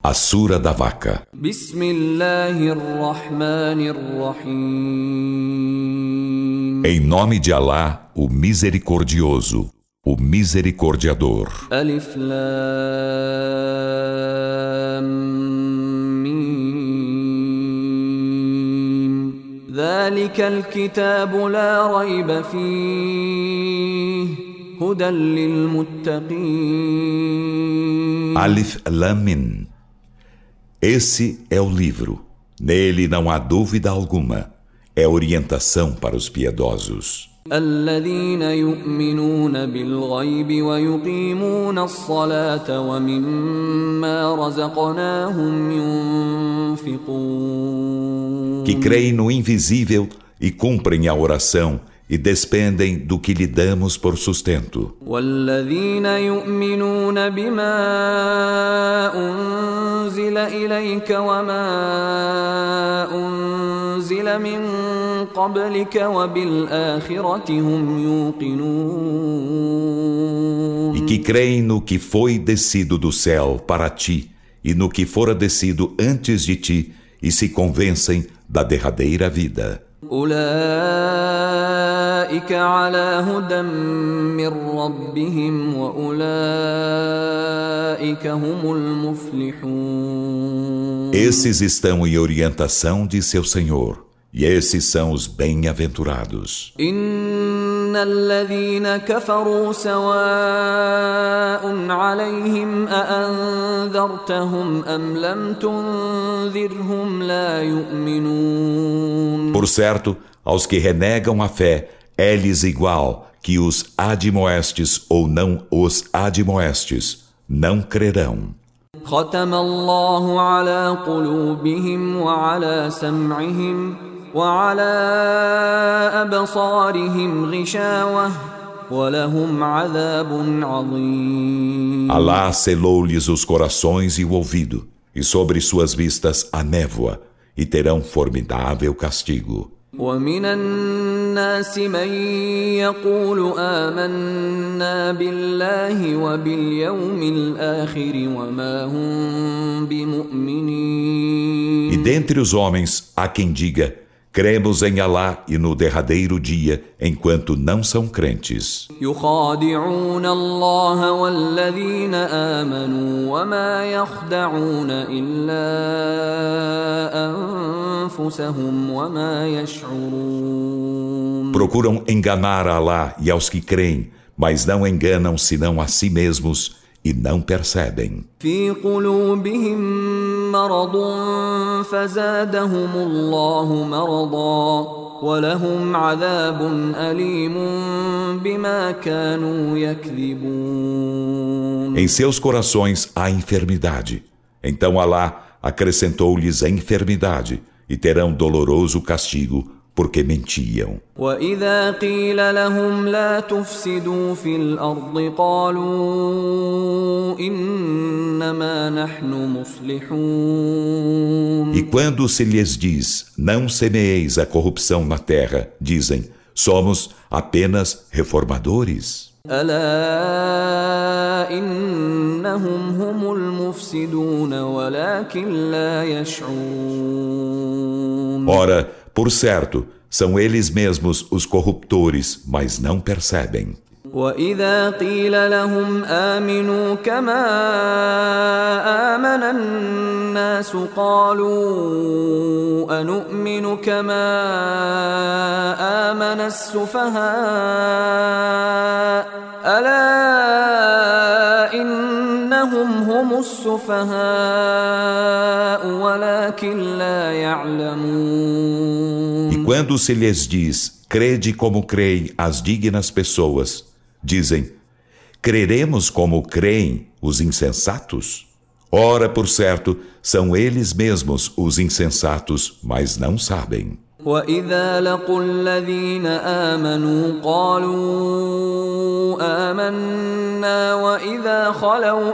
A Sura da Vaca. Em nome de Alá, o Misericordioso, o Misericordiador. Alif Lam Mim. ذلك الكتاب لا ريب فيه هدى للمتقين. Alif Lam Mim. Esse é o livro. Nele não há dúvida alguma. É orientação para os piedosos. الذين يؤمنون بالغيب ويقيمون الصلاة ومما رزقناهم ينفقون. Que creem no invisível e cumprem a oração e despendem do que lhe damos por sustento. والذين يؤمنون بما أنزل إليك وما أنزل من قبلك وبالآخرة هم يوقنون. E que creem no que foi descido do céu para ti e no que fora descido antes de ti e se convencem da derradeira vida. أولئك على هدى من ربهم وأولئك هم المفلحون. Esses estão em orientação de seu Senhor, e esses são os bem-aventurados. إن الذين كفروا سواء عليهم أأنذرتهم أم لم تنذرهم لا يؤمنون. Por certo, aos que renegam a fé, é-lhes igual que os admoestes ou não os admoestes, não crerão. ختم الله على قلوبهم وعلى سمعهم وعلى أبصارهم غشاوة ولهم عذاب عظيم. Alá selou-lhes os corações e o ouvido, e sobre suas vistas a névoa, e terão formidável castigo. ومن الناس من يقول آمنا بالله وباليوم الآخر وما هم بمؤمنين. E dentre os homens há quem diga: cremos em Alá e no derradeiro dia, enquanto não são crentes. يخادعون الله والذين آمنوا وما يخدعون إلا أنفسهم وما يشعرون. Procuram enganar a Alá e aos que creem, mas não enganam senão a si mesmos e não percebem. في قلوبهم مرض فزادهم الله مرضا ولهم عذاب أليم بما كانوا يكذبون. Em seus corações há enfermidade. Então Alá acrescentou-lhes a enfermidade e terão doloroso castigo porque mentiam. وإذا قيل لهم لا تفسدوا في الأرض قالوا إنما نحن مصلحون. E quando se lhes diz, não semeeis a corrupção na terra, dizem, somos apenas reformadores. ألا إنهم هم المفسدون ولكن لا يشعرون. Ora, por certo, são eles mesmos os corruptores, mas não percebem. وإذا قيل لهم آمنوا كما آمن الناس قالوا أنؤمن كما آمن السفهاء ألا إنهم هم السفهاء ولكن لا يعلمون. E quando se lhes diz, crede como creem as dignas pessoas, dizem, creremos como creem os insensatos? Ora, por certo, são eles mesmos os insensatos, mas não sabem. وإذا لقوا الذين آمنوا قالوا آمنا وإذا خلوا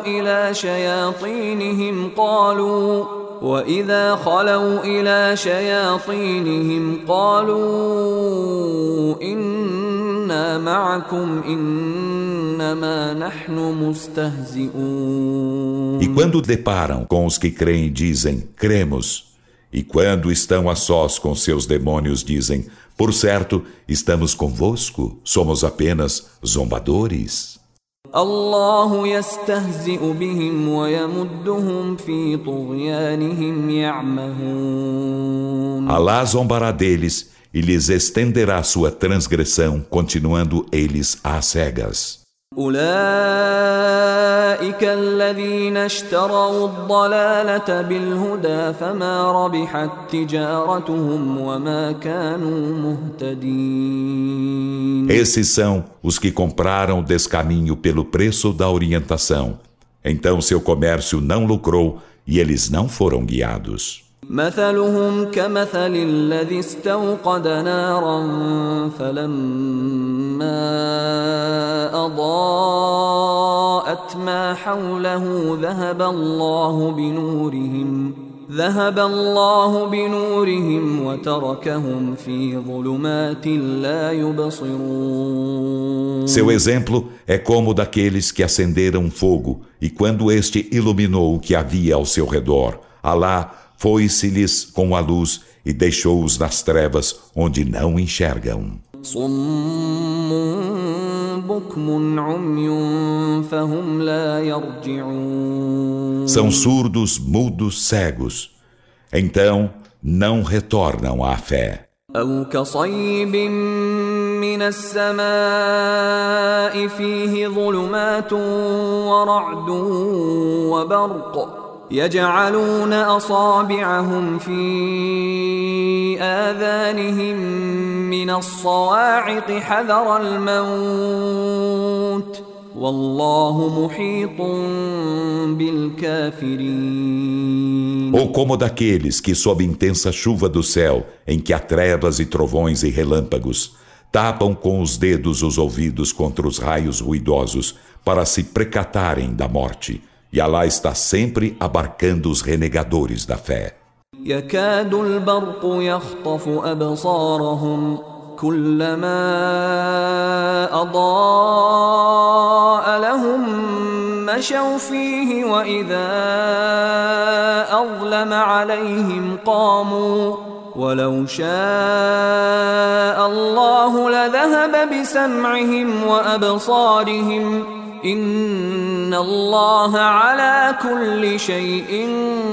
إلى شياطينهم قالوا إنا قلنا معكم إنما نحن مستهزئون. E quando deparam com os que creem, dizem, cremos. E quando estão a sós com seus demônios, dizem, por certo, estamos convosco, somos apenas zombadores. الله يستهزئ بهم ويمدهم في طغيانهم يعمهون. Alá zombará deles e lhes estenderá sua transgressão, continuando eles às cegas. أولئك الذين اشتروا الضلالة بالهدى فما ربحت تجارتهم وما كانوا مهتدين. Esses são os que compraram o descaminho pelo preço da orientação. Então seu comércio não lucrou e eles não foram guiados. مثلهم كمثل الذي استوقد نارا فلما أضاءت ما حوله ذهب الله بنورهم وتركهم في ظلمات لا يبصرون. Seu exemplo é como o daqueles que acenderam fogo e quando este iluminou o que havia ao seu redor, Alá foi-se-lhes com a luz e deixou-os nas trevas onde não enxergam. São surdos, mudos, cegos. Então não retornam à fé. أو كصيب من السماء فيه ظلمات ورعد وبرق يجعلون أصابعهم في آذانهم من الصواعق حذر الموت والله محيط بالكافرين. Ou como daqueles que sob intensa chuva do céu, em que há trevas e trovões e relâmpagos, tapam com os dedos os ouvidos contra os raios ruidosos para se precatarem da morte. E Alá está sempre abarcando os renegadores da fé. يكاد البرق يخطف أبصارهم كلما أضاء لهم مشوا فيه وإذا أظلم عليهم قاموا ولو شاء الله لذهب بسمعهم وأبصارهم إن الله على كل شيء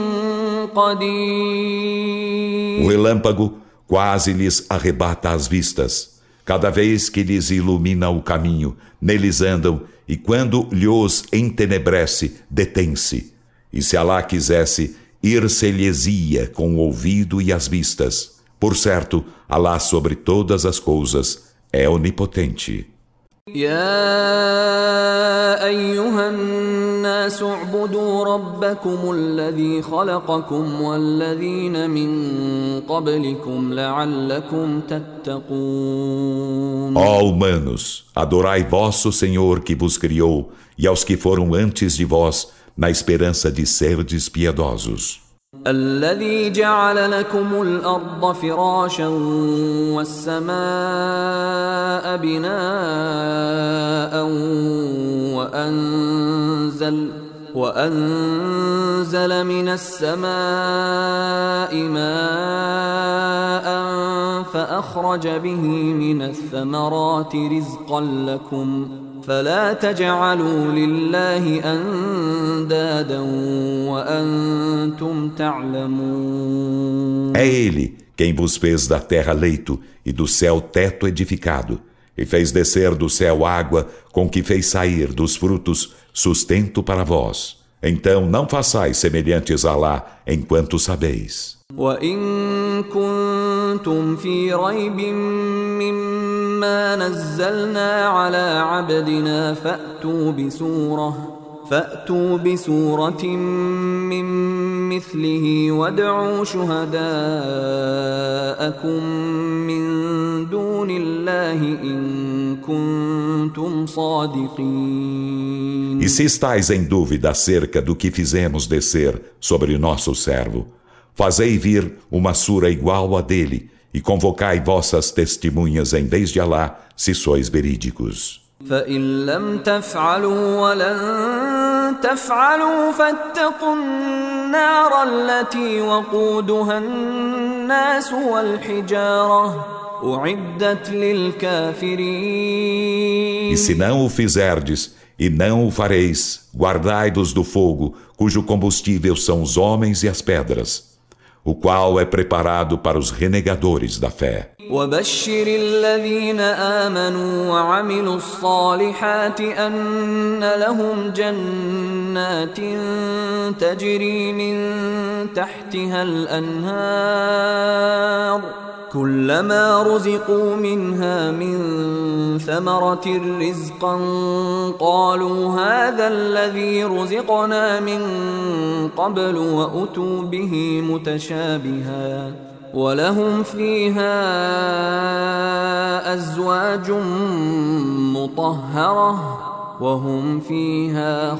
قدير. O relâmpago quase lhes arrebata as vistas. Cada vez que lhes ilumina o caminho, neles andam, e quando lhos entenebrece, detém-se. E se Alá quisesse, ir-se-lhes-ia com o ouvido e as vistas. Por certo, Alá sobre todas as coisas é onipotente. يا أيها الناس اعبدوا ربكم الذي خلقكم والذين من قبلكم لعلكم تتقون. Ó humanos, adorai vosso Senhor que vos criou e aos que foram antes de vós, na esperança de serdes piedosos. الذي جعل لكم الأرض فراشا والسماء بناء وأنزل من السماء ماء فأخرج به من الثمرات رزقا لكم فلا تجعلوا لله أندادا وأنتم تعلمون. É Ele quem vos fez da terra leito e do céu teto edificado, e fez descer do céu água com que fez sair dos frutos sustento para vós. Então não façais semelhantes a Alá enquanto sabeis. وَإِن كُنتُمْ فِي رَيْبٍ مِّمَّا نَزَّلْنَا عَلَى عَبْدِنَا فَأْتُوا بِسُورَةٍ مِّن مِّثْلِهِ وَادْعُوا شُهَدَاءَكُم مِّن دُونِ اللَّهِ إِن كُنتُمْ صَادِقِينَ. E se estáis em dúvida acerca do que fizemos descer sobre nosso servo, fazei vir uma sura igual a dele, e convocai vossas testemunhas em vez de Alá, se sois verídicos. فإن لم تفعلوا ولن تفعلوا فاتقوا النار التي وقودها الناس والحجارة أعدت للكافرين. E se não o fizerdes, e não o fareis, guardai-vos do fogo, cujo combustível são os homens e as pedras, o qual é preparado para os renegadores da fé. وبشر الذين آمنوا وعملوا الصالحات أن لهم جنات تجري من تحتها الأنهار كلما رزقوا منها من ثمرة رزقا قالوا هذا الذي رزقنا من قبل وأتوا به متشابها ولهم فيها أزواج مطهرة وهم فيها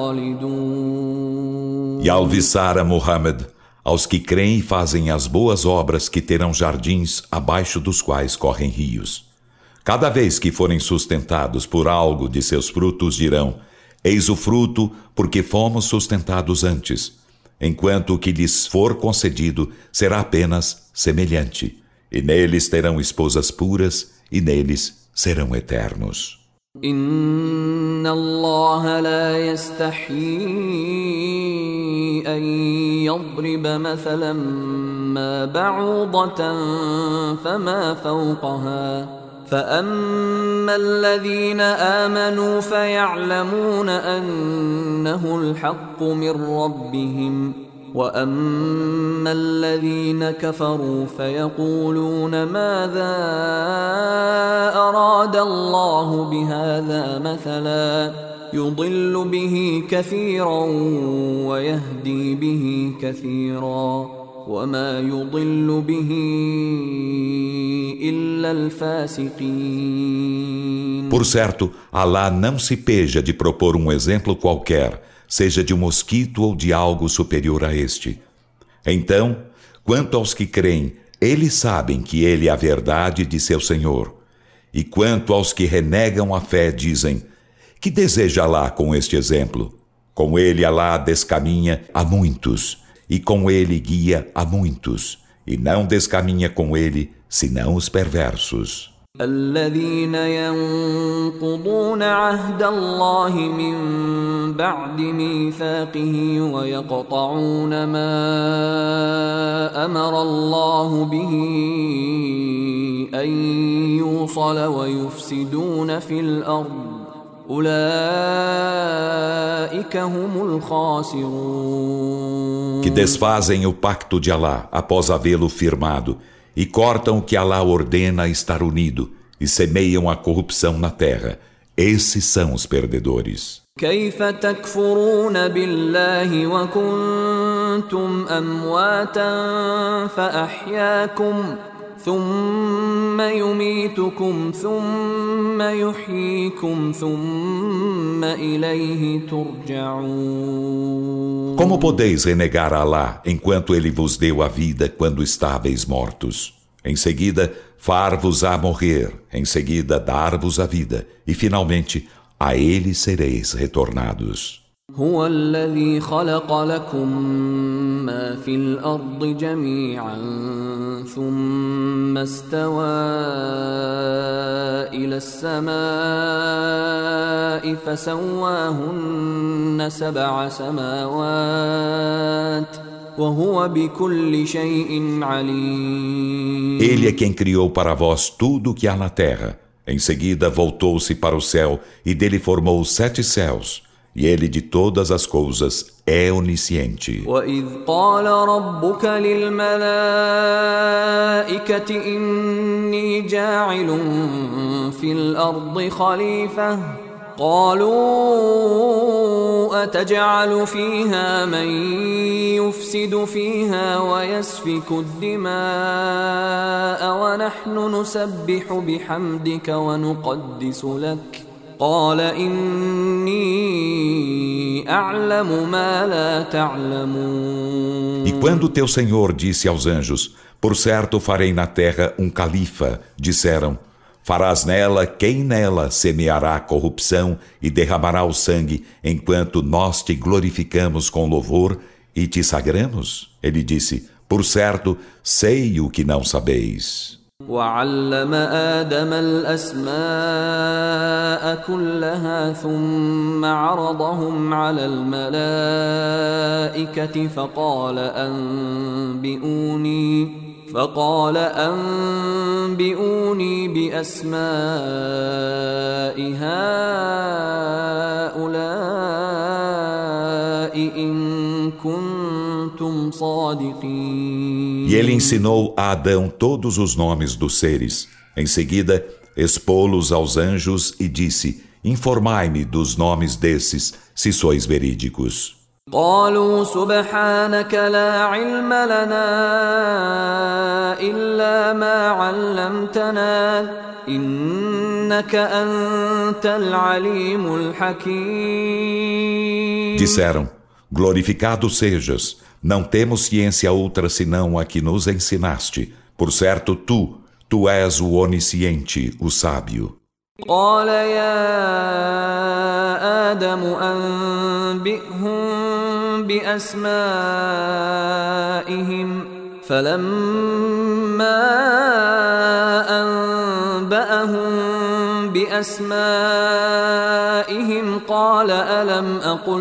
خالدون. E ao visar a Muhammad, aos que creem e fazem as boas obras que terão jardins abaixo dos quais correm rios. Cada vez que forem sustentados por algo de seus frutos dirão, eis o fruto porque fomos sustentados antes, enquanto o que lhes for concedido será apenas semelhante, e neles terão esposas puras e neles serão eternos. إن الله لا يستحيي أن يضرب مثلا ما بعوضة فما فوقها فأما الذين آمنوا فيعلمون أنه الحق من ربهم وأما الذين كفروا فيقولون ماذا أراد الله بهذا مثلا يضل به كثيرا ويهدي به كثيرا وما يضل به إلا الفاسقين. Por certo, Alá não se peja de propor um exemplo qualquer, seja de um mosquito ou de algo superior a este. Então, quanto aos que creem, eles sabem que ele é a verdade de seu Senhor. E quanto aos que renegam a fé, dizem, que deseja Alá com este exemplo? Com ele Alá descaminha a muitos, e com ele guia a muitos, e não descaminha com ele, senão os perversos. الذين ينقضون عهد الله من بعد ميثاقه ويقطعون ما أمر الله به أن يوصل ويفسدون في الأرض أولئك هم الخاسرون. Que desfazem o pacto de Alá após havê-lo firmado e cortam o que Alá ordena estar unido e semeiam a corrupção na terra. Esses são os perdedores. كيف تكفرون بالله وكنتم أمواتا فأحياكم ثم يميتكم ثم يحييكم ثم إليه ترجعون. Como podeis renegar a Alá enquanto Ele vos deu a vida quando estáveis mortos? Em seguida, far-vos-á morrer, em seguida, dar-vos a vida, e finalmente, a Ele sereis retornados. هو الذي خلق لكم ما في الأرض جميعا ثم استوى إلى السماء فسواهن 7 سماوات وهو بكل شيء عليم. Ele é quem criou para vós tudo o que há na terra. Em seguida voltou-se para o céu e dele formou os 7 céus. E ele de todas as coisas é onisciente. وَإِذْ قَالَ رَبُّكَ لِلْمَلَائِكَةِ إِنِّي جَاعِلٌ فِي الْأَرْضِ خَلِيفَةً قَالُوا أَتَجْعَلُ فِيهَا مَن يُفْسِدُ فِيهَا وَيَسْفِكُ الدِّمَاءَ وَنَحْنُ نُسَبِّحُ بِحَمْدِكَ وَنُقَدِّسُ لَكَ قال إني أعلم ما لا تعلمون. E quando teu Senhor disse aos anjos, Por certo farei na terra um califa, disseram. Farás nela quem nela semeará corrupção e derramará o sangue, enquanto nós te glorificamos com louvor e te sagramos? Ele disse, por certo, sei o que não sabeis. وعلم آدم الأسماء كلها ثم عرضهم على الملائكة فقال أنبئوني بأسماء هؤلاء إن كنتم صادقين. E ele ensinou a Adão todos os nomes dos seres. Em seguida, expô-los aos anjos e disse, informai-me dos nomes desses, se sois verídicos. قالوا سبحانك لا علم لنا إلا ما علمتنا إنك أنت العليم الحكيم. Disseram, glorificado sejas, não temos ciência outra senão a que nos ensinaste. Por certo, tu és o onisciente, o sábio. قال يا آدم أنبئهم بأسمائهم فلما أنبأهم بأسمائهم قال ألم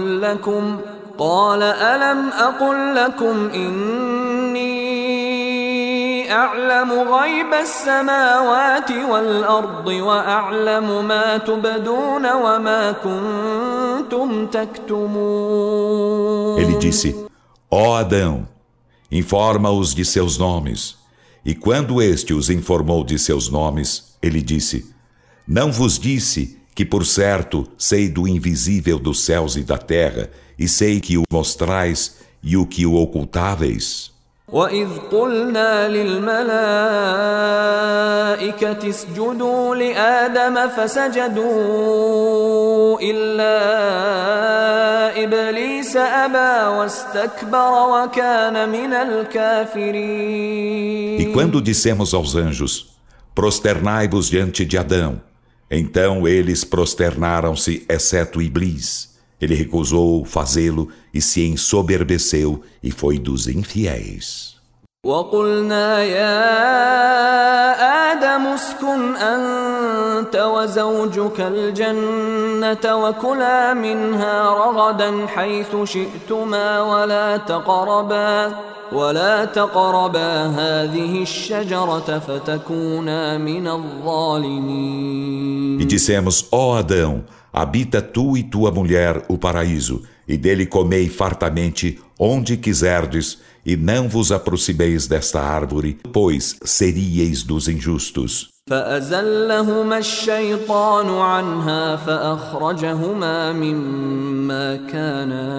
أقل لكم إني أعلم غيب السماوات والأرض وأعلم ما تبدون وما كنتم تكتمون. Ele disse, ó Adão, informa-os de seus nomes. E quando este os informou de seus nomes, ele disse, não vos disse que por certo sei do invisível dos céus e da terra, e sei que o mostrais e o que o ocultáveis? وَإِذْ قُلْنَا لِلْمَلَائِكَةِ اسْجُدُوا لِآدَمَ فَسَجَدُوا إِلَّا إِبْلِيسَ أَبَى وَاسْتَكْبَرَ وَكَانَ مِنَ الْكَافِرِينَ. E quando dissemos aos anjos, prosternai-vos diante de Adão, então eles prosternaram-se, exceto Iblis. Ele recusou fazê-lo e se ensoberbeceu e foi dos infiéis. وَقُلْنَا يَا آدَمُ اسْكُنْ أَنْتَ وَزَوْجُكَ الْجَنَّةَ وَكُلَا مِنْهَا رَغَدًا حَيْثُ شِئْتُمَا ولا تقربا هذه الشجرة فتكونا من الظالمين. E dissemos, ó Adão, habita tu e tua mulher o paraíso, e dele comei fartamente onde quiserdes, e não vos aproximeis desta árvore, pois seríeis dos injustos. فأزلهما الشيطان عنها فأخرجهما مما كانا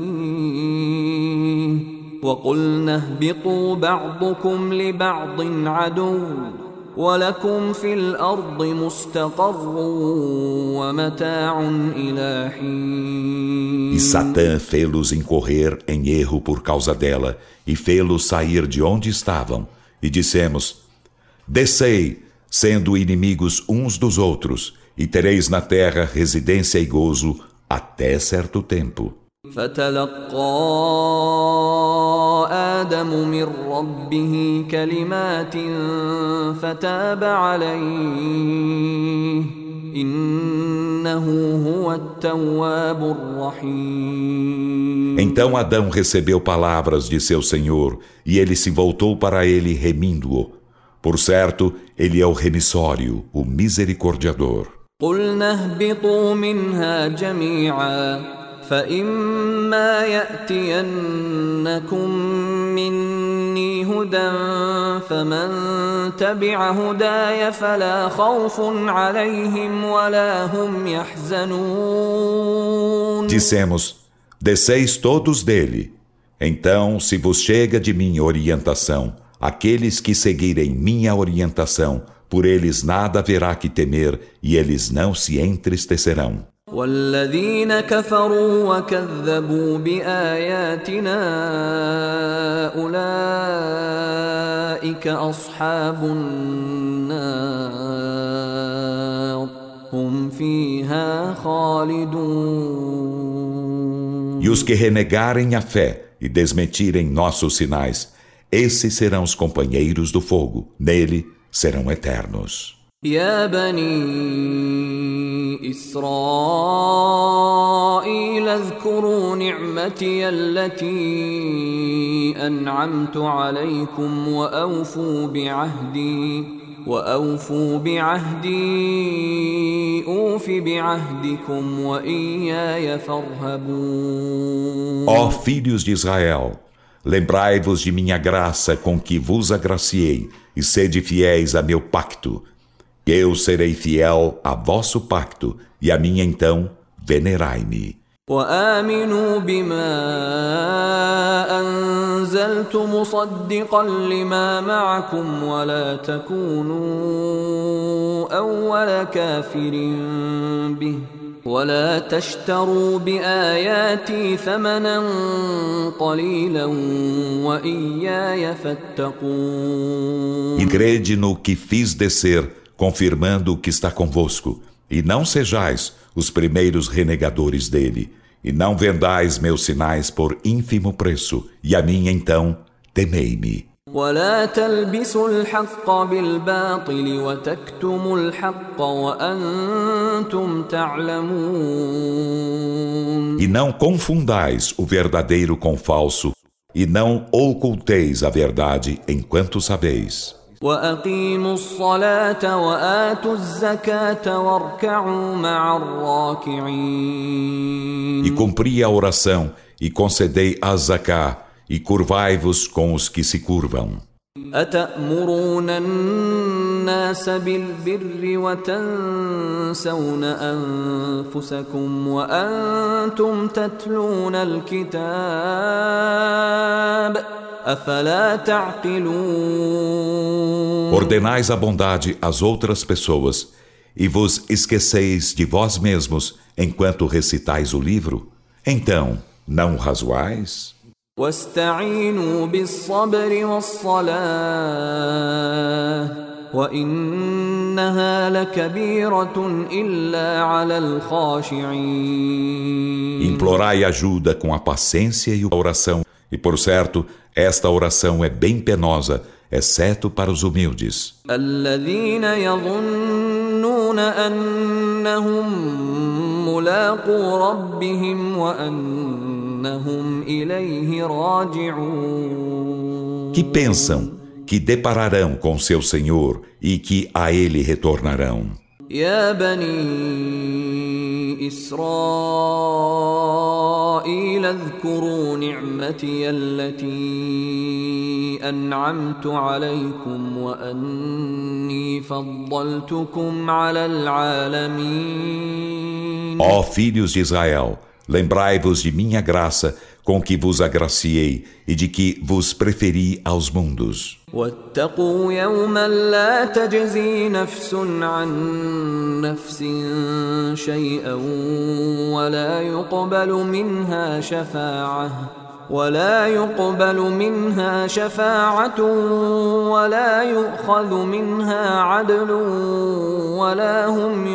فيه وقلنا اهبطوا بعضكم لبعض عدو ولكم في الأرض مستقر ومتاع إلى حين. E Satã fê-los incorrer em erro por causa dela e fê-los sair de onde estavam. E dissemos, descei, sendo inimigos uns dos outros, e tereis na terra residência e gozo até certo tempo. فتلقى آدم من ربه كلمات فتاب عليه إنه هو التواب الرحيم. Então Adão recebeu palavras de seu Senhor, e ele se voltou para ele remindo-o. Por certo, ele é o remissório, o misericordiador. قلنا اهبطوا منها جميعا فإما يأتينكم مني هدى فمن تبع هداي فلا خوف عليهم ولا هم يحزنون. Dissemos, desceis todos dele. Então, se vos chega de minha orientação, aqueles que seguirem minha orientação, por eles nada haverá que temer e eles não se entristecerão. والذين كفروا وكذبوا بآياتنا أولئك أصحاب النار هم فيها خالدون. E os que renegarem a fé e desmentirem nossos sinais, esses serão os companheiros do fogo, nele serão eternos. يا بني إسرائيل اذكروا نعمتي التي أنعمت عليكم وأوفوا بعهدي أوف بعهدكم وإياي فارهبون. Ó filhos de Israel, lembrai-vos de minha graça com que vos agraciei e sede fiéis a meu pacto. Eu serei fiel a vosso pacto, e a mim então venerai-me. وآمنوا بما أنزلت مصدقا لما معكم ولا تكونوا أول كافر به ولا تشتروا بآياتي ثمنا قليلا وإياي فاتقون. E crede no que fiz descer, confirmando o que está convosco, e não sejais os primeiros renegadores dele, e não vendais meus sinais por ínfimo preço, e a mim então temei-me. ولا تلبسوا الحق بالباطل وتكتموا الحق وأنتم تعلمون. E não confundais o verdadeiro com o falso, e não oculteis a verdade enquanto sabeis. وأقيموا الصلاة وآتوا الزكاة واركعوا مع الراكعين. E cumpri a oração, e concedei a zaká, e curvai-vos com os que se curvam. أتأمرون الناس بالبر وتنسون أنفسكم وأنتم تتلون الكتاب أفلا تعقلون. Ordenais a bondade às outras pessoas, e vos esqueceis de vós mesmos enquanto recitais o livro? Então, não razoais? واستعينوا بالصبر والصلاة وإنها لكبيرة إلا على الخاشعين. Implorai ajuda com a paciência e a oração, e por certo, esta oração é bem penosa, exceto para os humildes. الذين يظنون أنهم ملاقو ربهم وأنهم إليه راجعون. Que pensam que depararão com seu Senhor e que a Ele retornarão. يا بني إسرائيل اذكروا نعمتي التي أنعمت عليكم وأني فضلتكم على العالمين. Ó filhos de Israel, lembrai-vos de minha graça com que vos agraciei e de que vos preferi aos mundos. واتقوا يوما لا تجزي نفس عن نفس شيئا ولا يقبل منها شفاعة ولا يؤخذ منها عدل ولا هم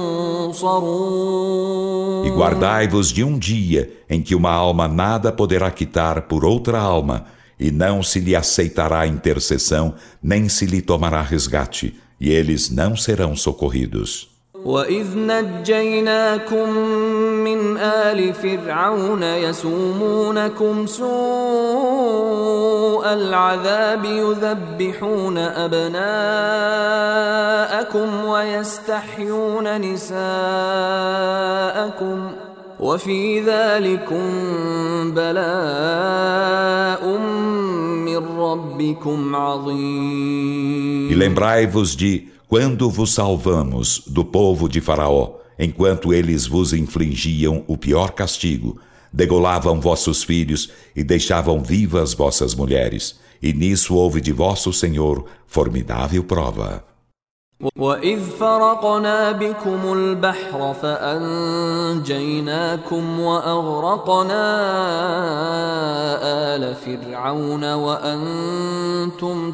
ينصرون. E guardai-vos de um dia em que uma alma nada poderá quitar por outra alma, e não se lhe aceitará intercessão, nem se lhe tomará resgate, e eles não serão socorridos. وَإِذْ نَجَّيْنَاكُمْ مِنْ آلِ فِرْعَوْنَ يَسُومُونَكُمْ سُوءَ الْعَذَابِ يُذَبِّحُونَ أَبْنَاءَكُمْ وَيَسْتَحْيُونَ نِسَاءَكُمْ وَفِي ذَلِكُمْ بَلَاءٌ مِّن رَّبِّكُمْ عَظِيمٌ. E lembrai-vos de quando vos salvamos do povo de Faraó, enquanto eles vos infligiam o pior castigo, degolavam vossos filhos e deixavam vivas vossas mulheres, e nisso houve de vosso Senhor formidável prova. وإذ فرقنا بكم البحر فأنجيناكم وأغرقنا آل فرعون وأنتم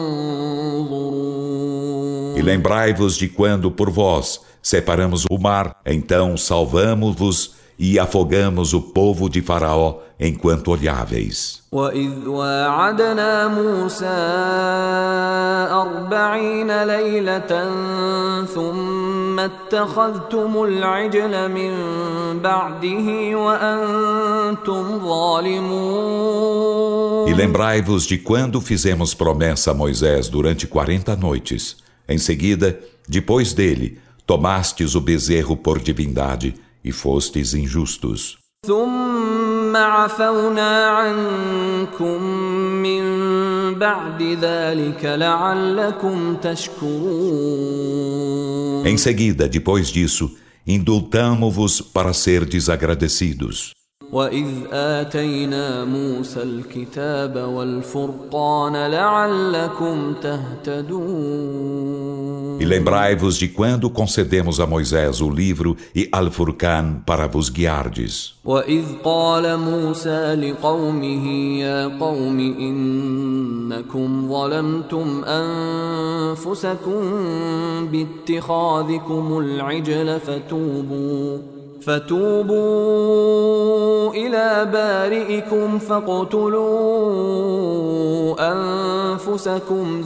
تنظرون. E lembrai-vos de quando por vós separamos o mar, então salvamo-vos e afogamos o povo de Faraó enquanto olháveis. وَإِذْ وَاعَدْنَا مُوسَى 40 لَيْلَةً ثُمَّ اتَّخَذْتُمُ الْعِجْلَ مِنْ بَعْدِهِ وَأَنْتُمْ ظَالِمُونَ. E lembrai-vos de quando fizemos promessa a Moisés durante 40 noites. Em seguida, depois dele, tomastes o bezerro por divindade e fostes injustos. ثم عفونا عنكم من بعد ذلك لعلكم تشكرون. Em seguida, depois disso, indultamo-vos para ser desagradecidos. وإذ آتينا موسى الكتاب والفرقان لعلكم تهتدون. E lembrai-vos de quando concedemos a Moisés o livro e Al-Furqan para vos guiardes. وإذ قال موسى لقومه يا قوم إنكم ظلمتم أنفسكم باتخاذكم العجل فتوبوا إلى بارئكم فاقتلوا أنفسكم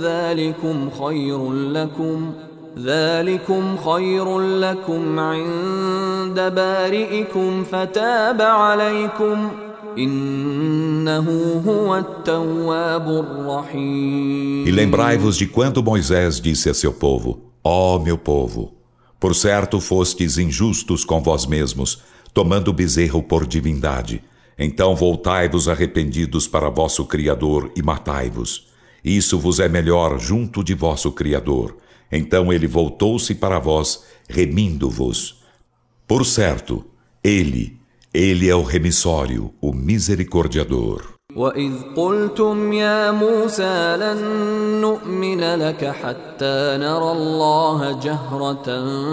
ذلكم خير لكم عند بارئكم فتاب عليكم إنه هو التواب الرحيم. E lembrai-vos de quando Moisés disse a seu povo: Ó meu povo, por certo fostes injustos com vós mesmos, tomando o bezerro por divindade. Então voltai-vos arrependidos para vosso Criador e matai-vos. Isso vos é melhor junto de vosso Criador. Então ele voltou-se para vós, remindo-vos. Por certo, Ele é o remissório, o misericordiador. وَإِذْ قُلْتُمْ يَا مُوسَى لَن نُّؤْمِنَ لَكَ حَتَّى نَرَى اللَّهَ جَهْرَةً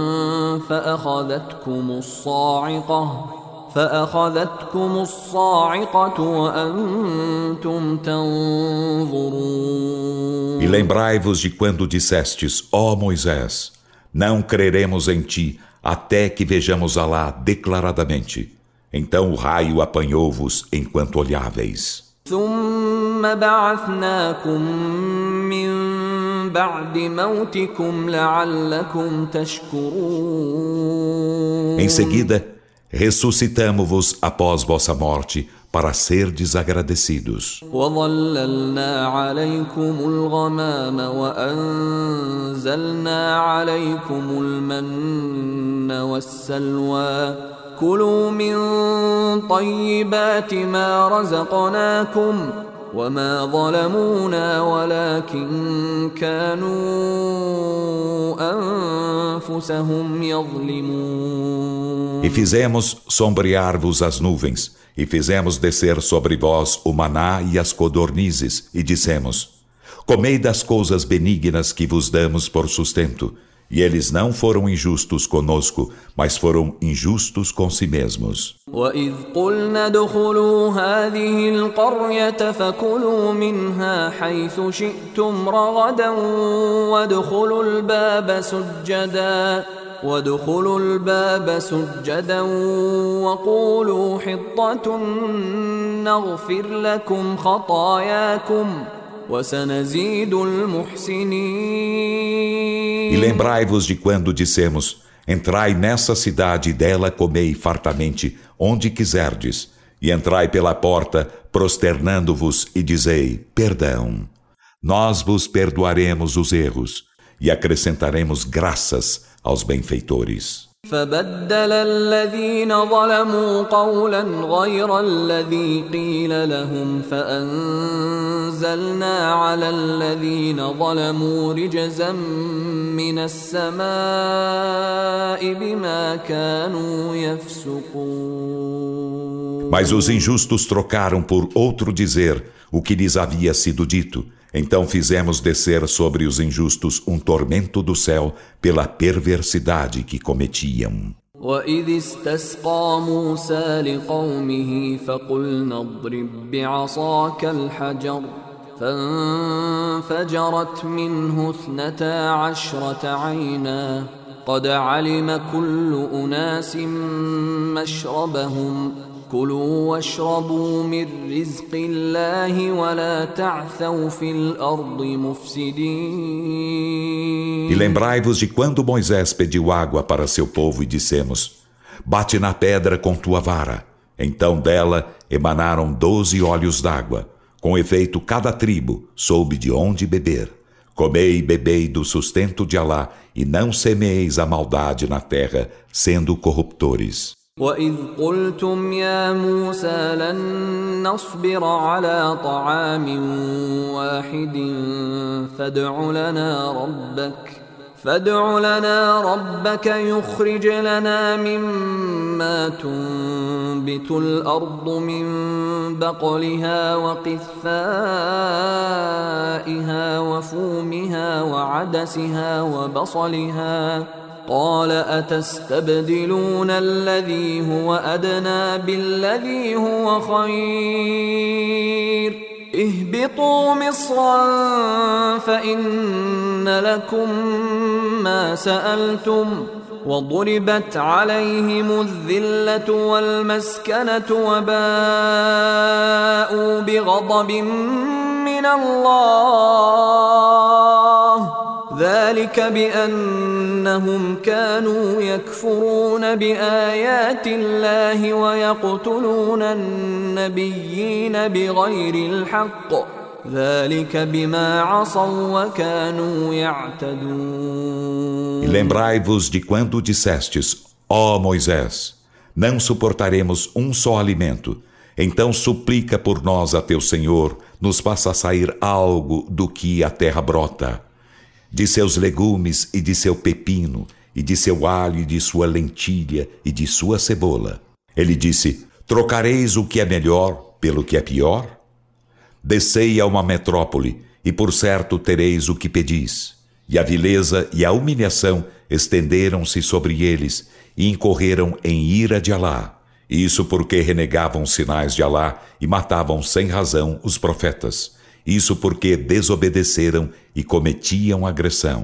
فَأَخَذَتْكُمُ الصَّاعِقَةُ وَأَنْتُمْ تَنْظُرُونَ. E lembrai-vos de quando dissestes: Ó Moisés, não creremos em ti até que vejamos Alá declaradamente. Então o raio apanhou-vos enquanto olháveis. ثم بعثناكم من بعد موتكم لعلكم تشكرون. Em seguida, ressuscitamo-vos após vossa morte para serdes agradecidos. وظللنا عليكم الغمام وأنزلنا عليكم المن والسلوى كلوا من طيبات ما رزقناكم وما ظلمونا ولكن كانوا أنفسهم يظلمون. E fizemos sombrear-vos as nuvens, e fizemos descer sobre vós o maná e as codornizes, e dissemos: comei das coisas benignas que vos damos por sustento. E eles não foram injustos conosco, mas foram injustos com si mesmos. وَإِذْ قُلْنَا ادْخُلُوا هَٰذِهِ الْقَرْيَةَ فَكُلُوا مِنْهَا حَيْثُ شِئْتُمْ رَغَدًا وَادْخُلُوا الْبَابَ سُجَّدًا وَقُولُوا حِطَّةٌ نَغْفِرْ لَكُمْ خَطَايَاكُمْ وَسَنَزِيدُ الْمُحْسِنِينَ. E lembrai-vos de quando dissemos: entrai nessa cidade e dela comei fartamente, onde quiserdes, e entrai pela porta, prosternando-vos, e dizei: perdão. Nós vos perdoaremos os erros, e acrescentaremos graças aos benfeitores. فبدل الذين ظلموا قولا غير الذي قيل لهم فأنزلنا على الذين ظلموا رجزا من السماء بما كانوا يفسقون. Mas os injustos trocaram por outro dizer o que lhes havia sido dito. Então fizemos descer sobre os injustos um tormento do céu pela perversidade que cometiam. وإذ استسقى موسى لقومه فقلنا اضرب بعصاك الحجر فانفجرت منه 12 عينا قد علم كل أناس مشربهم كلوا واشربوا من رزق الله ولا تعثوا في الأرض مفسدين. E lembrai-vos de quando Moisés pediu água para seu povo e dissemos: bate na pedra com tua vara. Então dela emanaram 12 olhos d'água. Com efeito, cada tribo soube de onde beber. Comei e bebei do sustento de Alá e não semeeis a maldade na terra, sendo corruptores. وَإِذْ قُلْتُمْ يَا مُوسَى لَن نَّصْبِرَ عَلَى طَعَامٍ وَاحِدٍ فادع لنا ربك يخرج لنا مما تنبت الأرض من بقلها وقثائها وفومها وعدسها وبصلها قال أتستبدلون الذي هو أدنى بالذي هو خير اهبطوا مصرا فإن لكم ما سألتم وضربت عليهم الذلة والمسكنة وباءوا بغضب من الله ذلك بأنهم كانوا يكفرون بآيات الله ويقتلون النبيين بغير الحق ذلك بما عصوا وكانوا يعتدون. E lembrai-vos de quando dissestes: ó Moisés, não suportaremos um só alimento. Então suplica por nós a teu Senhor, nos faça sair algo do que a terra brota, de seus legumes e de seu pepino, e de seu alho e de sua lentilha e de sua cebola. Ele disse: trocareis o que é melhor pelo que é pior? Descei a uma metrópole, e por certo tereis o que pedis. E a vileza e a humilhação estenderam-se sobre eles, e incorreram em ira de Alá. Isso porque renegavam os sinais de Alá e matavam sem razão os profetas. Isso porque desobedeceram e cometiam agressão.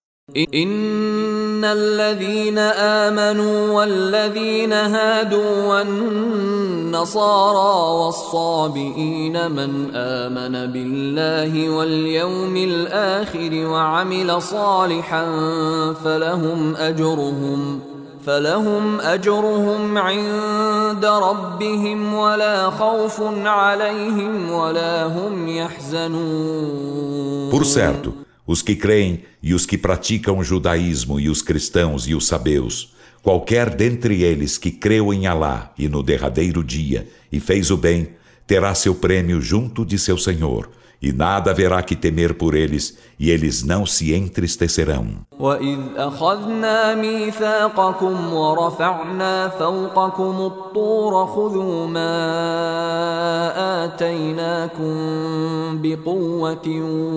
إن الذين آمنوا والذين هادوا والنصارى والصابئين من آمن بالله واليوم الآخر وعمل صالحا فلهم أجرهم عند ربهم ولا خوف عليهم ولا هم يحزنون. Por certo, os que creem e os que praticam o judaísmo e os cristãos e os sabeus, qualquer dentre eles que creu em Alá e no derradeiro dia e fez o bem, terá seu prêmio junto de seu Senhor, e nada haverá que temer por eles, e eles não se entristecerão. وَإِذْ أَخَذْنَا مِيثَاقَكُمْ وَرَفَعْنَا فَوْقَكُمُ الطُّورَ خُذُوا مَا آتَيْنَاكُمْ بِقُوَّةٍ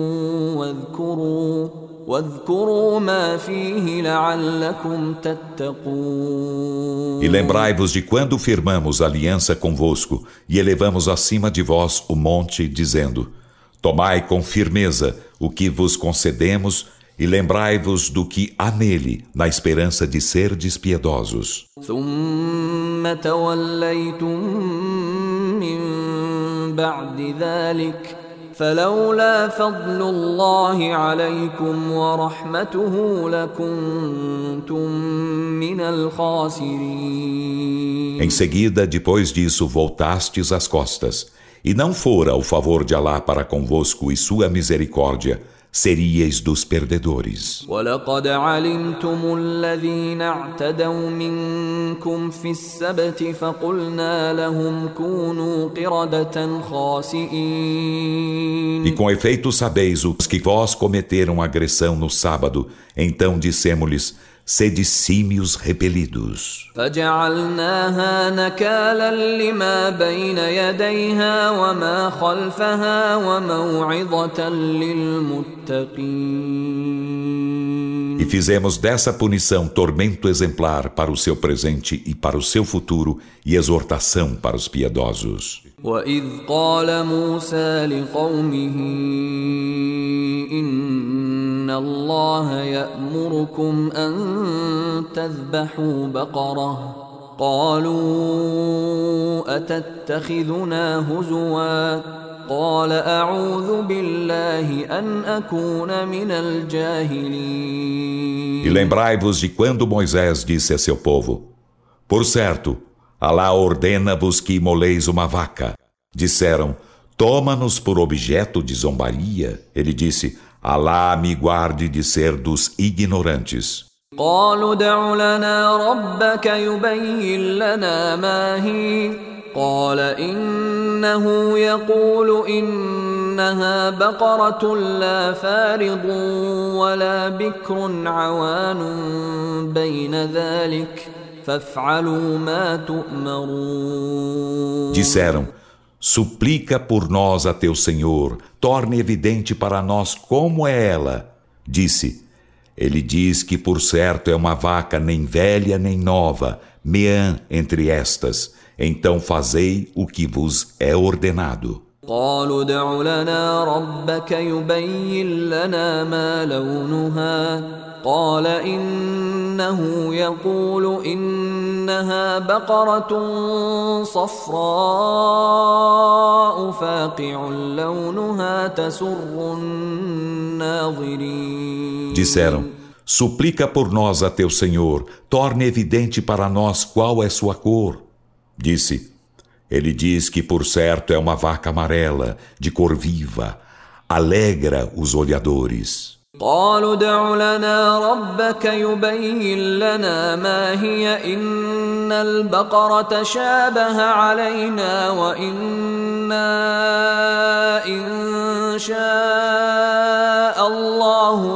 واذكروا ما فيه لعلكم تتقون. E lembrai-vos de quando firmamos aliança convosco e elevamos acima de vós o monte, dizendo: tomai com firmeza o que vos concedemos e lembrai-vos do que há nele, na esperança de serdes piedosos. ثم توليتم من بعد ذلك فلولا فضل الله عليكم ورحمته لكنتم من الخاسرين. Em seguida, depois disso, voltastes as costas, e não fora o favor de Alá para convosco e sua misericórdia, seríeis dos perdedores. وَلَقَدْ عَلِمْتُمُ الَّذِينَ اعْتَدَوْا مِنكُمْ فِي السَّبْتِ فَقُلْنَا لَهُمْ كُونُوا قِرَدَةً خَاسِئِينَ. E com efeito sabeis os que vós cometeram agressão no sábado, então dissemo-lhes: sede símios repelidos. فجعلناها نكالا لما بين يديها وما خلفها وموعظة للمتقين. E fizemos dessa punição tormento exemplar para o seu presente e para o seu futuro e exortação para os piedosos. وإذ قال موسى لقومه إن الله يأمركم أن تذبحوا بقرة قالوا أتتخذنا هزوا قال أعوذ بالله أن أكون من الجاهلين. E lembrai-vos de quando Moisés disse a seu povo: Por certo, Alá ordena-vos que imoleis uma vaca. Disseram: Toma-nos por objeto de zombaria. Ele disse: Alá me guarde de ser dos ignorantes. قالوا ادع لنا ربك يبين لنا ما هي قال إنه يقول إنها بقرة لا فارض ولا بكر عوان بين ذلك فافعلوا ما تؤمرون. Disseram: Suplica por nós a teu Senhor, torne evidente para nós como é ela. Disse: Ele diz que por certo é uma vaca nem velha nem nova, meã entre estas. Então fazei o que vos é ordenado. قالوا ادع لنا ربك يبين لنا ما لونها قال إنه يقول إنها بقرة صفراء فاقع لونها تسر الناظرين. Disseram: Suplica por nós a teu Senhor, torne evidente para nós qual é sua cor. Disse: Ele diz que por certo é uma vaca amarela, de cor viva, alegra os olhadores. قالوا ادع لنا ربك يبين لنا ما هي إن البقرة شابه علينا وإنا إن شاء الله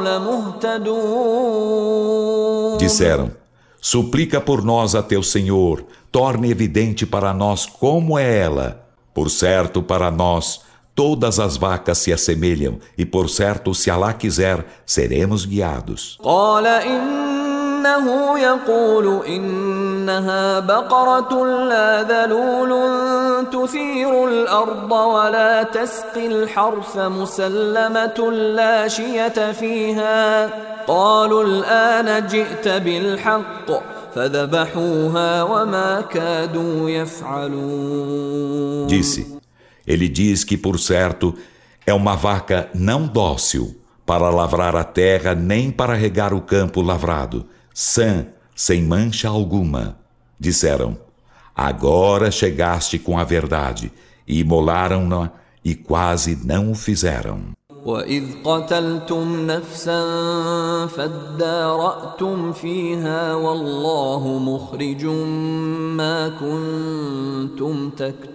لمهتدون. Disseram: Suplica por nós a teu Senhor, torne evidente para nós como é ela. Por certo, para nós, todas as vacas se assemelham, e por certo, se Alá quiser, seremos guiados. قال إنه يقول إنها بقرة لا ذلول تثير الأرض ولا تسقي الحرث مسلمة لا شية فيها قالوا الآن جئت بالحق فذبحوها وما كادوا يفعلون. Disse: Ele diz que, por certo, é uma vaca não dócil para lavrar a terra nem para regar o campo lavrado, sã, sem mancha alguma. Disseram: Agora chegaste com a verdade, e imolaram-na e quase não o fizeram. وإذ قتلتم نفسا فادارأتم فيها والله مخرج ما كنتم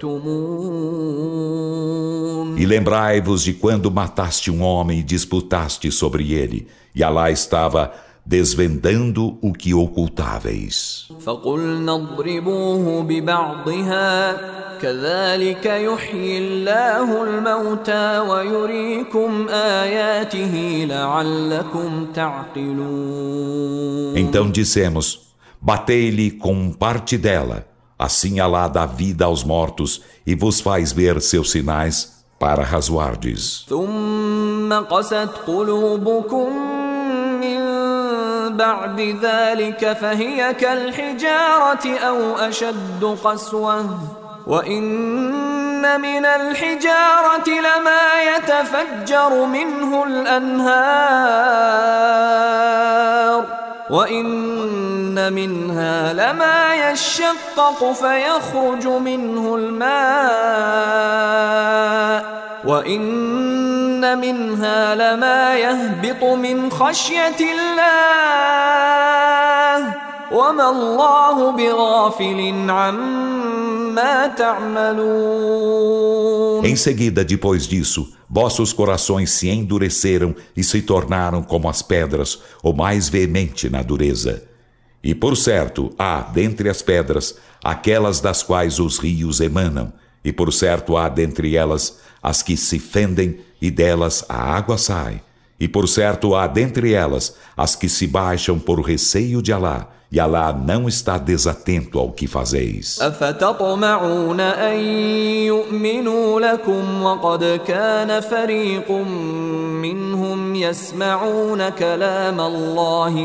تكتمون. E lembrai-vos de quando mataste um homem e disputaste sobre ele, e Alá estava desvendando o que ocultáveis. فقلنا اضربوه ببعضها كذلك يحيي الله الموتى ويريكم آياته لعلكم تعقلون. Então dissemos: Batei-lhe com parte dela, assim Alá dá vida aos mortos e vos faz ver seus sinais para razoardes. ثم قست قلوبكم بعد ذلك فهي كالحجارة أو أشد قسوة وإن من الحجارة لما يتفجر منه الأنهار وإن منها لما يشقق فيخرج منه الماء وإن منها لما يهبط من خشية الله وما الله بغافل عما تعملون. Em seguida, depois disso, vossos corações se endureceram e se tornaram como as pedras, ou mais veemente na dureza. E por certo, há dentre as pedras aquelas das quais os rios emanam, e por certo há dentre elas as que se fendem e delas a água sai. E por certo há dentre elas as que se baixam por receio de Alá, e Alá não está desatento ao que fazeis. أفتطمعون أن يؤمنوا لكم وقد كان فريق منهم يسمعون كلام الله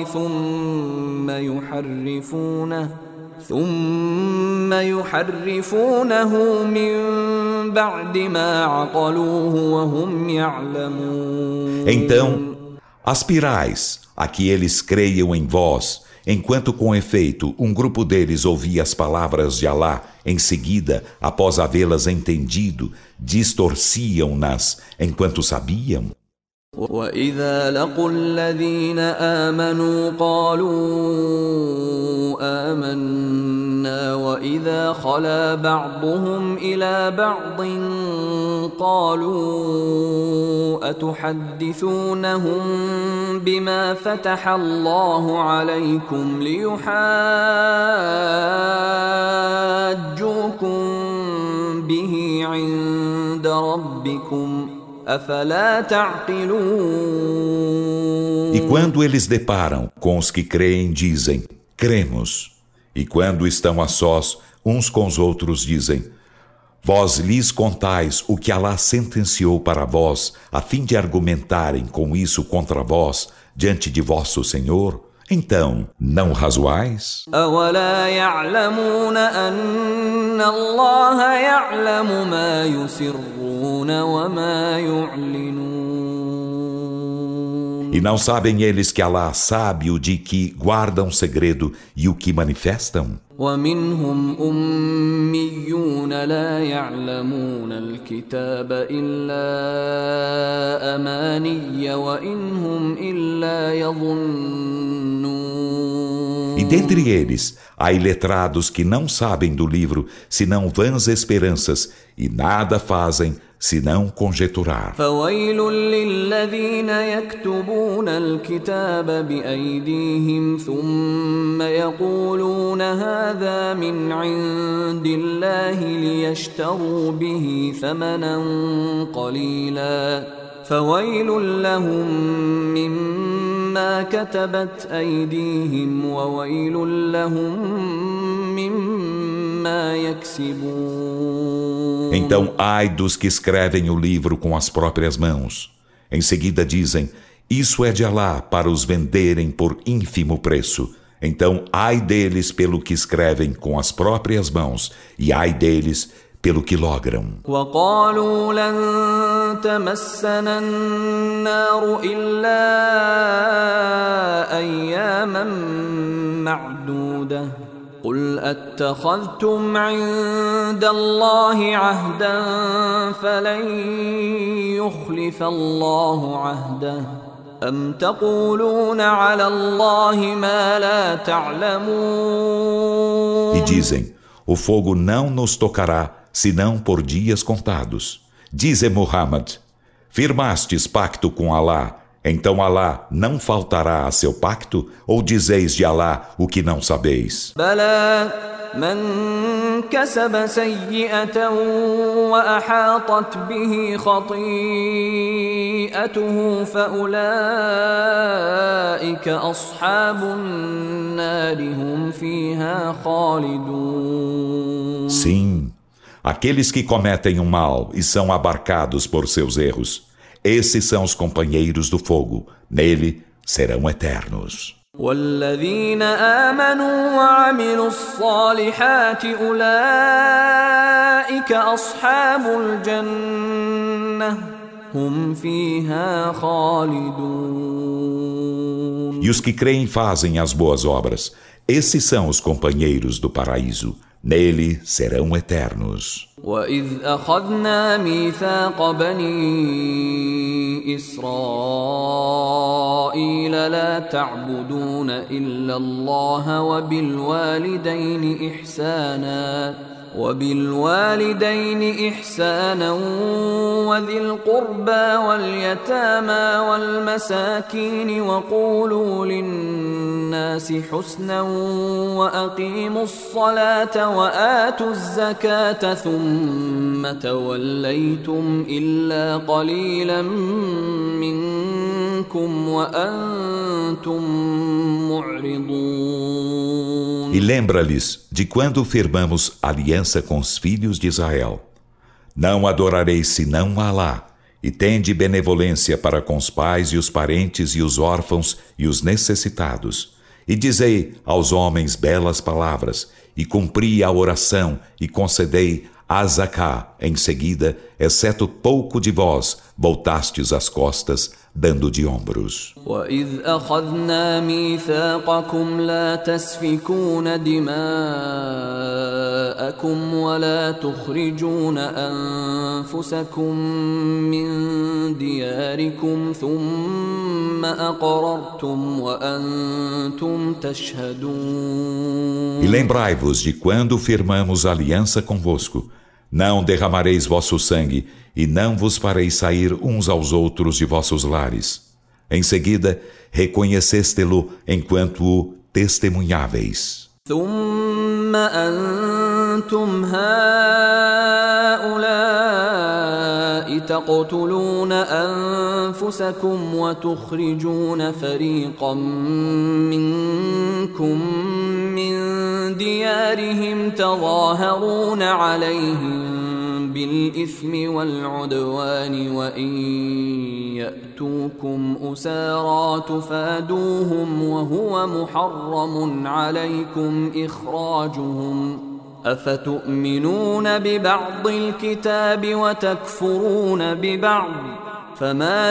ثم يحرفونه من بعد ما عقلوه وهم يعلمون. Então, aspirais a que eles creiam em vós, enquanto com efeito um grupo deles ouvia as palavras de Alá, em seguida, após havê-las entendido, distorciam-nas enquanto sabiam. وَإِذَا لَقُوا الَّذِينَ آمَنُوا قَالُوا آمَنَّا وَإِذَا خَلَا بَعْضُهُمْ إِلَى بَعْضٍ قَالُوا أَتُحَدِّثُونَهُم بِمَا فَتَحَ اللَّهُ عَلَيْكُمْ لِيُحَاجُّوكُم بِهِ عِندَ رَبِّكُمْ أَفَلَا تَعْقِلُونَ. E quando eles deparam com os que creem, dizem, cremos. E quando estão a sós, uns com os outros dizem, vós lhes contais o que Alá sentenciou para vós, a fim de argumentarem com isso contra vós, diante de vosso Senhor? Então, não razoais? أَوَلَا يَعْلَمُونَ أَنَّ اللَّهَ يَعْلَمُ مَا يُسِرُّونَ وَمَا يُعْلِنُونَ. E não sabem eles que Alá sabe o de que guardam segredo e o que manifestam? وَمِنْهُمْ أُمِّيُّونَ لَا يَعْلَمُونَ الْكِتَابَ إِلَّا أَمَانِيَّ وَإِنْ هُمْ إِلَّا يَظُنُّونَ. E dentre eles há iletrados que não sabem do livro senão vãs esperanças e nada fazem senão conjeturar. فَوَيْلٌ لِلَّذِينَ يَكْتُبُونَ الْكِتَابَ بِأَيْدِيهِمْ ثُمَّ يَقُولُونَ هَذَا مِنْ عِنْدِ اللَّهِ لِيَشْتَرُوا بِهِ ثَمَنًا قَلِيلًا فَوَيْلٌ لَهُمْ مِمَّا كَتَبَتْ أَيْدِيهِمْ وَوَيْلٌ لَهُمْ مِمَّا يَكْسِبُونَ. Então, ai dos que escrevem o livro com as próprias mãos. Em seguida dizem, isso é de Alá para os venderem por ínfimo preço. Então, ai deles pelo que escrevem com as próprias mãos, e ai deles pelo que logram. وَقَالُوا لَن تَمَسَّنَا النَّارُ إِلَّا أَيَّامًا مَّعْدُودَةً قُلْ أَتَّخَذْتُمْ عِندَ اللَّهِ عَهْدًا فَلَن يُخْلِفَ اللَّهُ عَهْدَهُ أَمْ تَقُولُونَ عَلَى اللَّهِ مَا لَا تَعْلَمُونَ. E dizem, o fogo não nos tocará, senão por dias contados. Dize Muhammad, firmastes pacto com Alá, então Alá não faltará a seu pacto? Ou dizeis de Alá o que não sabeis? بَلَى مَنْ كَسَبَ سَيِّئَةً وَأَحَاطَتْ بِهِ خَطِيئَتُهُ فَأُولَئِكَ أَصْحَابُ النَّارِ هُمْ فِيهَا خَالِدُونَ. Sim, aqueles que cometem um mal e são abarcados por seus erros, esses são os companheiros do fogo, nele serão eternos. وَالَّذِينَ آمَنُوا وَعَمِلُوا الصَّالِحَاتِ أُولَئِكَ أَصْحَابُ الْجَنَّةِ هُمْ فِيهَا خَالِدُونَ. E os que creem e fazem as boas obras, esses são os companheiros do paraíso, nele serão eternos. وَإِذْ أَخَذْنَا مِيثَاقَ بَنِي إِسْرَائِيلَ لَا تَعْبُدُونَ إِلَّا اللَّهَ وَبِالْوَالِدَيْنِ إِحْسَانًا وبالوالدين إحسانا وذي القربى واليتامى والمساكين وقولوا للناس حسنا وأقيموا الصلاة وآتوا الزكاة ثم توليتم إلا قليلا منكم وأنتم معرضون. E lembra-lhes de quando firmamos aliança com os filhos de Israel. Não adorareis senão a Alá, e tende benevolência para com os pais e os parentes e os órfãos e os necessitados. E dizei aos homens belas palavras, e cumpri a oração, e concedei a zaká. Em seguida, exceto pouco de vós, voltastes as costas, dando de ombros. وَإِذْ أَخَذْنَا مِيثَاقَكُمْ لَا تَسْفِكُونَ دِمَاءَكُمْ وَلَا تُخْرِجُونَ أَنفُسَكُمْ مِنْ دِيَارِكُمْ ثُمَّ أَقْرَرْتُمْ وَأَنْتُمْ تَشْهَدُونَ. E lembrai-vos de quando firmamos aliança convosco. Não derramareis vosso sangue, e não vos fareis sair uns aos outros de vossos lares. Em seguida, reconheceste-lo enquanto o testemunháveis. ثم أنتم هؤلاء تقتلون أنفسكم وتخرجون فريقا منكم من ديارهم تظاهرون عليهم بالإثم والعدوان وإن يأتوكم أسارى تفادوهم وهو محرم عليكم إخراجهم أفتؤمنون ببعض الكتاب وتكفرون ببعض فما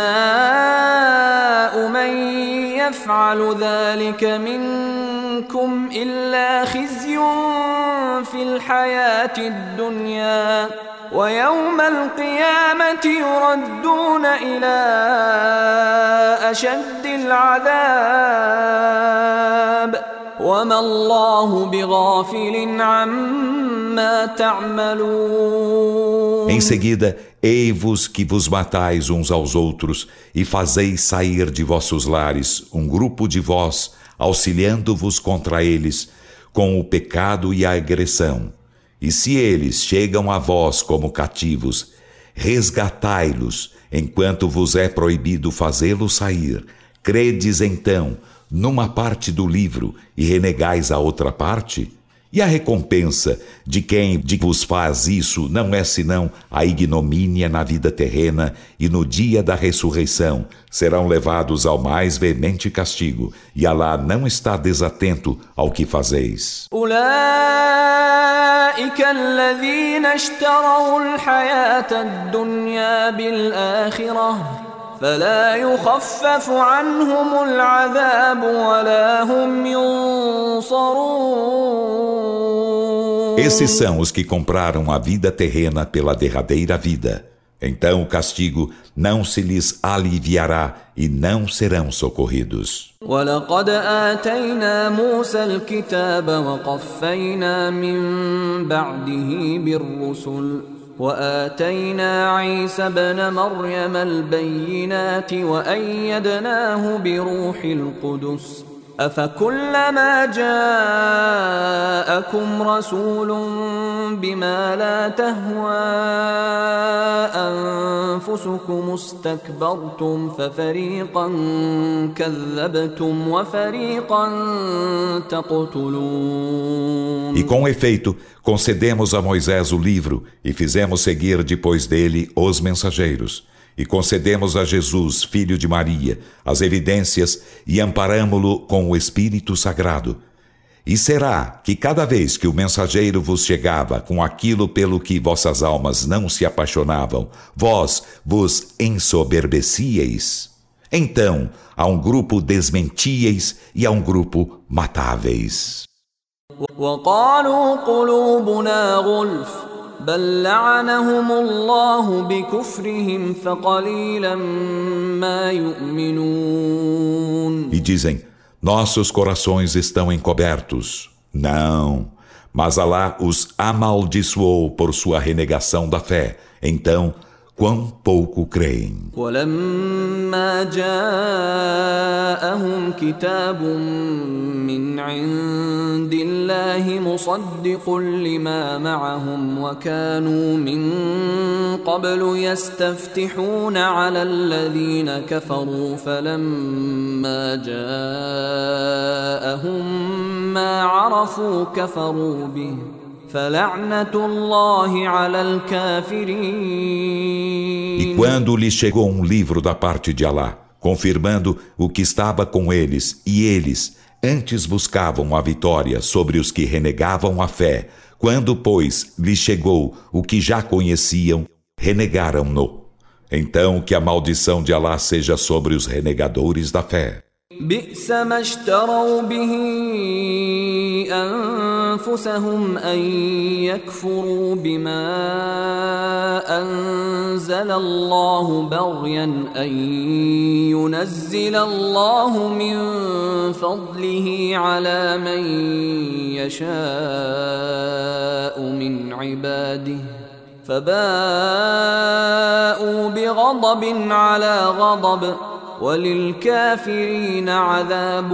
جزاء من يفعل ذلك منكم إلا خزي في الحياة الدنيا ويوم القيامة يردون إلى أشد العذاب وما الله بغافل عما تعملون. Em seguida, ei-vos que vos matais uns aos outros e fazeis sair de vossos lares um grupo de vós, auxiliando-vos contra eles com o pecado e a agressão. E se eles chegam a vós como cativos, resgatai-los enquanto vos é proibido fazê-los sair. Credes então numa parte do livro e renegais a outra parte? E a recompensa de quem vos faz isso não é senão a ignomínia na vida terrena, e no dia da ressurreição serão levados ao mais veemente castigo, e Alá não está desatento ao que fazeis. أولئك الذين اشتروا الحياة الدنيا بالآخرة فلا يخفف عنهم العذاب ولا هم ينصرون. Esses são os que compraram a vida terrena pela derradeira vida. Então o castigo não se lhes aliviará e não serão socorridos. وَلَقَدْ آتَيْنَا مُوسَى الْكِتَابَ وَقَفَّيْنَا مِنْ بَعْدِهِ بِالرُّسُلِ وآتينا عيسى ابن مريم البينات وأيدناه بروح القدس أفكلما جاءكم رسول بما لا تهوى أنفسكم استكبرتم ففريقا كذبتم وفريقا تقتلون. E com efeito, concedemos a Moisés o livro e fizemos seguir depois dele os mensageiros. E concedemos a Jesus, filho de Maria, as evidências e amparamo-lo com o Espírito Sagrado. E será que cada vez que o mensageiro vos chegava com aquilo pelo que vossas almas não se apaixonavam, vós vos ensoberbecíeis? Então, a um grupo desmentíeis e a um grupo matáveis. وقالوا قلوبنا غلف بل لعنهم الله بكفرهم فقليلا ما يؤمنون. E dizem, nossos corações estão encobertos. Não, Mas Alá os amaldiçoou por sua renegação da fé. Então, quão pouco creem. ولما جاءهم كتاب من عند الله مصدق لما معهم وكانوا من قبل يستفتحون على الذين كفروا فلما جاءهم ما عرفوا كفروا به فلعنة الله على الكافرين. E quando lhes chegou um livro da parte de Alá, confirmando o que estava com eles, e eles antes buscavam a vitória sobre os que renegavam a fé, quando, pois, lhes chegou o que já conheciam, renegaram-no. Então que a maldição de Alá seja sobre os renegadores da fé. بئس ما اشتروا به أنفسهم أن يكفروا بما أنزل الله بغيا أن ينزل الله من فضله على من يشاء من عباده فباءوا بغضب على غضب وللكافرين عذاب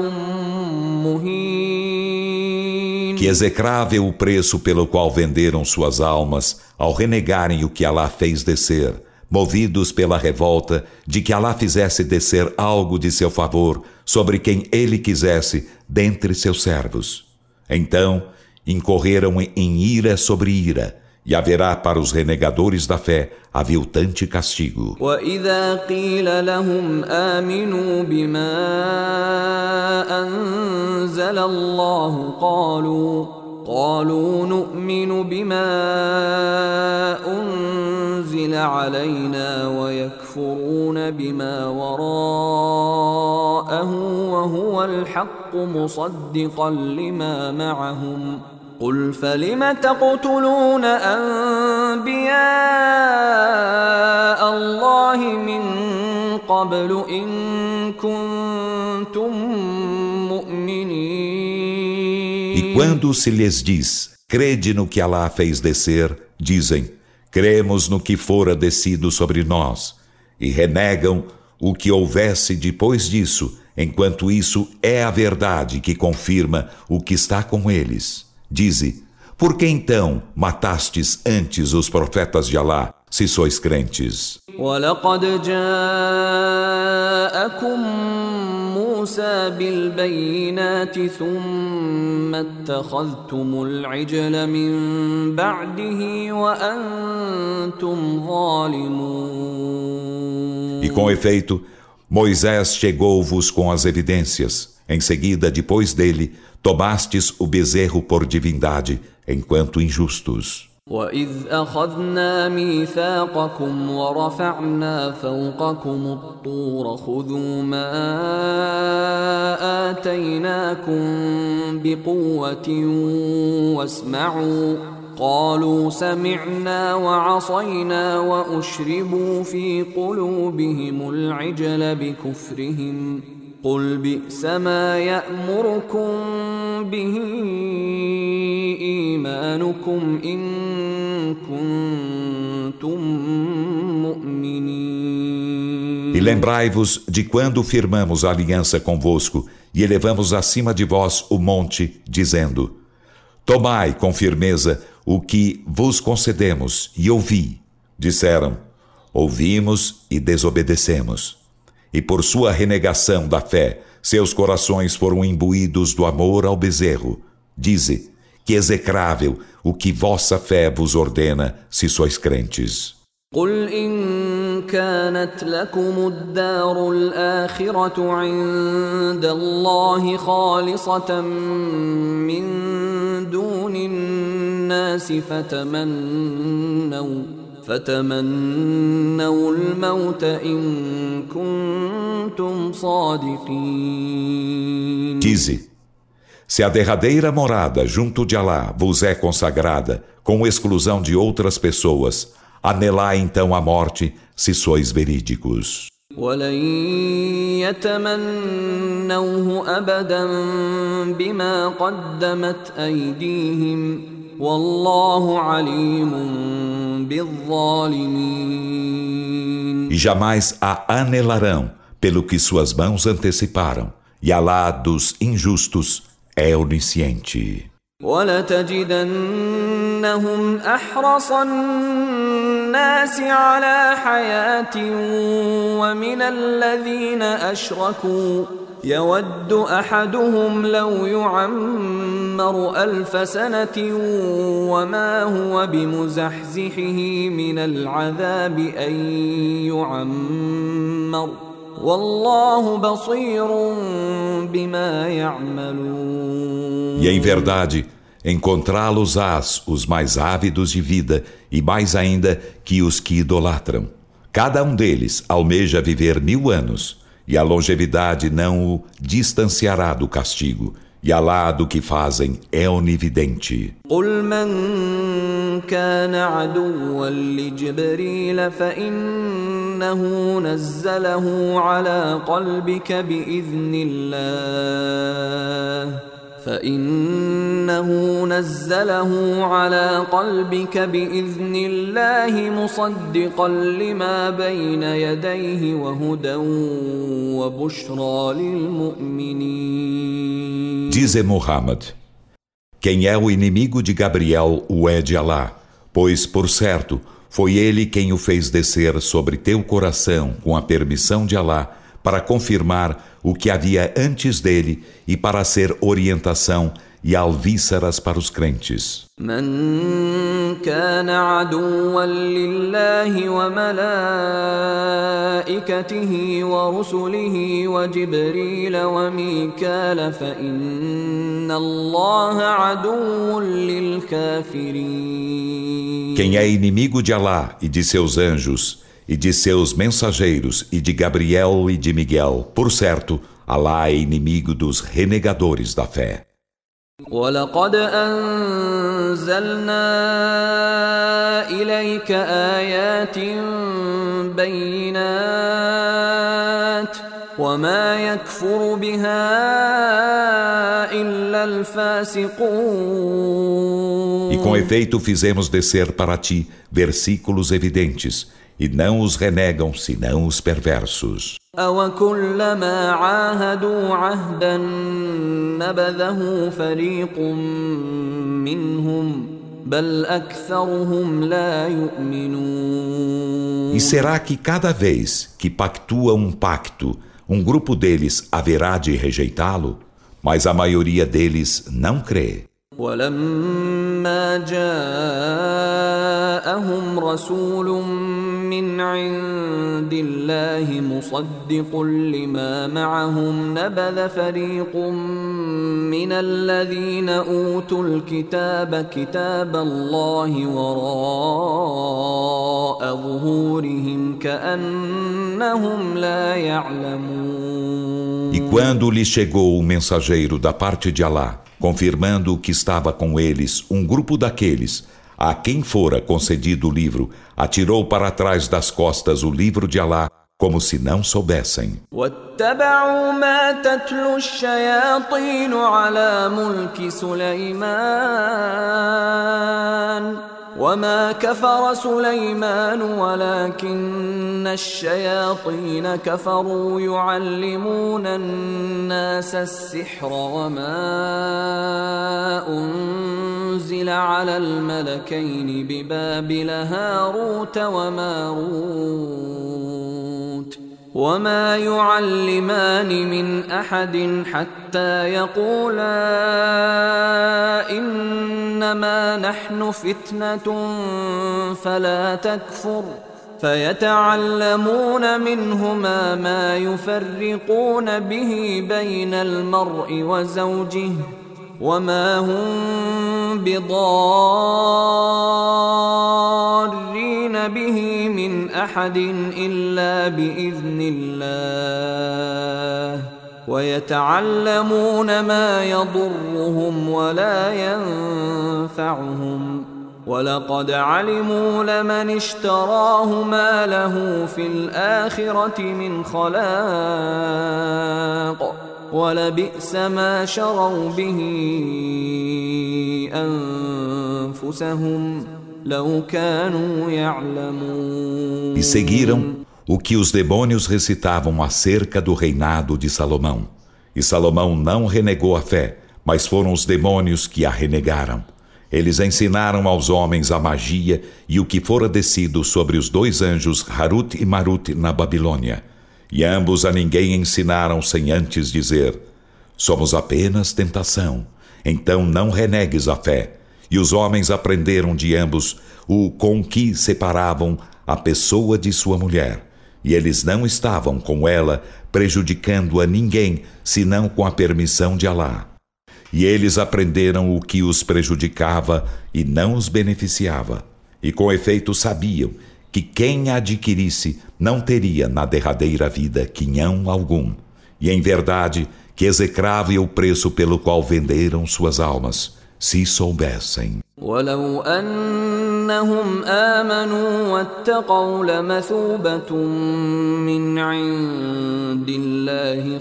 مهين. Que execrável o preço pelo qual venderam suas almas ao renegarem o que Alá fez descer, movidos pela revolta de que Alá fizesse descer algo de seu favor sobre quem ele quisesse dentre seus servos. Então incorreram em ira sobre ira, e haverá para os renegadores da fé aviltante castigo. وَإِذَا قِيلَ لَهُمْ آمِنُوا بِمَا أَنزَلَ اللَّهُ قالوا نؤمن بما أنزل علينا ويكفرون بما وراءه وهو الحق مصدقا لما معهم قل فلم تقتلون أنبياء الله من قبل إن كنتم مؤمنين. E quando se lhes diz, crede no que Alá fez descer, dizem, cremos no que fora descido sobre nós, e renegam o que houvesse depois disso, enquanto isso é a verdade que confirma o que está com eles. Dize, por que então matastes antes os profetas de Alá, se sois crentes? وَلَقَدْ جَاءَكُم مُوسَى بِالْبَيِّنَاتِ ثُمَّ اتَّخَذْتُمُ الْعِجْلَ مِن بَعْدِهِ وَأَنْتُمْ ظَالِمُونَ. E com efeito, Moisés chegou-vos com as evidências. Em seguida, depois dele, tomastes o bezerro por divindade, enquanto injustos. وَإِذْ أَخَذْنَا مِيثَاقَكُمْ وَرَفَعْنَا فَوْقَكُمُ الطُّورَ خُذُوا مَا آتَيْنَاكُمْ بِقُوَّةٍ وَاسْمَعُوا قَالُوا سَمِعْنَا وَعَصَيْنَا وَأُشْرِبُوا فِي قُلُوبِهِمُ الْعِجْلَ بِكُفْرِهِمْ قُلْ بِئْسَ مَا يَأْمُرُكُمْ بِهِ إِيمَانُكُمْ إِن كُنتُم مُّؤْمِنِينَ. E lembrai-vos de quando firmamos a aliança convosco e elevamos acima de vós o monte, dizendo, tomai com firmeza o que vos concedemos e ouvi. Disseram, ouvimos e desobedecemos. E por sua renegação da fé, seus corações foram imbuídos do amor ao bezerro. Dize, que execrável o que vossa fé vos ordena, se sois crentes. قُلْ إِن كَانَتْ لَكُمُ الدَّارُ الْآخِرَةُ عِندَ اللَّهِ خَالِصَةً مِّن دُونِ النَّاسِ فتمنوا الموت إن كنتم صادقين. Dize, se a derradeira morada junto de Alá vos é consagrada, com exclusão de outras pessoas, anelai então a morte, se sois verídicos. ولن يتمنوه أبدا بما قدمت أيديهم والله عليم بالظالمين. E jamais a anelarão pelo que suas mãos anteciparam, e Alá dos injustos é onisciente. وَلَتَجِدَنَّهُمْ أَحْرَصَ النَّاسِ عَلَى حَيَاةٍ وَمِنَ الَّذِينَ أَشْرَكُوا يَوَدُّ أَحَدُهُمْ لَوْ يُعَمَّرُ 1000 سَنَةٍ وَمَا هُوَ بِمُزَحْزِحِهِ مِنَ الْعَذَابِ أَن يُعَمَّرَ وَاللَّهُ بَصِيرٌ بِمَا يَعْمَلُونَ. E em verdade, encontrá-los-ás os mais ávidos de vida e mais ainda que os que idolatram. Cada um deles almeja viver 1000 anos, e a longevidade não o distanciará do castigo, e Alá do que fazem é onividente. قُلْ مَنْ كَانَ عَدُوًّا لِجِبْرِيلَ فَإِنَّهُ نَزَّلَهُ على قلبك بإذن الله مصدقا لما بين يديه وهدى وبشرى للمؤمنين. Dize Muhammad: quem é o inimigo de Gabriel o é de Alá, pois, por certo, foi ele quem o fez descer sobre teu coração com a permissão de Alá, para confirmar o que havia antes dele e para ser orientação e alvíceras para os crentes. من كان عدوا لله وملائكته ورسله وجبريل وميكال فإن الله عدو للكافرين. Quem é inimigo de Alá e de seus anjos e de seus mensageiros e de Gabriel e de Miguel, por certo, Alá é inimigo dos renegadores da fé. وَلَقَدْ أَنزَلْنَا إِلَيْكَ آيَاتٍ بَيِّنَاتٍ وَمَا يَكْفُرُ بِهَا إِلَّا الْفَاسِقُونَ. E com efeito fizemos descer para ti versículos evidentes, e não os renegam senão os perversos. أَوَكُلَّمَا عَاهَدُوا عَهْدًا نَبَذَهُ فَرِيقٌ مِّنْهُمْ بَلْ أَكْثَرُهُمْ لَا يُؤْمِنُونَ. E será que cada vez que pactua um pacto, um grupo deles haverá de rejeitá-lo? Mas a maioria deles não crê. وَلَمَّا جَاءَهُمْ رَسُولٌ مِّنْ عِندِ اللَّهِ مُصَدِّقٌ لِمَا مَعَهُمْ نَبَذَ فَرِيقٌ مِّنَ الَّذِينَ أُوتُوا الْكِتَابَ كِتَابَ اللَّهِ وَرَاءَ ظُهُورِهِمْ كَأَنَّهُمْ لَا يَعْلَمُونَ. E quando lhe chegou o mensageiro da parte de Alá, confirmando que estava com eles um grupo daqueles a quem fora concedido o livro, atirou para trás das costas o livro de Alá, como se não soubessem. وَاتَّبَعُوا مَا تَتْلُو الشَّيَاطِينُ عَلَى مُلْكِ سُلَيْمَانَ وَمَا كَفَرَ سُلَيْمَانُ وَلَكِنَّ الشَّيَاطِينَ كَفَرُوا يُعَلِّمُونَ النَّاسَ السِّحْرَ وَمَا أُنزِلَ عَلَى الْمَلَكَيْنِ بِبَابِلَ هَارُوتَ وَمَارُوتَ وَمَا يُعَلِّمَانِ مِنْ أَحَدٍ حَتَّى يَقُولَا إِنَّمَا نَحْنُ فِتْنَةٌ فَلَا تَكْفُرْ فَيَتَعَلَّمُونَ مِنْهُمَا مَا يُفَرِّقُونَ بِهِ بَيْنَ الْمَرْءِ وَزَوْجِهِ وَمَا هُمْ بِضَارِّينَ بِهِ مِنْ أَحَدٍ إِلَّا بِإِذْنِ اللَّهِ وَيَتَعَلَّمُونَ مَا يَضُرُّهُمْ وَلَا يَنفَعُهُمْ ولقد علموا لمن اشتراه ما له في الآخرة من خلاق ولبئس ما شروا به أنفسهم لو كانوا يعلمون. E seguiram o que os demônios recitavam acerca do reinado de Salomão. E Salomão não renegou a fé, mas foram os demônios que a renegaram. Eles ensinaram aos homens a magia e o que fora descido sobre os 2 anjos Harut e Marut na Babilônia. E ambos a ninguém ensinaram sem antes dizer: somos apenas tentação, então não renegues a fé. E os homens aprenderam de ambos o com que separavam a pessoa de sua mulher. E eles não estavam com ela prejudicando a ninguém, senão com a permissão de Alá. E eles aprenderam o que os prejudicava e não os beneficiava. E com efeito sabiam que quem a adquirisse não teria na derradeira vida quinhão algum. E em verdade que execrável o preço pelo qual venderam suas almas, se soubessem. ولو أنهم آمنوا واتقوا لمثوبة من عند الله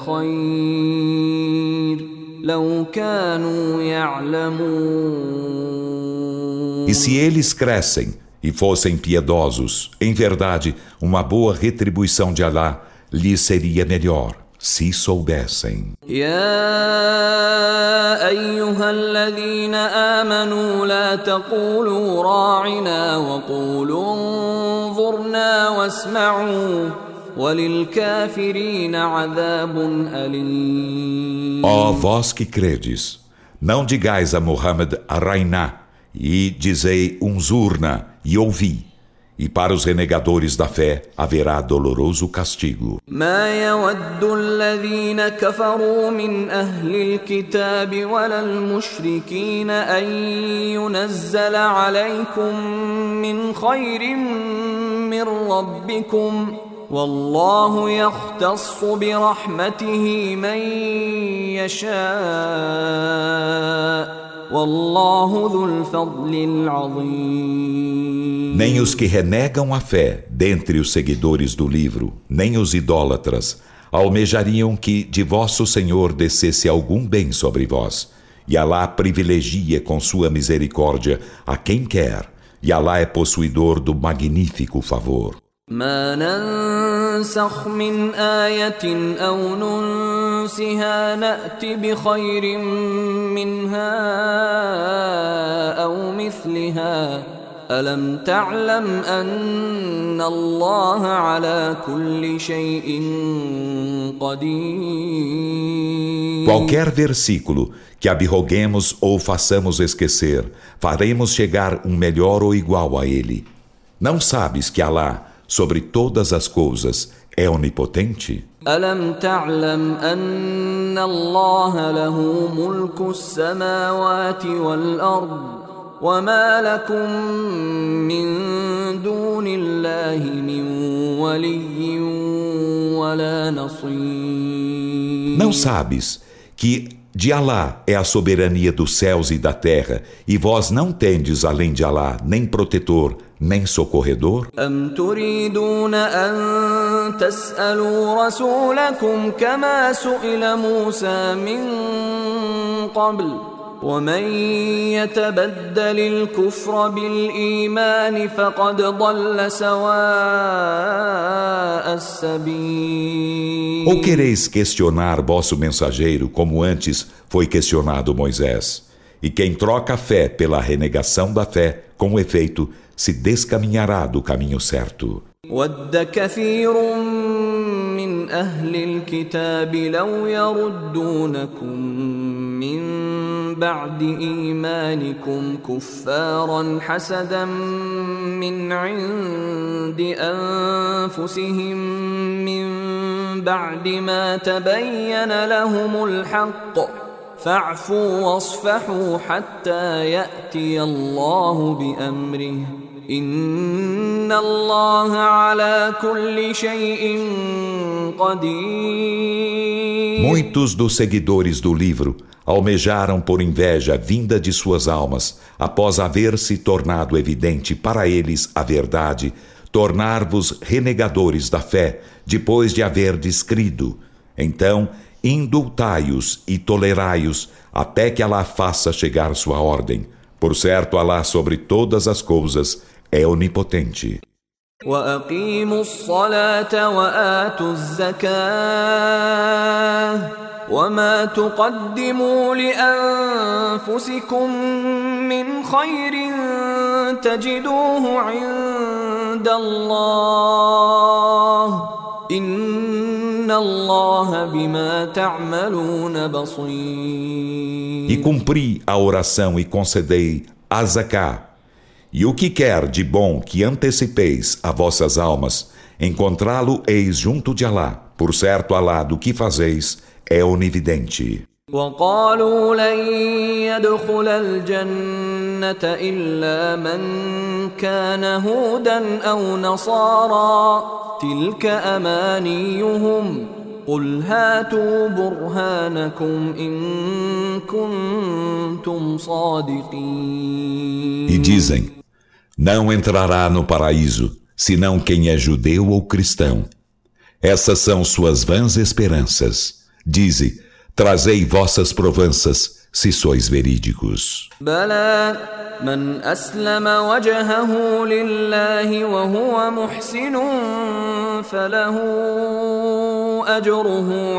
خير لو كانوا يعلمون. E se eles crescem e fossem piedosos, em verdade, uma boa retribuição de Alá lhes seria melhor, se soubessem. يا أيها الذين آمنوا لا تقولوا راعنا وقولوا انظرنا واسمعوا وللكافرين عذاب أليم. Ó vós que credes, não digais a Muhammad Arainá e dizei unzurna e ouvi. E para os renegadores da fé haverá doloroso castigo. ما يود الذين كفروا من أهل الكتاب ولا المشركين أن ينزل عليكم من خير من ربكم والله يختص برحمته من يشاء والله ذو الفضل العظيم. Nem os que renegam a fé dentre os seguidores do livro, nem os idólatras, almejariam que de vosso Senhor descesse algum bem sobre vós. E Alá privilegia com sua misericórdia a quem quer, e Alá é possuidor do magnífico favor. ما ننسخ من آية أو ننسها نأت بخير منها أو مثلها ألم تعلم أن الله على كل شيء قدير. Qualquer versículo que abroguemos ou façamos esquecer, faremos chegar um melhor ou igual a ele. Não sabes que Alá, sobre todas as coisas, é onipotente? ألم تعلم أن الله له ملك السماوات والأرض وما لكم من دون الله من ولي ولا نصير. Não sabes que de Alá é a soberania dos céus e da terra, e vós não tendes além de Alá nem protetor, nem socorredor? أم تريدون أن تسألوا رسولكم كما سئل موسى من قبل ومن يتبدل الكفر بالإيمان فقد ضل سواء السبيل. Ou quereis questionar vosso mensageiro como antes foi questionado Moisés? E quem troca a fé pela renegação da fé, com efeito, se descaminhará do caminho certo. ود كثير من أهل الكتاب لو يردونكم من بعد إيمانكم كفارا حسدا من عند أنفسهم من بعد ما تبين لهم الحق فاعفوا واصفحوا حتى يأتي الله بأمره إن الله على كل شيء قدير. Muitos dos seguidores do livro almejaram por inveja a vinda de suas almas, após haver se tornado evidente para eles a verdade, tornar-vos renegadores da fé, depois de haver descrido. Então, indultai-os e tolerai-os, até que Alá faça chegar sua ordem. Por certo, Alá sobre todas as coisas é onipotente. وأقيموا الصلاة وآتوا الزكاة وما تقدموا لأنفسكم من خير تجدوه عند الله إن الله بما تعملون بصير. E cumpri a oração e concedei a Zaká. E o que quer de bom que antecipeis a vossas almas, encontrá-lo eis junto de Alá. Por certo, Alá do que fazeis é onividente. وقالوا لن يدخل الجنة إلا من كان هودا أو نصارى تلك أمانيهم قل هاتوا برهانكم إن كنتم صادقين. E dizem, não entrará no paraíso, senão quem é judeu ou cristão. Essas são suas vãs esperanças. Dize, trazei vossas provanças, se sois verídicos. بلى من أسلم وجهه لله وهو محسن فله أجره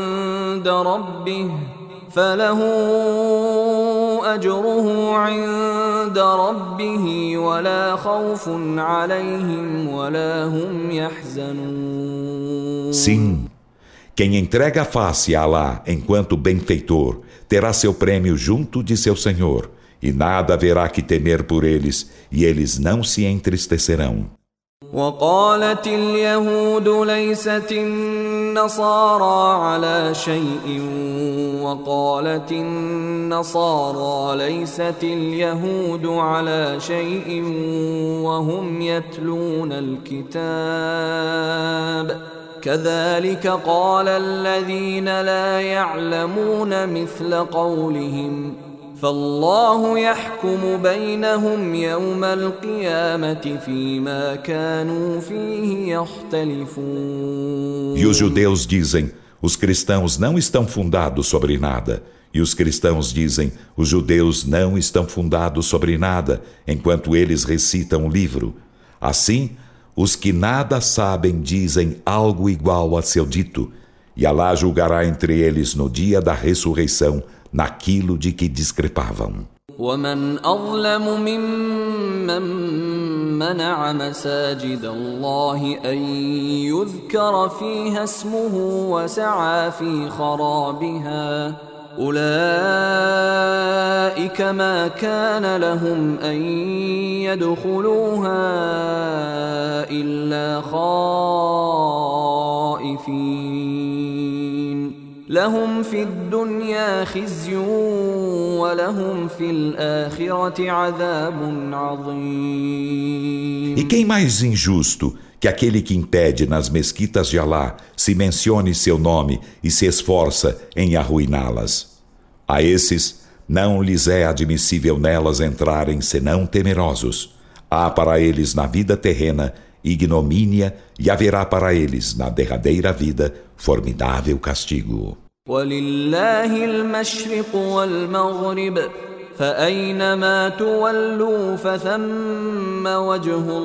عند ربه ولا خوف عليهم ولا هم يحزنون. Sim, quem entrega a face a Alá enquanto benfeitor, terá seu prêmio junto de seu Senhor, e nada haverá que temer por eles, e eles não se entristecerão. وقالت اليهود ليست النصارى على شيء وقالت النصارى ليست اليهود على شيء وهم يتلون الكتاب كذلك قال الذين لا يعلمون مثل قولهم فالله يحكم بينهم يوم القيامة فيما كانوا فيه يختلفون. E os judeus dizem, os cristãos não estão fundados sobre nada. E os cristãos dizem, os judeus não estão fundados sobre nada, enquanto eles recitam o livro. Assim, os que nada sabem dizem algo igual a seu dito, e Alá julgará entre eles no dia da ressurreição, naquilo de que discrepavam. ومن أظلم ممن منع مساجد الله أن يذكر فيها اسمه وسعى في خرابها أولئك ما كان لهم أن يدخلوها إلا خائفين لهم في الدنيا خزي ولهم في الآخرة عذاب عظيم. E quem mais injusto que aquele que impede nas mesquitas de Alá se mencione seu nome e se esforça em arruiná-las? A esses não lhes é admissível nelas entrarem senão temerosos. Há para eles na vida terrena ignomínia e haverá para eles na derradeira vida formidável castigo. وَلِلَّهِ الْمَشْرِقُ وَالْمَغْرِبُ فَأَيْنَمَا تُوَلُّوا فَثَمَّ وَجْهُ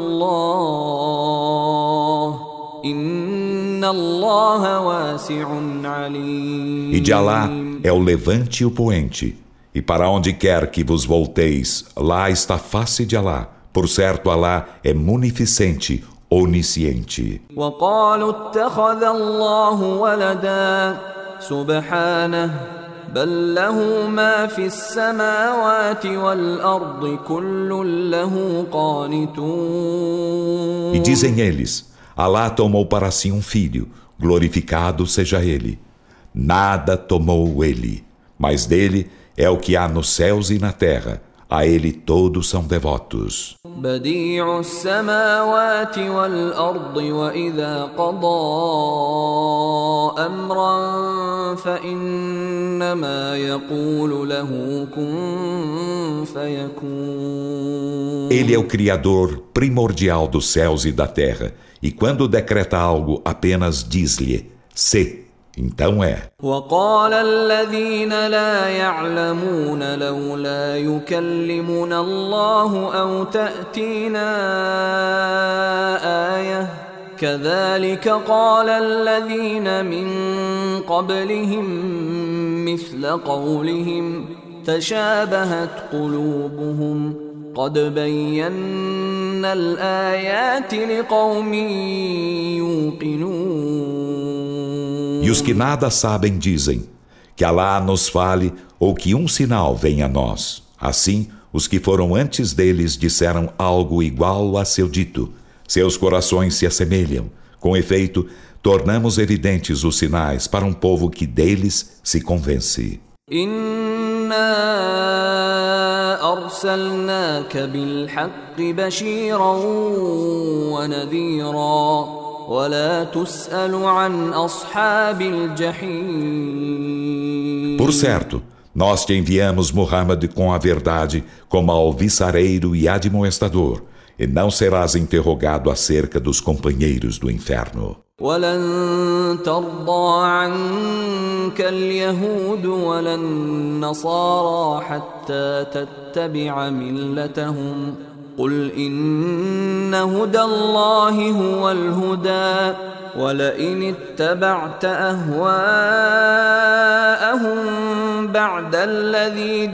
اللَّهِ إِنَّ اللَّهَ وَاسِعٌ عَلِيمٌ. E de Alá é o levante e o poente, e para onde quer que vos volteis, lá está a face de Alá. Por certo, Alá é munificente, onisciente. وَقَالُوا اتَّخَذَ اللَّهُ وَلَدًا سُبْحَانَهُ بَل لَّهُ مَا فِي السَّمَاوَاتِ وَالْأَرْضِ كُلٌّ لَّهُ قَانِتُونَ. E dizem eles, Alá tomou para si um filho, glorificado seja ele. Nada tomou ele, mas dele é o que há nos céus e na terra. A ele todos são devotos. بديع السماوات والأرض وإذا قضى أمرا فإنما يقول له كن فيكون. Ele é o Criador primordial dos céus e da terra, e quando decreta algo, apenas diz-lhe, sê, então é. وقال الذين لا يعلمون لولا يكلمنا الله أو تأتينا آية كذلك قال الذين من قبلهم مثل قولهم تشابهت قلوبهم قد بينا الآيات لقوم يوقنون. E os que nada sabem dizem, que Alá nos fale ou que um sinal venha a nós. Assim, os que foram antes deles disseram algo igual a seu dito. Seus corações se assemelham. Com efeito, tornamos evidentes os sinais para um povo que deles se convence. إنا أرسلناك بالحق بشيرا ونذيرا ولا تسأل عن أصحاب الجحيم. Por certo, nós te enviamos Muhammad com a verdade como alvissareiro e admoestador, e não serás interrogado acerca dos companheiros do inferno. ولن ترضى عنك اليهود ولا النصارى حتى تتبع ملتهم قل إن هدى الله هو الهدى ولئن اتبعت أهواءهم بعد الذي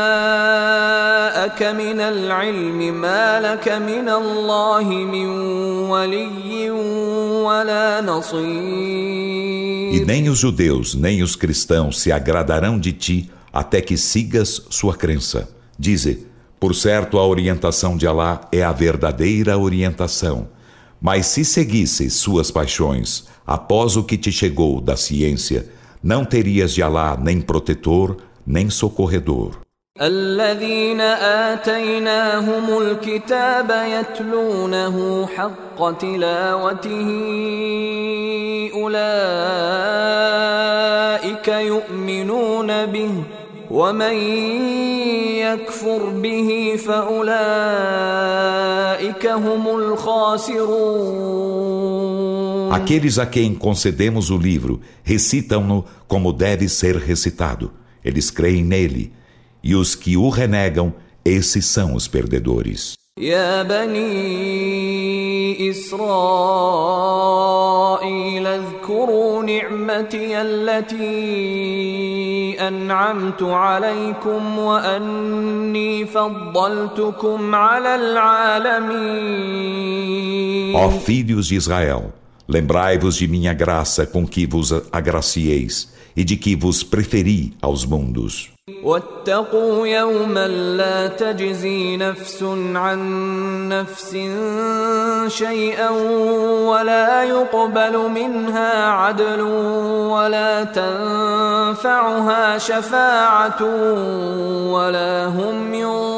جاءك من العلم ما لك من الله من ولي ولا نصير. E nem os judeus nem os cristãos se agradarão de ti até que sigas sua crença. Dize, por certo a orientação de Alá é a verdadeira orientação. Mas se seguisses suas paixões após o que te chegou da ciência, não terias de Alá nem protetor, nem socorredor. الذين آتيناهم الكتاب يتلونه حق تلاوته أولئك يؤمنون به ومن يكفر به فأولئك هم الخاسرون. Aqueles a quem concedemos o livro recitam-no como deve ser recitado. Eles creem nele. E os que o renegam, esses são os perdedores. يا بني إسرائيل اذكروا نعمتي التي أنعمت عليكم وأني فضلتكم على العالمين. Ó filhos de Israel, lembrai-vos de minha graça com que vos agracieis e de que vos preferi aos mundos. واتقوا يوما لا تجزي نفس عن نفس شيئا ولا يقبل منها عدل ولا تنفعها شفاعة ولا هم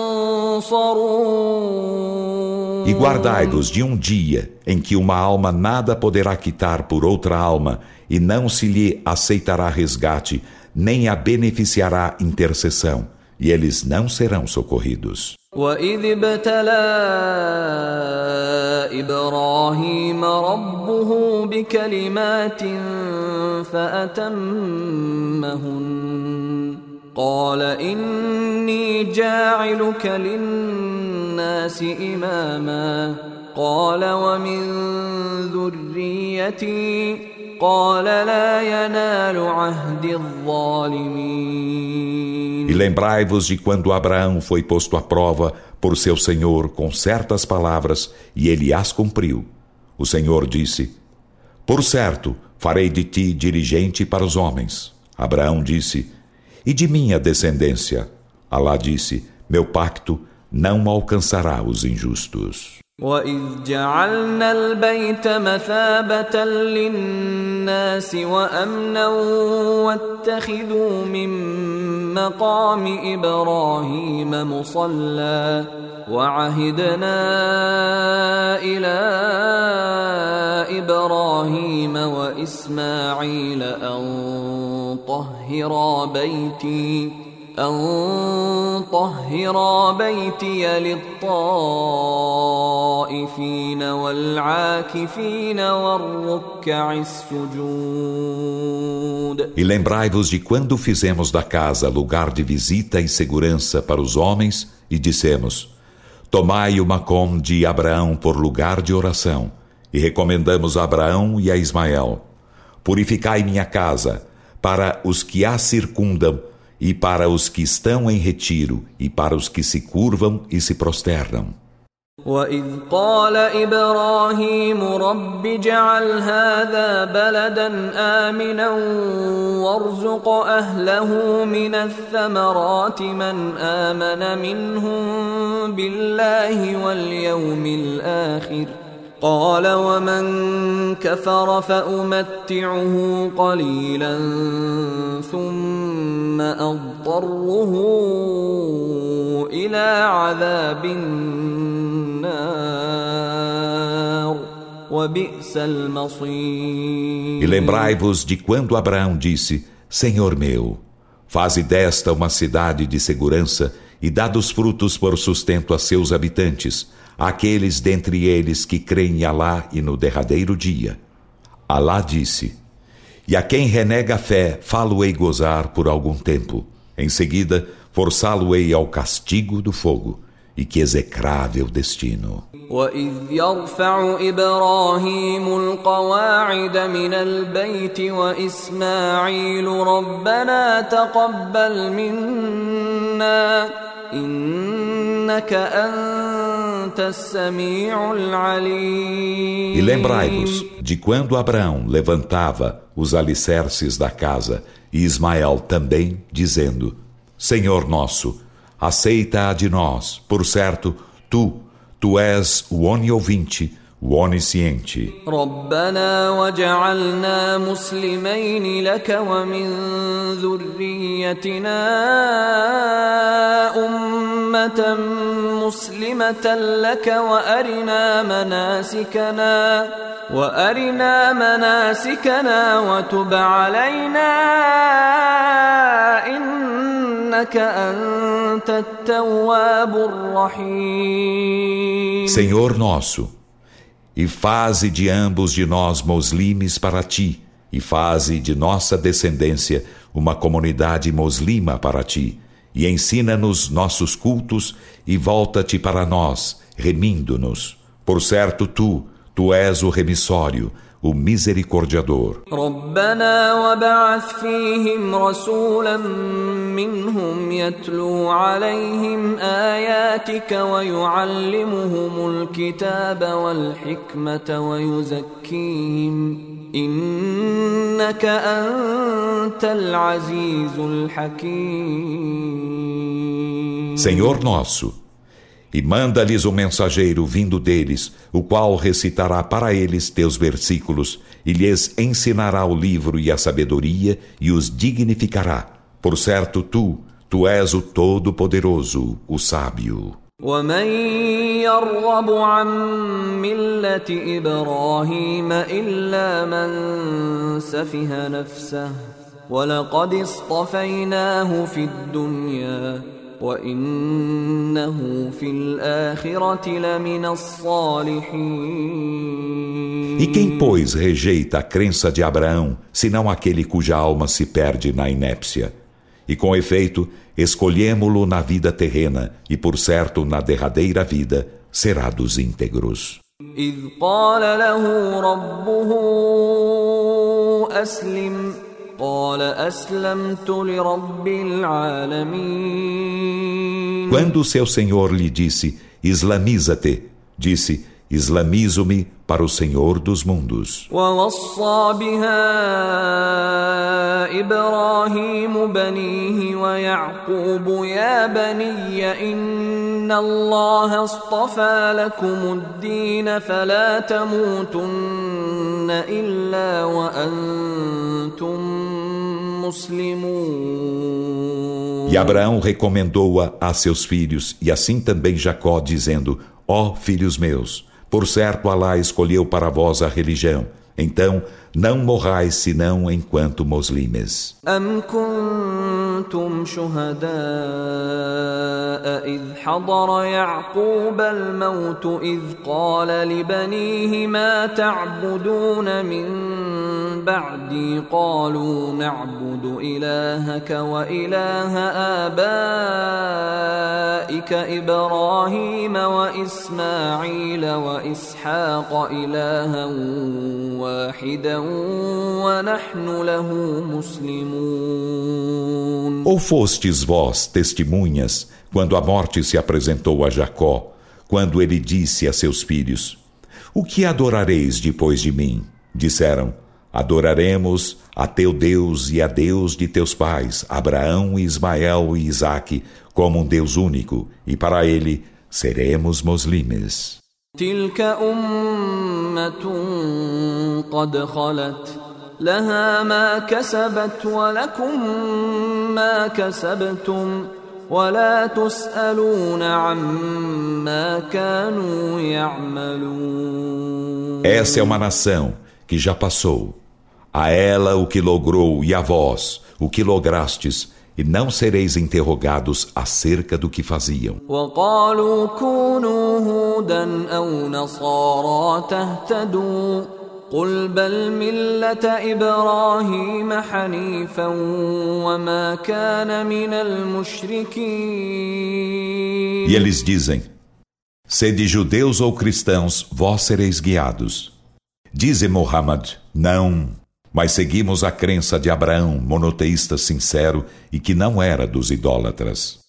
ينصرون. E guardai-vos de um dia em que uma alma nada poderá quitar por outra alma e não se lhe aceitará resgate, nem a beneficiará intercessão, e eles não serão socorridos. وَإِذِ ابْتَلَى إِبْرَاهِيمَ رَبُّهُ بِكَلِمَاتٍ فَأَتَمَّهُنَّ قَالَ إِنِّي جَاعِلُكَ لِلنَّاسِ إِمَامًا قَالَ وَمِنْ ذُرِّيَّتِي قال لا ينال عهد الظالمين. E lembrai-vos de quando Abraão foi posto à prova por seu Senhor com certas palavras e ele as cumpriu. O Senhor disse, por certo, farei de ti dirigente para os homens. Abraão disse, e de minha descendência? Alá disse, meu pacto não alcançará os injustos. وَإِذْ جَعَلْنَا الْبَيْتَ مَثَابَةً لِلنَّاسِ وَأَمْنًا وَاتَّخِذُوا مِن مَّقَامِ إِبْرَاهِيمَ مُصَلًّى وَعَهِدْنَا إِلَى إِبْرَاهِيمَ وَإِسْمَاعِيلَ أَن طهرا بيتي للطائفين والعاكفين والركع السجود. E lembrai-vos de quando fizemos da casa lugar de visita e segurança para os homens e dissemos: tomai o Macom de Abraão por lugar de oração, e recomendamos a Abraão e a Ismael: purificai minha casa para os que a circundam e para os que estão em retiro, e para os que se curvam e se prosternam. وَإِذْ قَالَ إِبْرَاهِيمُ رَبِّ اجْعَلْ هَذَا بَلَدًا آمِنًا وَارْزُقْ أَهْلَهُ مِنَ الثَّمَرَاتِ مَنْ آمَنَ مِنْهُمْ بِاللَّهِ وَالْيَوْمِ الْآخِرِ قال ومن كفر فأمتعه قليلا ثم أضطره إلى عذاب النار وبئس المصير. E lembrai-vos de quando Abraão disse: Senhor meu, faze desta uma cidade de segurança e dá dos frutos por sustento a seus habitantes, aqueles dentre eles que creem em Alá e no derradeiro dia. Alá disse: e a quem renega a fé, fá-lo-ei gozar por algum tempo. Em seguida, forçá-lo-ei ao castigo do fogo. E que execrável destino. وَإِذْ يَرْفَعُ إِبْرَاهِيمُ الْقَوَاعِدَ مِنَ الْبَيْتِ وَإِسْمَاعِيلُ رَبَّنَا تَقَبَّلْ مِنَّا إِنَّكَ أَنْتَ السَّمِيعُ الْعَلِيمُ. E lembrai-vos de quando Abraão levantava os alicerces da casa e Ismael também, dizendo: Senhor nosso, aceita-a de nós, por certo, tu és o oniovinte, o onisciente. رَبَّنَا وَجَعَلْنَا مُسْلِمَيْنِ لَكَ وَمِنْ ذُرِّيَّتِنَا أُمَّةً مُسْلِمَةً لَكَ وَأَرِنَا مَنَاسِكَنَا وَتُبْ عَلَيْنَا إِنَّكَ أَنْتَ التَّوَّابُ الرَّحِيمُ. Senhor nosso, e faze de ambos de nós moslimes para ti, e faze de nossa descendência uma comunidade moslima para ti, e ensina-nos nossos cultos, e volta-te para nós, remindo-nos. Por certo, tu és o remissório, o misericordiador. رَبَّنَا وَابْعَثْ فِيهِمْ رَسُولًا مِّنْهُمْ يَتْلُو عَلَيْهِمْ آيَاتِكَ وَيُعَلِّمُهُمُ الْكِتَابَ وَالْحِكْمَةَ وَيُزَكِّيهِمْ إِنَّكَ أَنْتَ الْعَزِيزُ الْحَكِيمُ. Senhor nosso, e manda-lhes um mensageiro vindo deles, o qual recitará para eles teus versículos, e lhes ensinará o livro e a sabedoria, e os dignificará. Por certo, tu és o Todo-Poderoso, o Sábio. وَمَنْ يَرْغَبُ عَنْ مِلَّةِ إِبْرَاهِيمَ إِلَّا مَنْ سَفِهَ نَفْسَهُ وَلَقَدِ اصْطَفَيْنَاهُ فِي الدُّنْيَا وَإِنَّهُ فِي الْآخِرَةِ لَمِنَ الصَّالِحِينَ. E quem, pois, rejeita a crença de Abraão, senão aquele cuja alma se perde na inépcia? E com efeito, escolhemo-lo na vida terrena, e por certo, na derradeira vida, será dos íntegros. إِذْ قَالَ لَهُ رَبُّهُ أَسْلِمْ قال أسلمت لرب العالمين. Quando seu Senhor lhe disse: islamiza-te, disse: islamizo-me para o Senhor dos mundos. ووصى بها إبراهيم بنيه ويعقوب يا بني إن إن الله اصطفى لكم الدين فلا تموتن إلا وأنتم مسلمون. E Abraão recomendou-a a seus filhos, e assim também Jacó, dizendo: ó filhos meus, por certo Alá escolheu para vós a religião, então não morrais senão enquanto muslimes. أم كنتم شهداء إذ حضر يعقوب الموت إذ قال لبنيه ما تعبدون من بعدي قالوا نعبد إلهك وإله آبائك إبراهيم وإسماعيل وإسحاق إلها واحدا ونحن له مسلمون. Ou fostes vós testemunhas quando a morte se apresentou a Jacó, quando ele disse a seus filhos: o que adorareis depois de mim? Disseram: adoraremos a teu Deus e a Deus de teus pais, Abraão, Ismael e Isaque, como um Deus único, e para ele seremos muslimes. تلك أمة قد خلت لها ما كسبت ولكم ما كسبتم ولا تسألون عما كانوا يعملون. Essa é uma nação que já passou. A ela o que logrou e a vós o que lograstes, e não sereis interrogados acerca do que faziam. وقالوا كونوا هودا أو نصارى تهتدوا قل بل ملة إبراهيم حنيفا وما كان من المشركين. E eles dizem: sede judeus ou cristãos, vós sereis guiados. Dize Muhammad: não, mas seguimos a crença de Abraão, monoteísta sincero e que não era dos idólatras.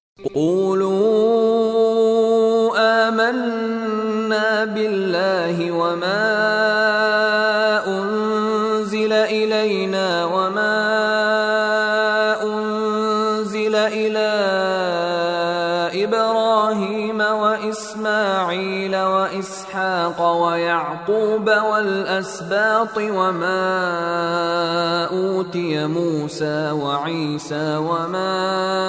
قولوا آمنا بالله وما أنزل إلينا وما أنزل إلى إبراهيم وإسماعيل وإسحاق ويعقوب والأسباط وما أوتي موسى وعيسى وما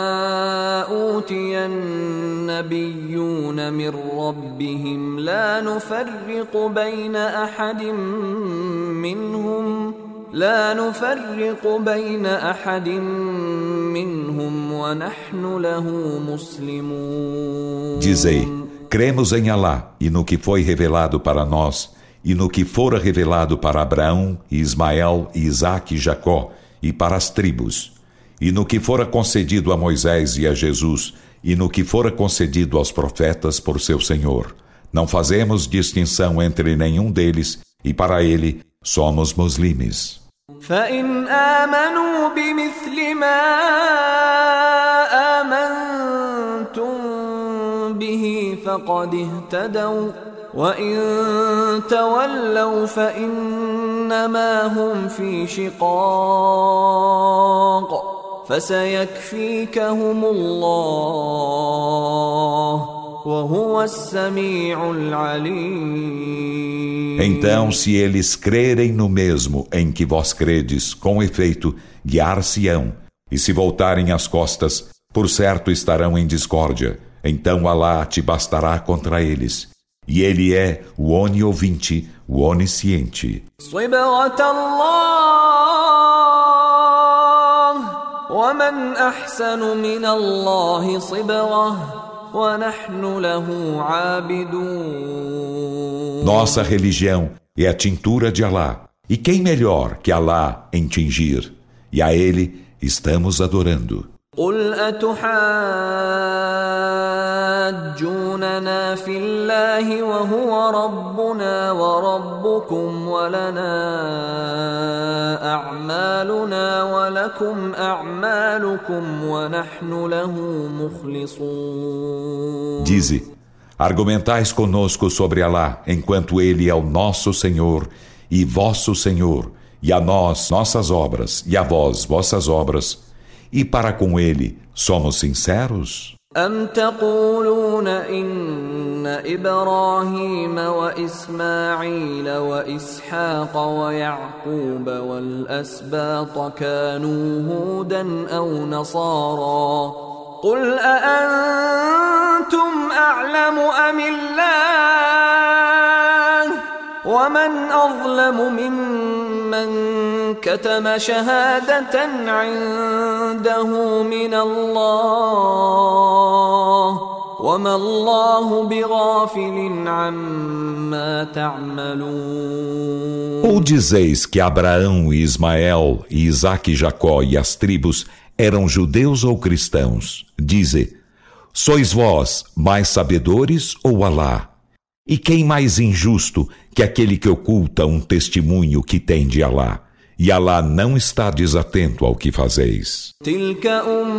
أوتي النبيون من ربهم لا نفرق بين أحد منهم ونحن له مسلمون. Dizei: cremos em Alá e no que foi revelado para nós e no que fora revelado para Abraão, Ismael, Isaque e Jacó e para as tribos, e no que fora concedido a Moisés e a Jesus e no que fora concedido aos profetas por seu Senhor. Não fazemos distinção entre nenhum deles e para ele somos muslimes. فإن آمنوا بمثل ما آمنتم به فقد اهتدوا وإن تولوا فإنما هم في شقاق فسيكفيكهم الله وهو السميع العليم. Então, se eles crerem no mesmo em que vós credes, com efeito, guiar-se-ão, e se voltarem as costas, por certo estarão em discórdia. Então Alá te bastará contra eles. E ele é o oniovinte, o onisciente. صبغة الله ومن أحسن من الله صبغة ونحن له عابدون. Nossa religião é a tintura de Alá. E quem melhor que Alá em tingir? E a ele estamos adorando. قل أتحاجوننا في الله وهو ربنا وربكم ولنا أعمالنا ولكم أعمالكم ونحن له مخلصون. Dize: argumentais conosco sobre Alá, enquanto ele é o nosso Senhor e vosso Senhor, e a nós nossas obras, e a vós vossas obras, e para com ele somos sinceros? أم تقولون إن إبراهيم وإسماعيل وإسحاق ويعقوب والأسباط كانوا هودا أو نصارى قل أأنتم أعلم أم الله ومن أظلم ممن كتم شهادة عنده من الله وما الله بغافل عما تعملون. Ou dizeis que Abraão e Ismael e Isaque e Jacó e as tribos eram judeus ou cristãos? Dize, sois vós mais sabedores ou Alá? E quem mais injusto que aquele que oculta um testemunho que tem de Alá? E Alá não está desatento ao que fazeis. Tilka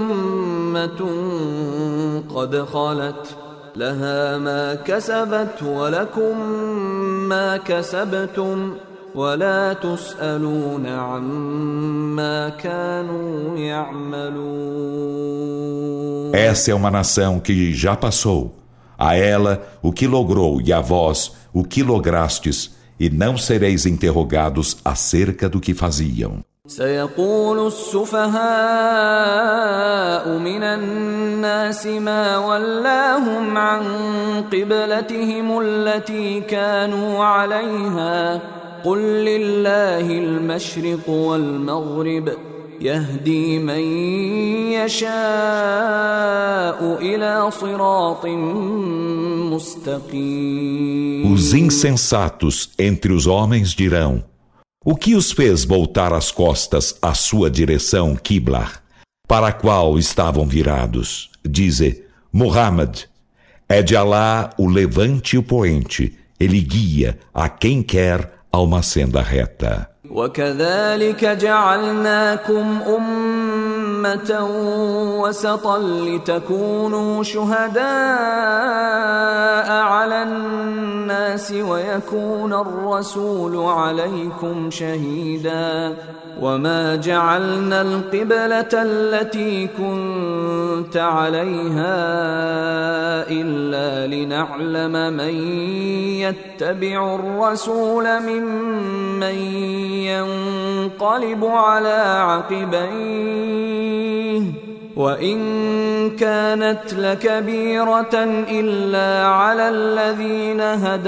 ummatun qad khalat laha ma kasabat wa lakum ma kasabtum wa la tus'aluna amma kanu ya'malun. Essa é uma nação que já passou. A ela o que logrou e a vós o que lograstes, e não sereis interrogados acerca do que faziam. سيقول السفهاء من الناس ما ولاهم عن قبلتهم التي كانوا عليها قل لله المشرق والمغرب يهدي من يشاء إلى صراط مستقيم. Os insensatos entre os homens dirão: o que os fez voltar as costas à sua direção, Qibla, para a qual estavam virados? Dize, Muhammad, é de Alá o levante e o poente, ele guia a quem quer a uma senda reta. وكذلك جعلناكم أمة وسطا لتكونوا شهداء على الناس ويكون الرسول عليكم شهيدا وما جعلنا القبلة التي كنت عليها إلا لنعلم من يتبع الرسول ممن ينقلب على عقبيه وإن كانت لكبيرة إلا على الذين هدى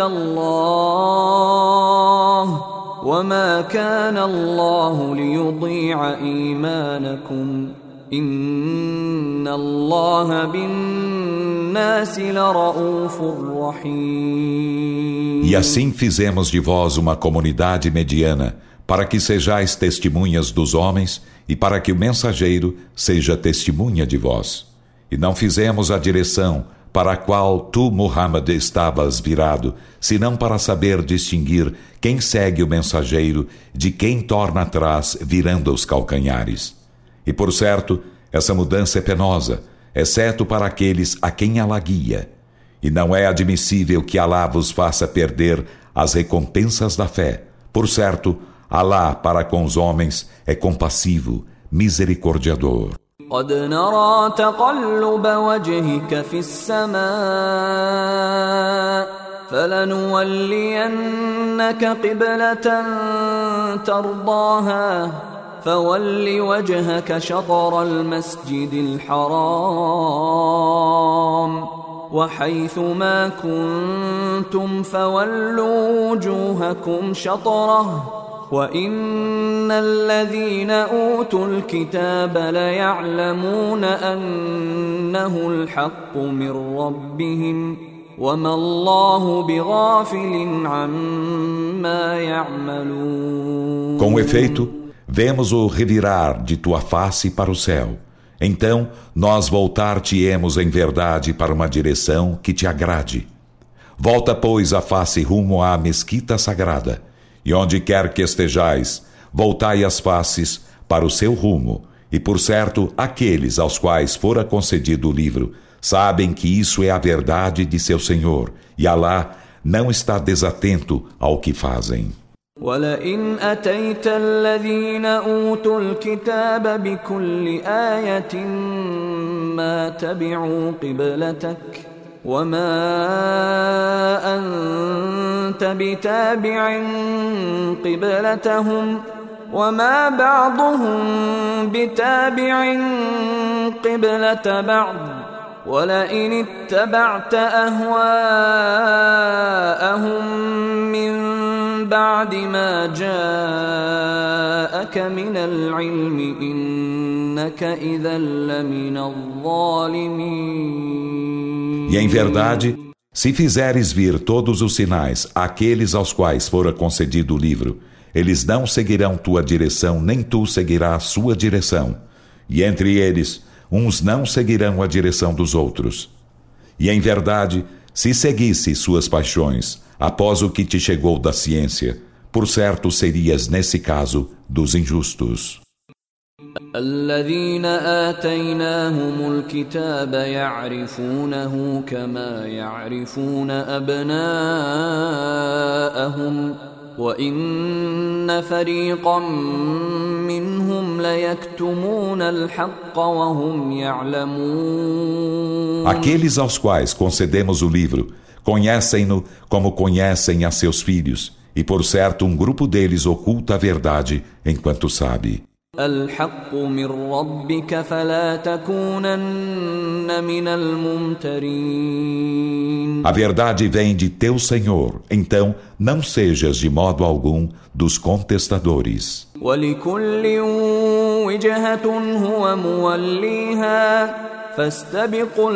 الله وما كان الله ليضيع إيمانكم إن الله بالناس لرؤوف رحيم. E assim fizemos de vós uma comunidade mediana, para que sejais testemunhas dos homens e para que o mensageiro seja testemunha de vós. E não fizemos a direção para a qual tu, Muhammad, estavas virado, senão para saber distinguir quem segue o mensageiro de quem torna atrás virando os calcanhares. E por certo, essa mudança é penosa, exceto para aqueles a quem Alá guia. E não é admissível que Alá vos faça perder as recompensas da fé. Por certo, Alá para com os homens é compassivo, misericordiador. قد نرى تقلب وجهك في السماء فلنولينك قبلة ترضاها فول وجهك شطر المسجد الحرام وحيث ما كنتم فولوا وجوهكم شطره وإن الذين أوتوا الكتاب ليعلمون أنه الحق من ربهم وما الله بغافل عما يعملون. Com efeito, vemos o revirar de tua face para o céu. Então, nós voltar-te-emos em verdade para uma direção que te agrade. Volta, pois, a face rumo à mesquita sagrada. E onde quer que estejais, voltai as faces para o seu rumo. E por certo, aqueles aos quais fora concedido o livro, sabem que isso é a verdade de seu Senhor. E Alá não está desatento ao que fazem. ولئن أتيت الذين أوتوا الكتاب بكل آية ما تبعوا قبلتك وما أنت بتابع قبلتهم وما بعضهم بتابع قبلة بعض ولئن اتبعت أهواءهم من بعد ما جاءك من العلم إنك إذا لمن الظالمين. E em verdade, se fizeres vir todos os sinais àqueles aos quais fora concedido o livro, eles não seguirão tua direção, nem tu seguirás sua direção. E entre eles, uns não seguirão a direção dos outros. E em verdade, se seguisse suas paixões, após o que te chegou da ciência, por certo serias, nesse caso, dos injustos. الذين آتيناهم الكتاب يعرفونه كما يعرفون أبناءهم وإن فريقا منهم ليكتمون الحق وهم يعلمون. Aqueles aos quais concedemos o livro conhecem-no como conhecem a seus filhos, e por certo um grupo deles oculta a verdade enquanto sabe. الحق من ربك فلا تكونن من الممترين. A verdade vem de teu Senhor, então não sejas de modo algum dos contestadores. ولكل وجهة هو موليها فاستبقوا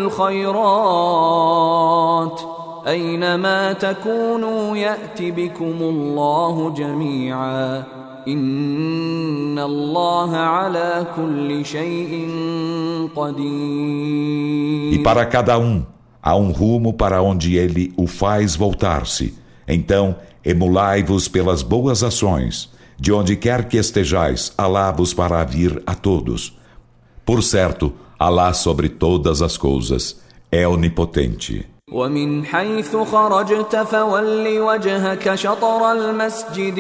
الخيرات أينما تكونوا يأت بكم الله جميعا إن الله على كل شيء قدير. E para cada um há um rumo para onde ele o faz voltar-se. Então, emulai-vos pelas boas ações. De onde quer que estejais, Alá vos fará vir a todos. Por certo, Alá sobre todas as coisas é onipotente. ومن حيث خرجت فول وجهك شطر المسجد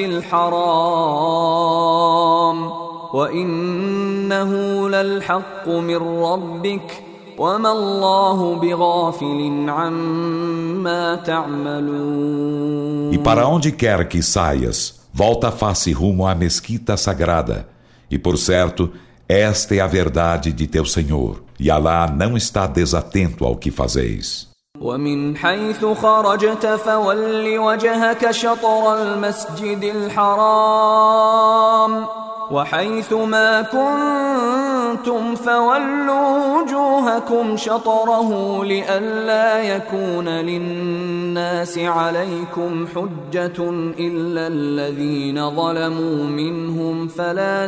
الحرام وإنه للحق من ربك وما الله بغافل عما تعملون. E para onde quer que saias, volta a face rumo à mesquita sagrada. E por certo, esta é a verdade de teu Senhor, e Alá não está desatento ao que fazeis. ومن حيث خرجت فول وجهك شطر المسجد الحرام وحيث ما كنتم فولوا وجوهكم شطره لئلا يكون للناس عليكم حجة إلا الذين ظلموا منهم فلا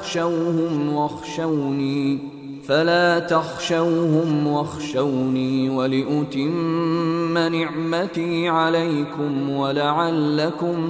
تخشوهم واخشوني ولأتم نعمتي عليكم ولعلكم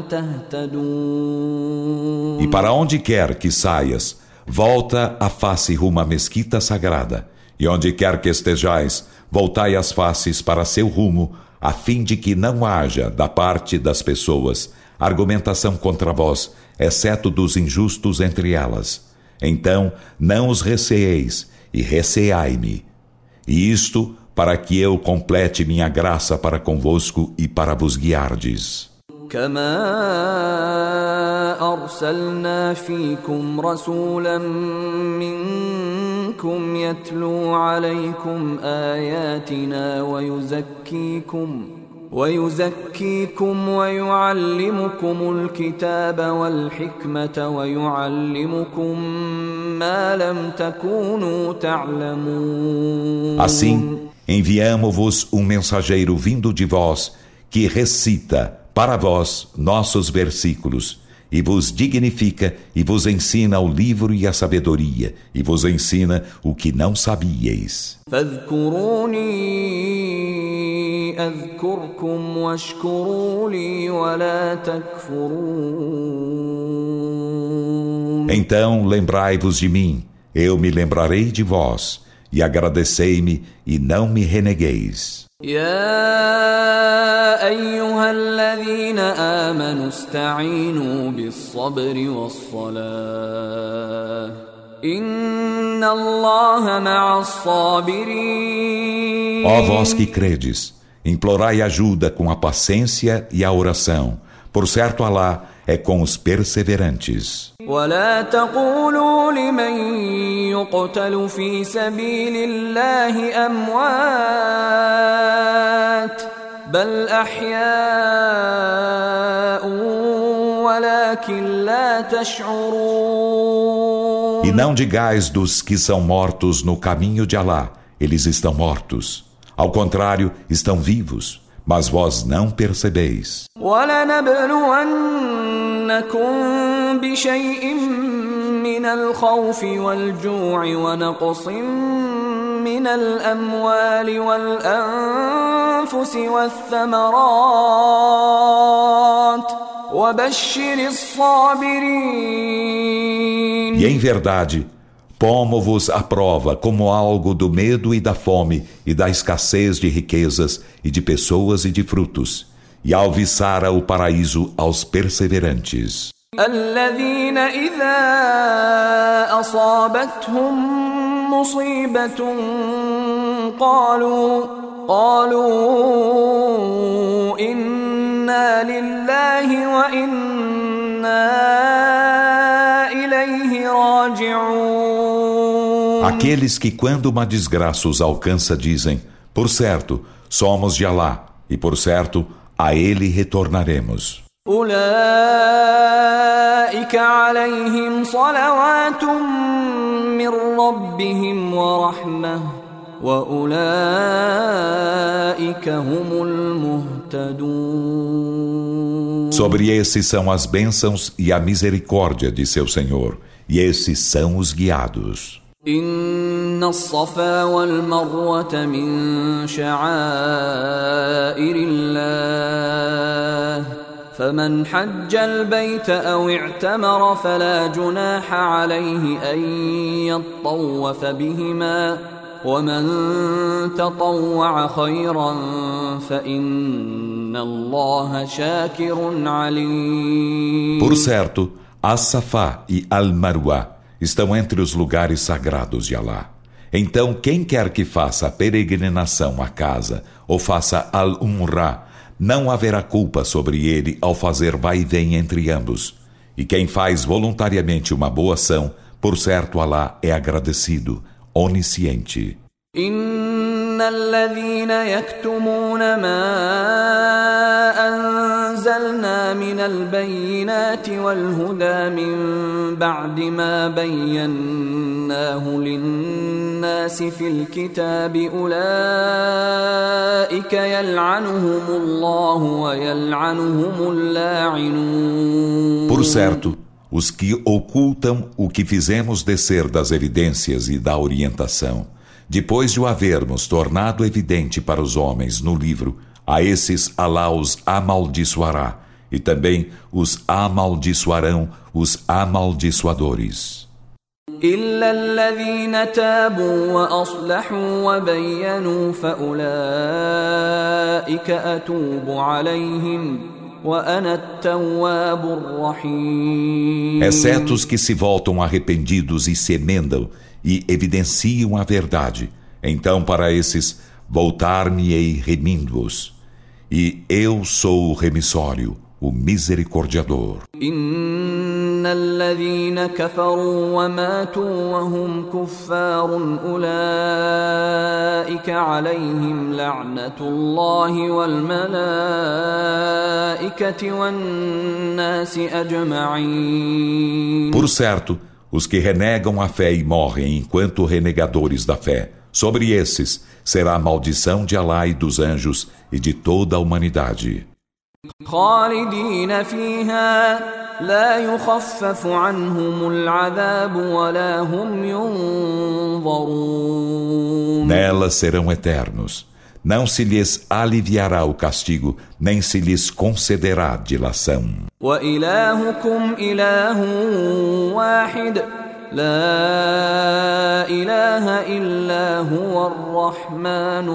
تهتدون. E para onde quer que saias, volta a face rumo à mesquita sagrada. E onde quer que estejais, voltai as faces para seu rumo, a fim de que não haja, da parte das pessoas, argumentação contra vós, exceto dos injustos entre elas. Então, não os receeis, e receai-me. E isto para que eu complete minha graça para convosco e para vos guiardes. كما أرسلنا فيكم رسولا منكم يتلو عليكم آياتنا ويزكيكم ويعلمكم الكتاب والحكمة ويعلمكم ما لم تكونوا تعلمون. Assim, enviamo-vos um mensageiro vindo de vós, que recita para vós nossos versículos, e vos dignifica, e vos ensina o livro e a sabedoria, e vos ensina o que não sabíeis. فاذكروني أذكركم واشكروا لي ولا تكفرون. Então lembrai-vos de mim, eu me lembrarei de vós, e agradecei-me e não me renegueis. يا أيها الذين آمنوا استعينوا بالصبر والصلاة إن الله مع الصابرين. Ó vós que credes, implorai ajuda com a paciência e a oração. Por certo, Alá é com os perseverantes. ولا تقولوا لمن يقتل في سبيل الله أموات بل أحياء ولكن لا تشعرون. E não digais dos que são mortos no caminho de Alá, eles estão mortos. Ao contrário, estão vivos, mas vós não percebeis. وَلَنَبْلُوَنَّكُمْ بِشَيْءٍ مِّنَ الْخَوْفِ وَالْجُوعِ وَنَقْصٍ مِّنَ الْأَمْوَالِ وَالْأَنفُسِ وَالثَّمَرَاتِ وَبَشِّرِ الصَّابِرِينَ. E em verdade, pomo-vos à prova como algo do medo e da fome e da escassez de riquezas e de pessoas e de frutos, e alviçara o paraíso aos perseverantes. الذين إذا أصابتهم مصيبة قالوا إنا لله وإنا إليه راجعون. Aqueles que quando uma desgraça os alcança dizem, por certo, somos de Alá, e por certo, a ele retornaremos. أولئك عليهم صلوات من ربهم ورحمة وأولئك هم المهتدون. Sobre esses são as bênçãos e a misericórdia de seu Senhor, e esses são os guiados. إن الصفا والمروة من شعائر الله فمن حج البيت أو اعتمر فلا جناح عليه أن يطوف بهما ومن تطوع خيرا فإن الله شاكر عليم. Por certo, As-Safá e Al-Marwa estão entre os lugares sagrados de Alá. Então, quem quer que faça a peregrinação à casa ou faça Al-Umrah, não haverá culpa sobre ele ao fazer vai e vem entre ambos. E quem faz voluntariamente uma boa ação, por certo Alá é agradecido, onisciente. إن الذين يكتمون ما أنزلنا من البينات والهدى من بعد ما بيناه للناس في الكتاب أولئك يلعنهم الله ويلعنهم اللاعنون. Por certo, os que ocultam o que fizemos descer das evidências e da orientação, depois de o havermos tornado evidente para os homens no livro, a esses Alá os amaldiçoará, e também os amaldiçoarão os amaldiçoadores. إلا الذين تابوا وأصلحوا وبينوا فأولئك أتوب عليهم وأنا التواب الرحيم. Exceto os que se voltam arrependidos e se emendam e evidenciam a verdade, então para esses voltar-me-ei remindo-os, e eu sou o remissório, o misericordiador. إن الذين كفروا وماتوا وهم كفار أولئك عليهم لعنة الله والملائكة والناس أجمعين. Por certo, os que renegam a fé e morrem enquanto renegadores da fé, sobre esses será a maldição de Alá e dos anjos e de toda a humanidade. خالدين فيها لا يخفف عنهم العذاب ولا هم ينظرون. Nelas serão eternos. Não se lhes aliviará o castigo, nem se lhes concederá dilação. وإلهكم إله واحد لا إله إلا هو الرحمن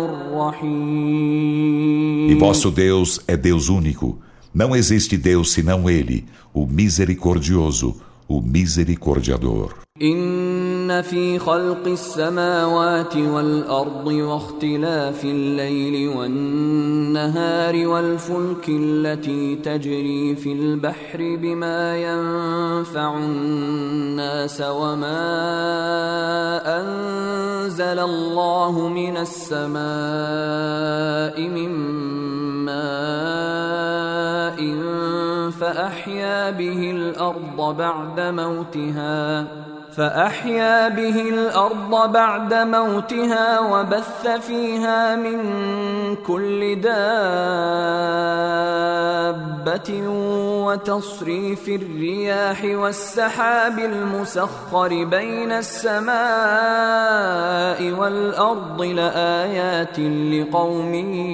الرحيم. E vosso Deus é Deus único. Não existe Deus senão Ele, o misericordioso, o misericordiador. إن في خلق السماوات والأرض واختلاف الليل والنهار والفلك التي تجري في البحر بما ينفع الناس وما أنزل الله من السماء من ماء فأحيا به الأرض بعد موتها وبث فيها من كل دابة وتصريف الرياح والسحاب المسخر بين السماء والأرض لآيات لقوم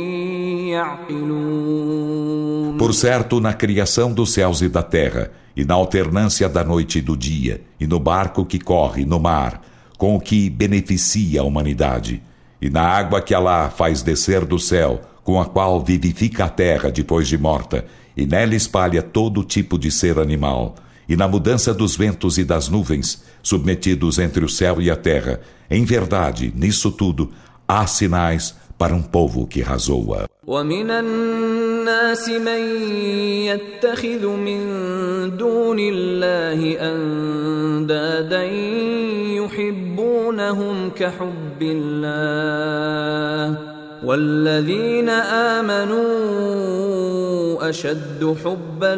يعقلون. Por certo, na criação dos céus e da terra, e na alternância da noite e do dia, e no barco que corre no mar, com o que beneficia a humanidade, e na água que Alá faz descer do céu, com a qual vivifica a terra depois de morta, e nela espalha todo tipo de ser animal, e na mudança dos ventos e das nuvens, submetidos entre o céu e a terra, em verdade, nisso tudo, há sinais para um povo que razoa. ومن الناس من يتخذ من دون الله أندادا يحبونهم كحب الله والذين آمنوا أشد حبا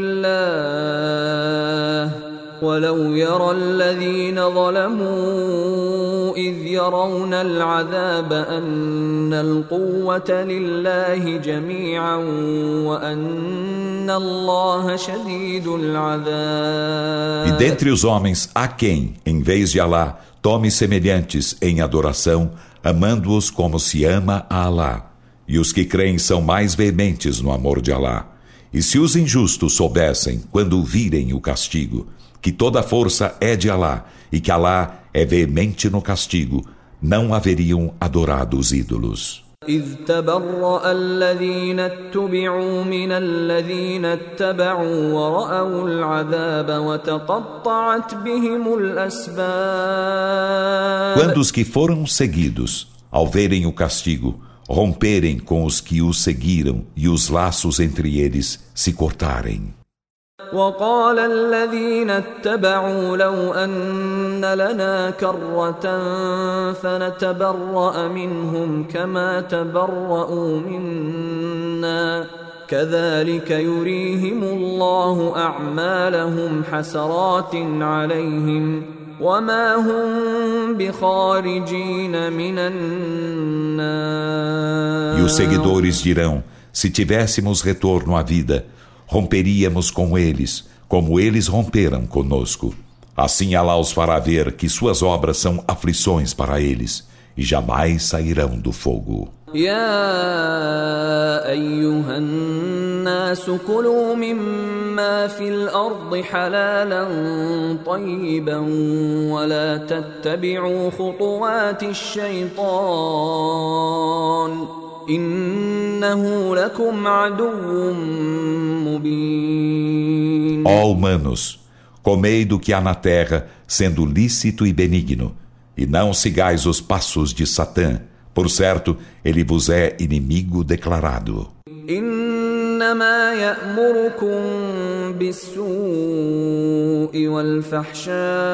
لله ولو يرى الذين ظلموا إذ يرون العذاب أن القوة لله جميعا وأن الله شديد العذاب. E dentre os homens há quem, em vez de Alá, tome semelhantes em adoração, amando-os como se ama a Alá. E os que creem são mais veementes no amor de Alá. E se os injustos soubessem, quando virem o castigo, que toda força é de Alá e que Alá é veemente no castigo, não haveriam adorado os ídolos. إذ تبرأ الذين اتبعوا من الذين اتبعوا ورأوا العذاب وتقطعت بهم الأسباب. Quando os que foram seguidos, ao verem o castigo, romperem com os que os seguiram e os laços entre eles se cortarem. وقال الذين اتبعوا لو أن لنا كرة فنتبرأ منهم كما تبرأوا منا كذلك يريهم الله أعمالهم حسرات عليهم وما هم بخارجين من النار. E os seguidores dirão: se tivéssemos retorno à vida, romperíamos com eles, como eles romperam conosco. Assim Alá os fará ver que suas obras são aflições para eles, e jamais sairão do fogo. يا أيها الناس كلوا مما في الأرض حلالا طيبا ولا تتبعوا خطوات الشيطان إنه لكم عدو مبين. Ó humanos, comei do que há na terra, sendo lícito e benigno, e não sigais os passos de Satã. Por certo, ele vos é inimigo declarado. إنما يأمركم بالسوء والفحشاء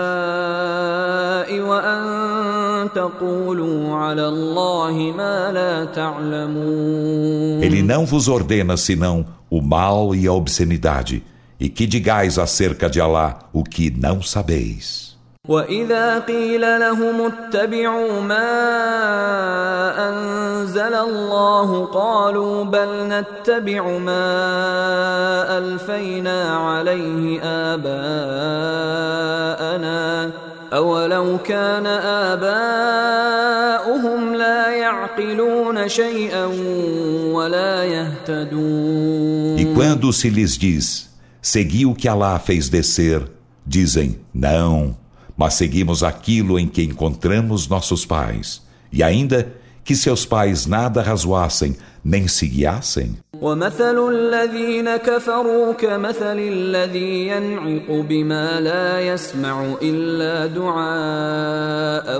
وأن تقولوا على الله ما لا تعلمون. Ele não vos ordena senão o mal e a obscenidade, e que digais acerca de Alá o que não sabeis. وإذا قيل لهم اتبعوا ما أنزل الله قالوا بل نتبع ما ألفينا عليه آباءنا أولو كان آباؤهم لا يعقلون شيئا ولا يهتدون. E quando se lhes diz, segui o que Alá fez descer, dizem, não, mas seguimos aquilo em que encontramos nossos pais, E ainda que seus pais nada razoassem, nem se guiassem. ومثل الذين كفروا كمثل الذي ينعق بما لا يسمع إلا دعاء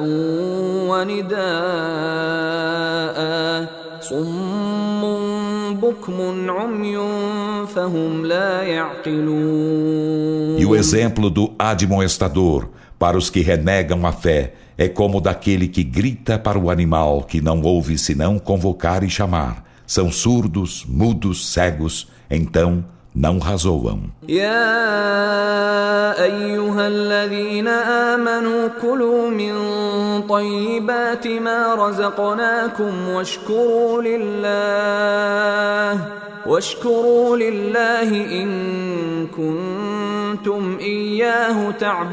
ونداء صم بكم عمي فهم لا يعقلون. E o exemplo do admoestador para os que renegam a fé é como daquele que grita para o animal que não ouve senão convocar e chamar. São surdos, mudos, cegos, então não razoam. يا أيها الذين آمنوا كلوا من طيبات ما رزقناكم واشكروا لله إن كنتم إياه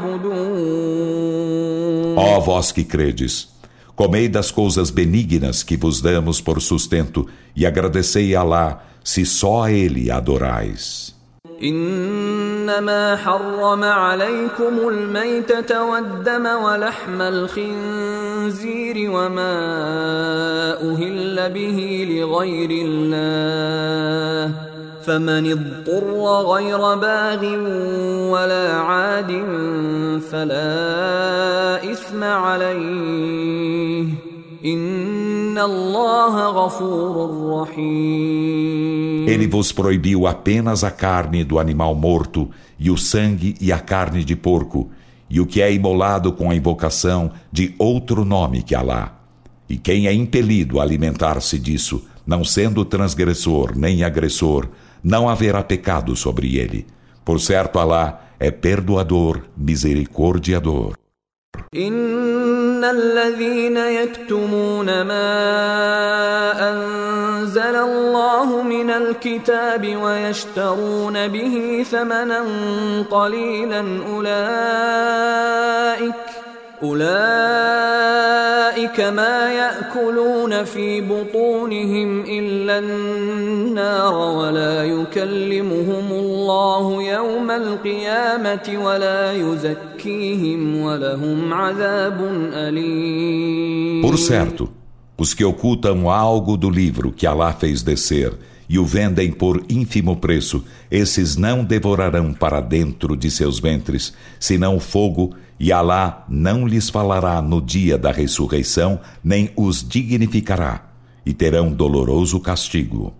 تعبدون. Ó vós que credes, comei das coisas benignas que vos damos por sustento e agradecei a Alá, se só a Ele adorais. إنما حرم عليكم الميتة والدم ولحم الخنزير وما أهل به لغير الله فمن اضطر غير باغ ولا عاد فلا إثم عليه إن الله غفور رحيم. Ele vos proibiu apenas a carne do animal morto e o sangue e a carne de porco e o que é imolado com a invocação de outro nome que Alá. E quem é impelido a alimentar-se disso, não sendo transgressor nem agressor, não haverá pecado sobre ele. Por certo, Alá é perdoador, misericordiador. إن الذين يكتمون ما أنزل الله من الكتاب ويشترون به ثمنا قليلا أولئك ما يأكلون في بطونهم إلا النار ولا يكلمهم الله يوم القيامة ولا يزكيهم ولهم عذاب أليم. Por certo, os que ocultam algo do livro que Alá fez descer e o vendem por ínfimo preço, esses não devorarão para dentro de seus ventres, senão o fogo, e Alá não lhes falará no dia da ressurreição, nem os dignificará, e terão doloroso castigo.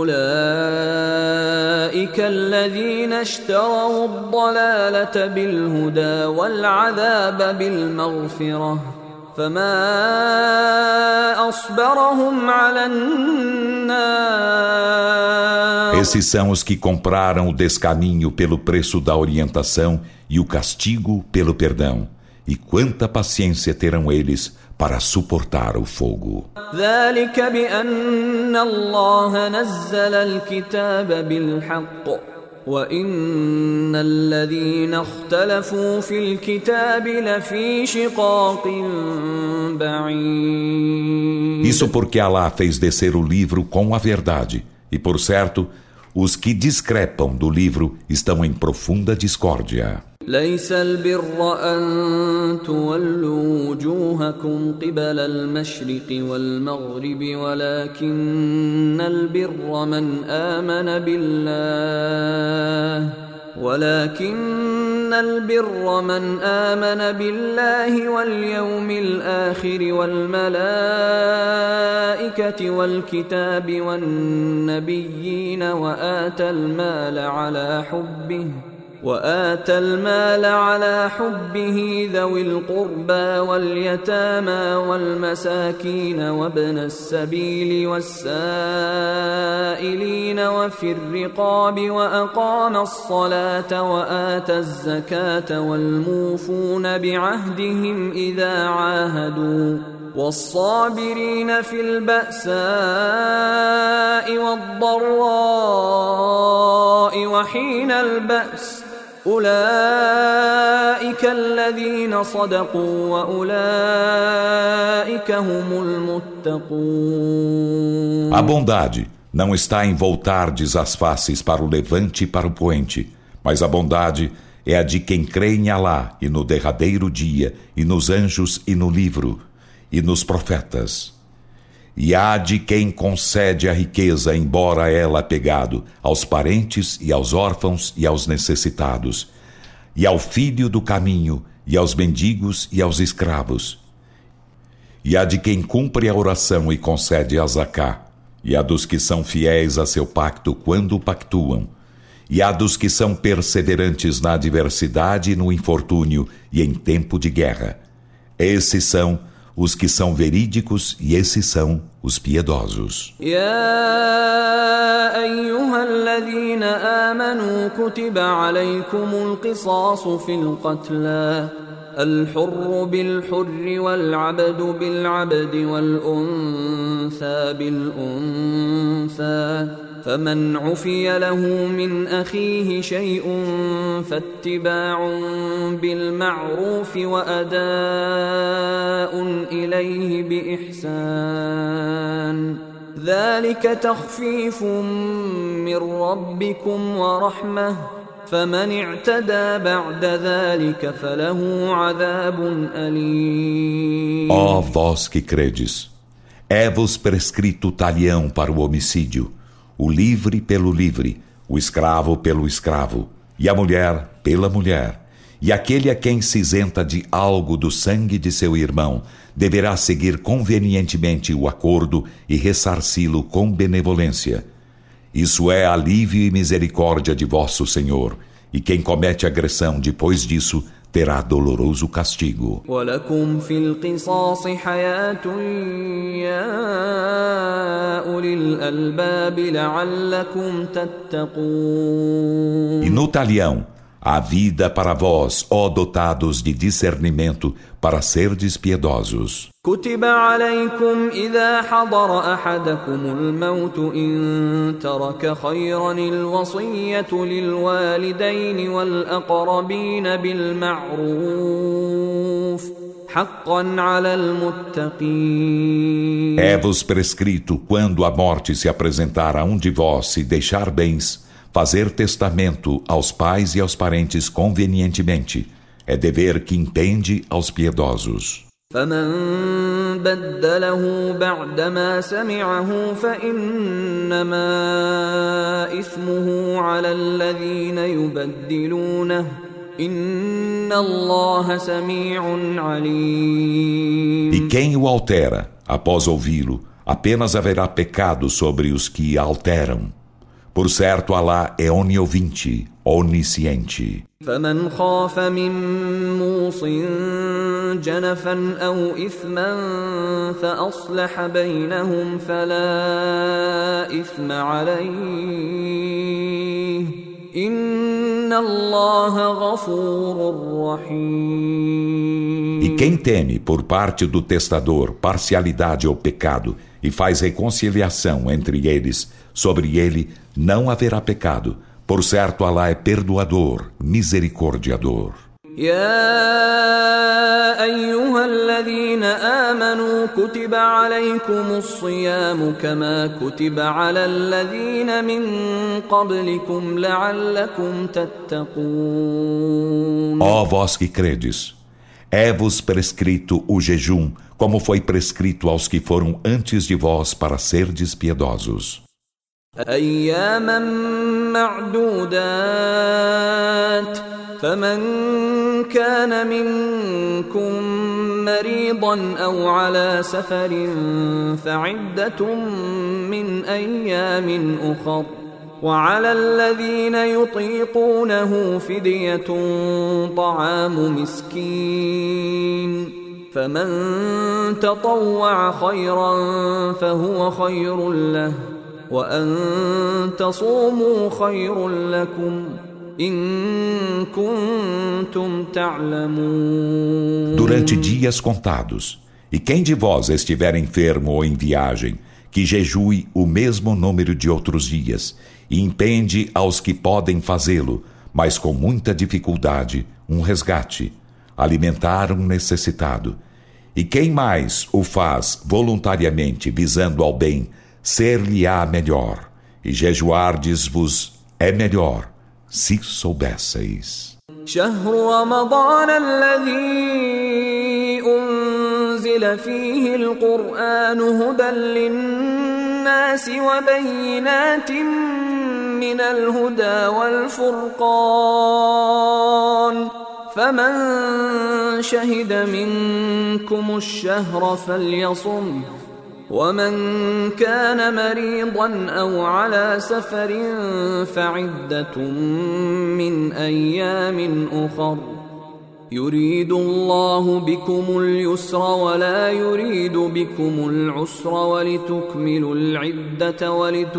أولئك الذين اشتروا الضلالة بالهدى والعذاب بالمغفرة فما أصبرهم على النار. Esses são os que compraram o descaminho pelo preço da orientação e o castigo pelo perdão. E quanta paciência terão eles para suportar o fogo. ذلك بأن الله نزل الكتاب بالحق وإن الذين اختلفوا في الكتاب لفي شقاق بعيد. Isso porque Alá fez descer o livro com a verdade, e por certo, os que discrepam do livro estão em profunda discórdia. ليس البر أن تولوا وجوهكم قبل المشرق والمغرب ولكن البر من آمن بالله واليوم الآخر والملائكة والكتاب والنبيين وآتى المال على حبه ذوي القربى واليتامى والمساكين وابن السبيل والسائلين وفي الرقاب وأقام الصلاة وآتى الزكاة والموفون بعهدهم إذا عاهدوا والصابرين في البأساء والضراء وحين البأس أولئك الذين صدقوا وأولئك هم المتقون. A bondade não está em voltardes as faces para o levante e para o poente, mas a bondade é a de quem crê em Alá e no derradeiro dia, e nos anjos e no livro, e nos profetas. E há de quem concede a riqueza, embora ela apegado, aos parentes e aos órfãos e aos necessitados, e ao filho do caminho, e aos mendigos e aos escravos. E há de quem cumpre a oração e concede a zacá, e há dos que são fiéis a seu pacto quando pactuam, e há dos que são perseverantes na adversidade e no infortúnio e em tempo de guerra. Esses são os que são verídicos e esses são os piedosos. يا أيها الذين آمنوا كتب عليكم القصاص في القتلى الحر بالحر والعبد بالعبد والأنثى بالأنثى فمن عفي له من أخيه شيء فاتباع بالمعروف وأداء إليه بإحسان ذلك تخفيف من ربكم ورحمة فمن اعتدى بعد ذلك فله عذاب أليم. Ó vós que credes, é-vos prescrito o talião para o homicídio, o livre pelo livre, o escravo pelo escravo, e a mulher pela mulher. E aquele a quem se isenta de algo do sangue de seu irmão deverá seguir convenientemente o acordo e ressarci-lo com benevolência. Isso é alívio e misericórdia de vosso Senhor, e quem comete agressão depois disso terá doloroso castigo. وَلَكُمْ فِي الْقِصَاصِ حَيَاةٌ يَا أُولِي الْأَلْبَابِ لَعَلَّكُمْ تَتَّقُونَ. E no talião, há vida para vós, ó dotados de discernimento, para serdes piedosos. كتب عليكم إذا حضر أحدكم الموت إن ترك خيرا الوصية للوالدين والأقربين بالمعروف حقا على المتقين. É-vos prescrito, quando a morte se apresentar a um de vós e deixar bens, fazer testamento aos pais e aos parentes convenientemente. É dever que impende aos piedosos. فمن بدله بعدما سمعه فإنما إثمه على الذين يبدلونه إن الله سميع عليم. E quem o altera, após ouvi-lo, apenas haverá pecado sobre os que alteram. Por certo, Alá é oniovinte, onisciente. فمن خاف من موص جنفا أو إثما فأصلح بينهم فلا إثم عليه إن الله غفور رحيم. E quem teme, por parte do testador, parcialidade ou pecado, e faz reconciliação entre eles, sobre ele não haverá pecado. Por certo, Alá é perdoador, misericordiador. يا أيها الذين آمنوا كتب عليكم الصيام كما كتب على الذين من قبلكم لعلكم تتقون. Ó vós que credes, é-vos prescrito o jejum, como foi prescrito aos que foram antes de vós, para serdes piedosos. أياما معدودات فمن كان منكم مريضا أو على سفر فعدة من أيام أخر وعلى الذين يطيقونه فدية طعام مسكين فمن تطوع خيرا فهو خير له وأن تصوموا خير لكم إن كنتم تعلمون. Durante dias contados, e quem de vós estiver enfermo ou em viagem, que jejue o mesmo número de outros dias, e impende aos que podem fazê-lo, mas com muita dificuldade, um resgate, alimentar um necessitado. E quem mais o faz voluntariamente visando ao bem, ser-lhe-á melhor, e jejuardes-vos é melhor, se soubesseis. شهر رمضان الذي أنزل أنزل فيه القرآن هدى للناس وبينات من الهدى والفرقان فمن شهد منكم الشهر فليصم ومن كان مريضا أو على سفر فعدة من أيام أخر يريد الله بكم اليسر ولا يريد بكم العسر ولتكملوا العدة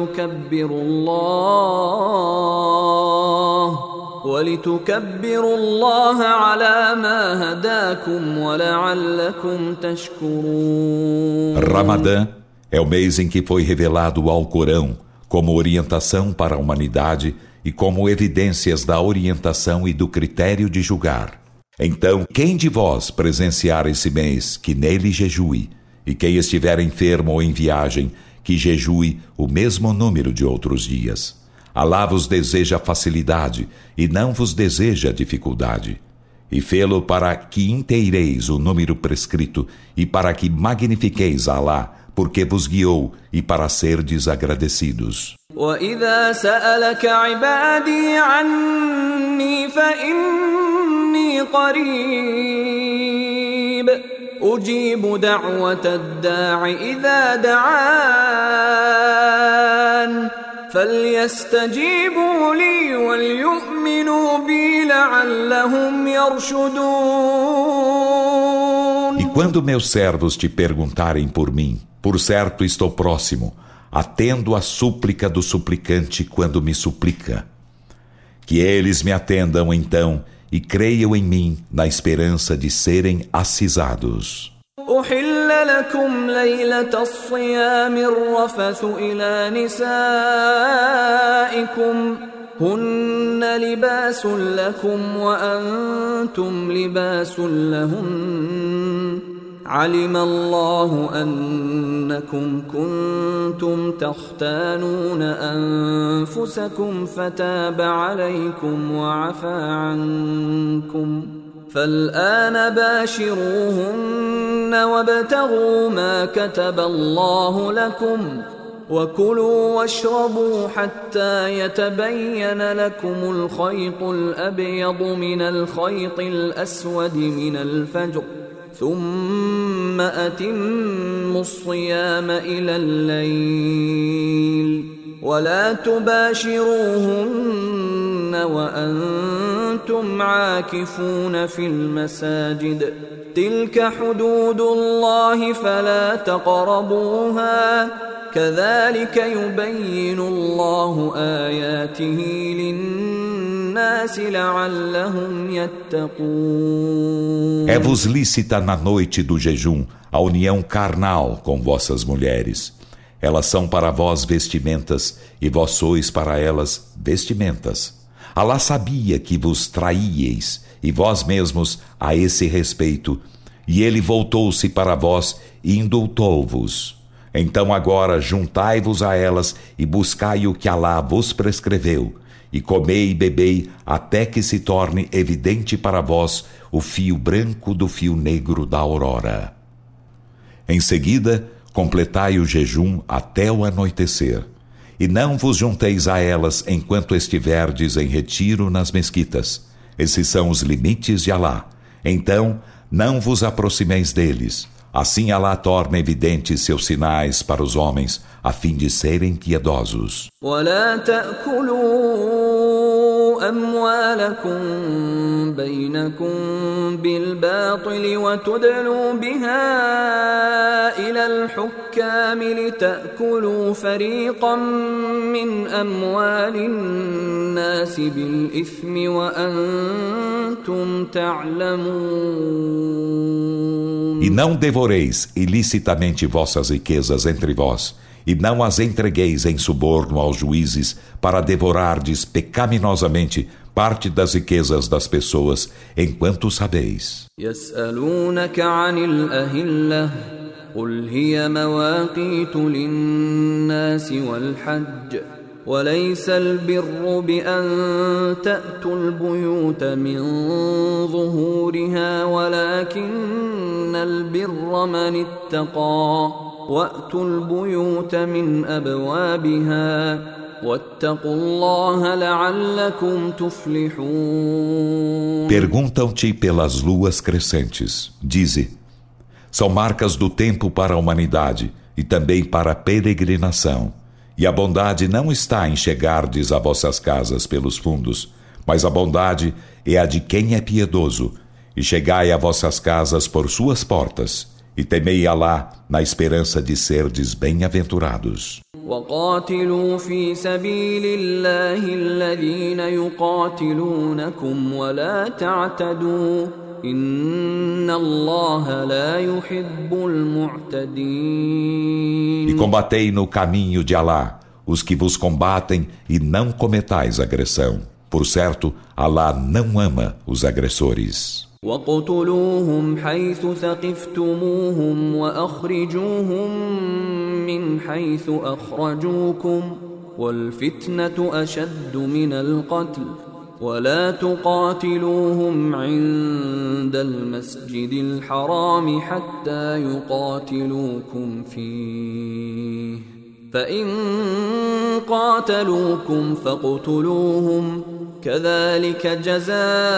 ولتكبروا الله على ما هداكم ولعلكم تشكرون. Ramadã é o mês em que foi revelado o Alcorão como orientação para a humanidade e como evidências da orientação e do critério de julgar. Então, quem de vós presenciar esse mês, que nele jejue, e quem estiver enfermo ou em viagem, que jejue o mesmo número de outros dias. Alá vos deseja facilidade e não vos deseja dificuldade. E fê-lo para que inteireis o número prescrito e para que magnifiqueis Alá, porque vos guiou e para serdes agradecidos. وَإِذَا سَأَلَكَ عِبَادِي عَنِّي فَإِنِّي قَرِيبٌ أُجِيبُ دَعْوَةَ الدَّاعِ إِذَا دَعَانِ فَلْيَسْتَجِيبُوا لِي وَلْيُؤْمِنُوا بِي لَعَلَّهُمْ يَرْشُدُونَ. E quando meus servos te perguntarem por mim, por certo estou próximo, atendo a súplica do suplicante quando me suplica. Que eles me atendam então e creiam em mim na esperança de serem assisados. أحل لكم ليلة الصيام الرفث إلى نسائكم هن لباس لكم وأنتم لباس لهن علم الله أنكم كنتم تختانون أنفسكم فتاب عليكم وعفى عنكم فالآن باشروهن وابتغوا ما كتب الله لكم وكلوا واشربوا حتى يتبين لكم الخيط الأبيض من الخيط الأسود من الفجر ثم أتموا الصيام إلى الليل ولا تباشروهن وأنتم عاكفون في المساجد تلك حدود الله فلا تقربوها كذلك يبين الله آياته للناس لعلهم يتقون. É-vos lícita na noite do jejum a união carnal com vossas mulheres. Elas são para vós vestimentas, e vós sois para elas vestimentas. Alá sabia que vos traíeis, e vós mesmos, a esse respeito, e ele voltou-se para vós e indultou-vos. Então agora juntai-vos a elas e buscai o que Alá vos prescreveu, e comei e bebei até que se torne evidente para vós o fio branco do fio negro da aurora. Em seguida, completai o jejum até o anoitecer, e não vos junteis a elas enquanto estiverdes em retiro nas mesquitas. Esses são os limites de Alá. Então, não vos aproximeis deles. Assim Alá torna evidentes seus sinais para os homens, a fim de serem piedosos. ولا تأكلوا أموالكم بينكم بالباطل وتدلوا بها إلى الحكام لتأكلوا فريقا من أموال الناس بالإثم وأنتم تعلمون. E não devoreis ilicitamente vossas riquezas entre vós, e não as entregueis em suborno aos juízes para devorardes pecaminosamente parte das riquezas das pessoas, enquanto sabeis. يسألونك عن الأهلة قل هي مواقيت للناس والحج وليس البر بأن تأتوا البيوت من ظهورها ولكن البر من اتقى وأتوا البيوت من أبوابها واتقوا الله لعلكم تفلحون. Perguntam-te pelas luas crescentes. Dize: são marcas do tempo para a humanidade e também para a peregrinação. E a bondade não está em chegardes a vossas casas pelos fundos, mas a bondade é a de quem é piedoso. E chegai a vossas casas por suas portas, e temei Alá na esperança de serdes bem-aventurados. وقاتلوا في سبيل الله الذين يقاتلونكم ولا تعتدوا إن الله لا يحب المعتدين. E combatei no caminho de Alá os que vos combatem e não cometais agressão. Por certo, Alá não ama os agressores. وَاقْتُلُوهُمْ حَيْثُ ثَقِفْتُمُوهُمْ وَأَخْرِجُوهُمْ مِنْ حَيْثُ أَخْرَجُوكُمْ وَالْفِتْنَةُ أَشَدُّ مِنَ الْقَتْلِ وَلَا تُقَاتِلُوهُمْ عِندَ الْمَسْجِدِ الْحَرَامِ حَتَّى يُقَاتِلُوكُمْ فِيهِ فَإِنْ قَاتَلُوكُمْ فَاقْتُلُوهُمْ كَذَلِكَ جَزَاءُ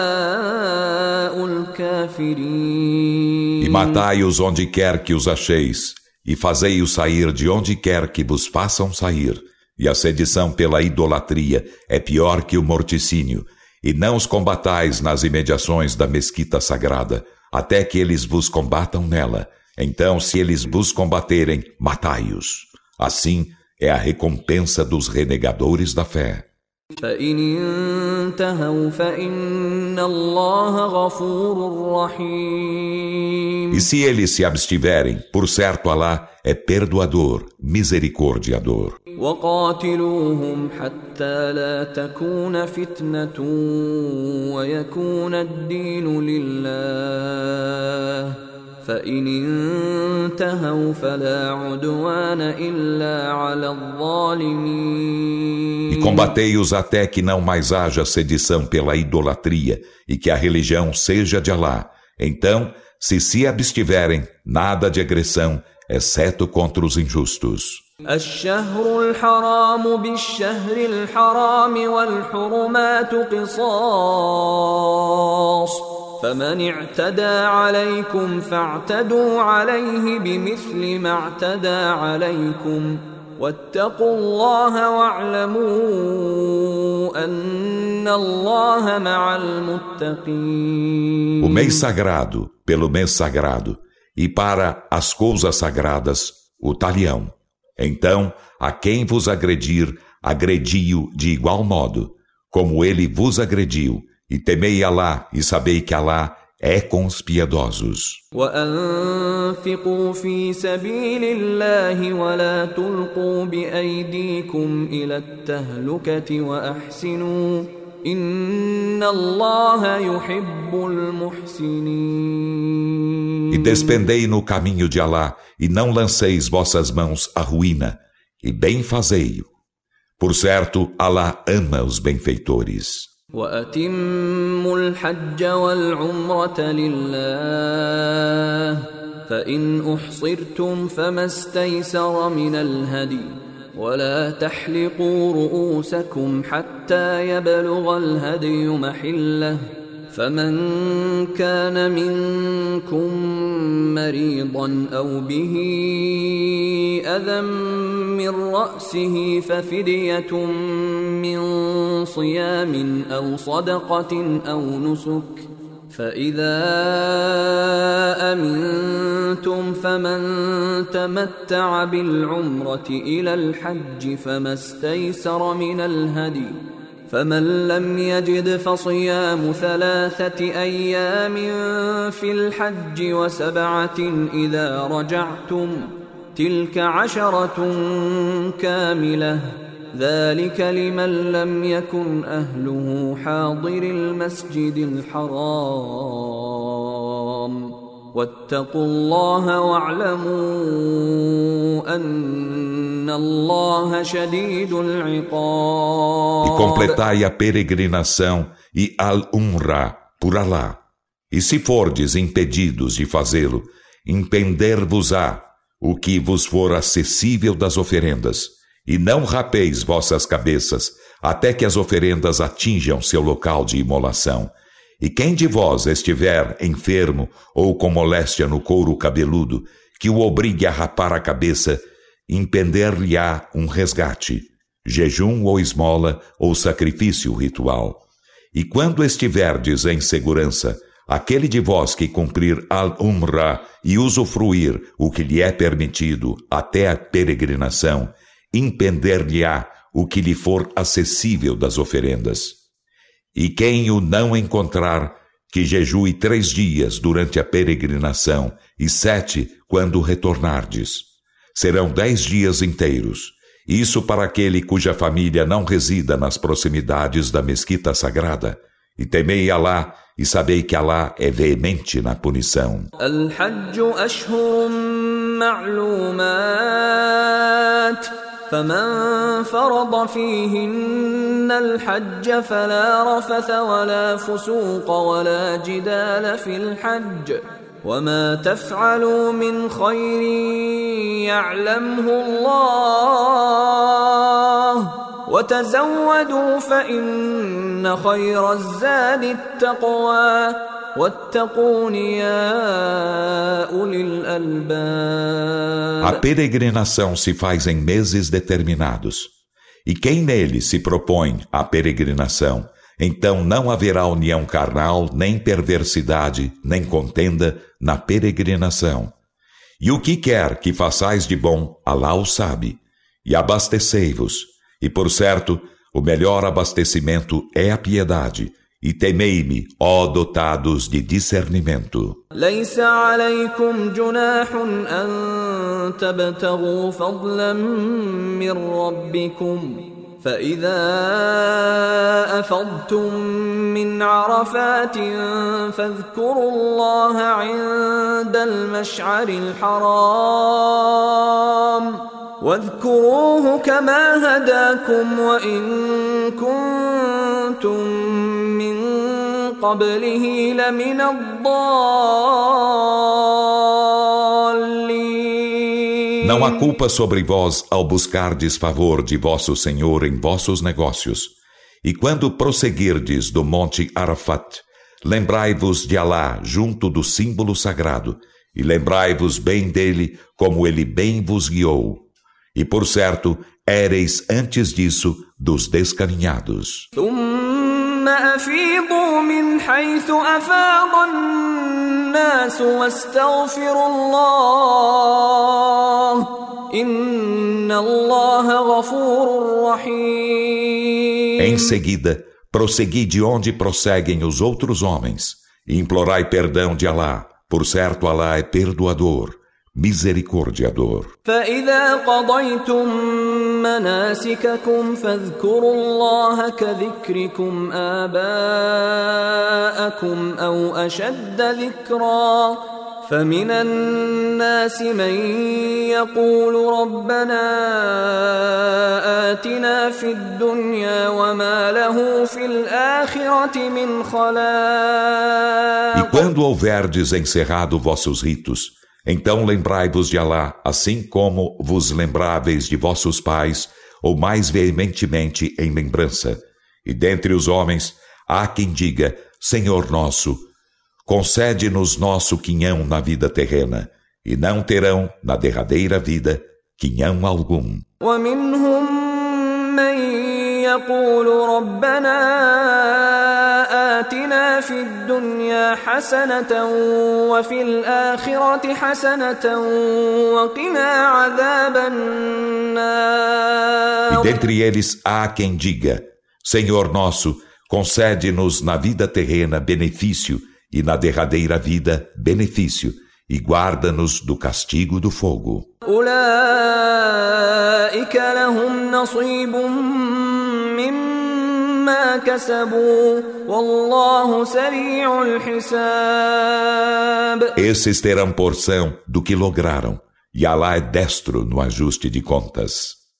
الْكَافِرِينَ. E matai-os onde quer que os acheis, e fazei-os sair de onde quer que vos façam sair. E a sedição pela idolatria é pior que o morticínio. E não os combatais nas imediações da mesquita sagrada, até que eles vos combatam nela. Então, se eles vos combaterem, matai-os. Assim é a recompensa dos renegadores da fé. فَإِنِ انْتَهَوْا فَإِنَّ اللَّهَ غَفُورٌ رَحِيمٌ. E se eles se abstiverem, por certo Alá é perdoador, misericordiador. وَقَاتِلُوهُمْ حَتَّى لَا تَكُونَ فِتْنَةٌ وَيَكُونَ الدِّينُ لِلَّهِ فَإِنِ انْتَهَوْا فَلَا عُدْوَانَ إِلَّا عَلَى الظَّالِمِينَ. E combatei-os até que não mais haja sedição pela idolatria e que a religião seja de Alá. Então, se abstiverem, nada de agressão, exceto contra os injustos. الشهر الحرام بالشهر الحرام والحرمات قصاص فمن اعتدى عليكم فاعتدوا عليه بمثل ما اعتدى عليكم واتقوا الله واعلموا أن الله مع المتقين. O mês sagrado pelo mês sagrado e para as coisas sagradas o talião. Então, a quem vos agredir, agredi-o de igual modo, como ele vos agrediu, e temei Alá, e sabei que Alá é com os piedosos. وَأَنفِقُوا فِي سَبِيلِ اللَّهِ وَلَا تُلْقُوا بِأَيْدِيكُمْ إِلَى التَّهْلُكَةِ وَأَحْسِنُوا إِنَّ اللَّهَ يُحِبُّ الْمُحْسِنِينَ. E despendei no caminho de Alá, e não lanceis vossas mãos à ruína, e bem fazei-o. Por certo, Alá ama os benfeitores. وَأَتِمُّوا الْحَجَّ وَالْعُمْرَةَ لِلَّهِ فَإِنْ أُحْصِرْتُمْ فَمَا اسْتَيْسَرَ مِنَ الْهَدْيِ وَلَا تَحْلِقُوا رُؤُوسَكُمْ حَتَّى يَبْلُغَ الْهَدْيُ مَحِلَّهُ فَمَنْ كَانَ مِنْكُمْ مَرِيضًا أَوْ بِهِ أَذًى مِّن رَّأْسِهِ فَفِدْيَةٌ مِّن صِيَامٍ أَوْ صَدَقَةٍ أَوْ نُسُكٍ فَإِذَا أَمِنْتُمْ فَمَنْ تَمَتَّعَ بِالْعُمْرَةِ إِلَى الْحَجِّ فَمَا اسْتَيْسَرَ مِنَ الْهَدْيِ فَمَنْ لَمْ يَجِدْ فَصِيَامُ 3 أيام في الحج و7 إذا رجعتم تلك 10 كاملة ذلك لمن لم يكن أهله حاضر المسجد الحرام واتقوا الله واعلموا أن الله شديد العقاب. E completai a peregrinação e al-Umra por Alá. E se fordes impedidos de fazê-lo, impender-vos-á o que vos for acessível das oferendas, e não rapeis vossas cabeças, até que as oferendas atinjam seu local de imolação. E quem de vós estiver enfermo ou com moléstia no couro cabeludo, que o obrigue a rapar a cabeça, impender-lhe-á um resgate, jejum ou esmola ou sacrifício ritual. E quando estiverdes em segurança, aquele de vós que cumprir al-Umra e usufruir o que lhe é permitido até a peregrinação, impender-lhe-á o que lhe for acessível das oferendas. E quem o não encontrar, que jejue 3 dias durante a peregrinação e 7 quando retornardes. Serão 10 dias inteiros. Isso para aquele cuja família não resida nas proximidades da mesquita sagrada. E temei Alá, e sabei que Alá é veemente na punição. الحج أشهر معلومات فمن فرض فيهن الحج فلا رفث ولا فسوق ولا جدال في الحج وما تفعلوا من خير يعلمه الله وتزودوا فإن خير الزاد التقوى واتقون يا أولي الألباب. A peregrinação se faz em meses determinados. E quem nele se propõe a peregrinação, então não haverá união carnal, nem perversidade, nem contenda na peregrinação. E o que quer que façais de bom, Alá o sabe. E abastecei-vos. E por certo, o melhor abastecimento é a piedade. E temei-me, ó dotados de discernimento. ليس عليكم جناح أن تبتغوا فضلا من ربكم فإذا أفضتم من عرفات فاذكروا الله عند المشعر الحرام واذكروه كما هداكم وإن كنتم من قبله لمن الضالين. Não há culpa sobre vós ao buscardes favor de vosso Senhor em vossos negócios. E quando prosseguirdes do monte Arafat, lembrai-vos de Alá junto do símbolo sagrado, e lembrai-vos bem dele como ele bem vos guiou. E por certo, éreis antes disso dos descaminhados. ثم أفيضوا من حيث أفاض الناس واستغفروا الله إن الله غفور رحيم. Em seguida, prossegui de onde prosseguem os outros homens, e implorai perdão de Alá, por certo Alá é perdoador, misericordiador. فإذا قضيتم مناسككم فاذكروا الله كذكركم آباءكم أو أشد ذكرا فمن الناس من يقول ربنا آتنا في الدنيا وما له في الآخرة من خلاق. E quando houverdes encerrado vossos ritos, então lembrai-vos de Alá, assim como vos lembráveis de vossos pais, ou mais veementemente em lembrança. E dentre os homens, há quem diga, Senhor nosso, concede-nos nosso quinhão na vida terrena, e não terão, na derradeira vida, quinhão algum. ومنهم من يقول ربنا آتنا في الدنيا حسنة وفي الآخرة حسنة وقنا عذاب النار. E dentre eles há quem diga, Senhor nosso, concede-nos na vida terrena benefício e na derradeira vida benefício, e guarda-nos do castigo do fogo. أولئك لهم نصيب مما كسبوا والله سريع الحساب. Esses terão porção do que lograram, e Alá é destro no ajuste de contas.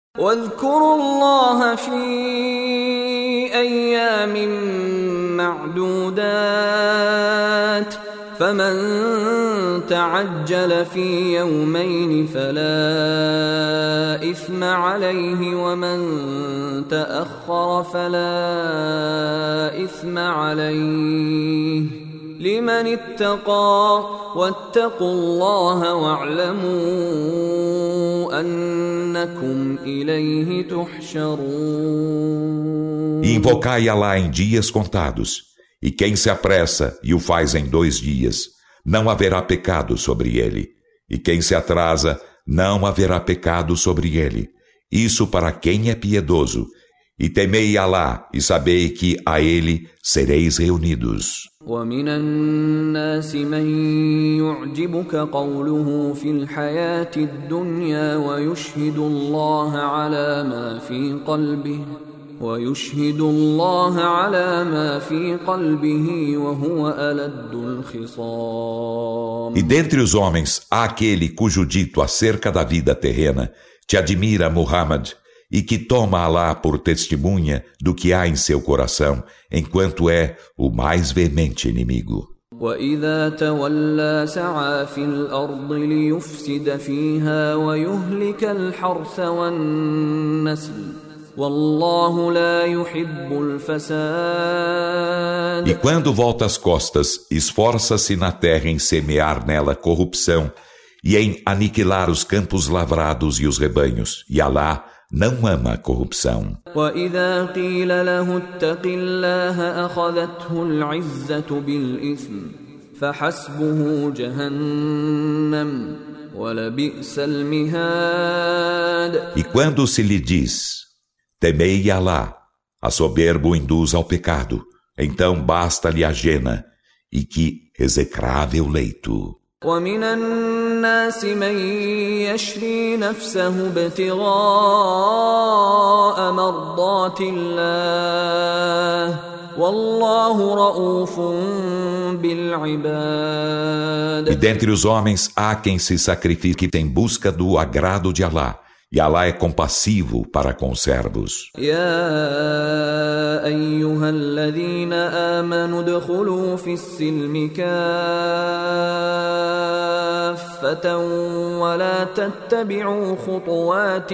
واذكروا الله في أيام معدودات فمن تعجل في يومين فلا إثم عليه ومن تأخر فلا إثم عليه لمن اتقى واتقوا الله واعلموا أنكم إليه تحشرون. E invocai Alá em dias contados, e quem se apressa e o faz em 2 dias, não haverá pecado sobre ele, e quem se atrasa, não haverá pecado sobre ele. Isso para quem é piedoso. E temei Alá, e sabei que a ele sereis reunidos. ومن الناس من يعجبك قوله في الحياة الدنيا ويشهد الله على ما في قلبه وهو ألد الخصام. E dentre os homens há aquele cujo dito acerca da vida terrena te admira, Muhammad, e que toma Alá por testemunha do que há em seu coração, enquanto é o mais veemente inimigo. وَإِذَا تَوَلَّى سَعَى فِي الْأَرْضِ لِيُفْسِدَ فِيهَا وَيُهْلِكَ الْحَرْثَ وَالنَّسْلَ وَاللَّهُ لَا يُحِبُّ الْفَسَادَ. E quando volta as costas, esforça-se na terra em semear nela corrupção e em aniquilar os campos lavrados e os rebanhos, e Alá não ama a corrupção. وَإِذَا قِيلَ لَهُ اتَّقِ اللَّهَ أَخَذَتْهُ الْعِزَّةُ بِالْإِثْمِ فَحَسْبُهُ جَهَنَّمُ وَلَبِئْسَ الْمِهَادُ. E quando se lhe diz, temei Alá, a soberba o induz ao pecado, então basta-lhe a jena, e que execrável leito. ومن الناس من يشري نفسه ابتغاء مرضات الله والله رؤوف بالعباد. E dentre os homens há quem se sacrifique em busca do agrado de Alá, e Alá é compassivo para com os servos. يا أيها الذين آمنوا ادخلوا في السلم كافة ولا تتبعوا خطوات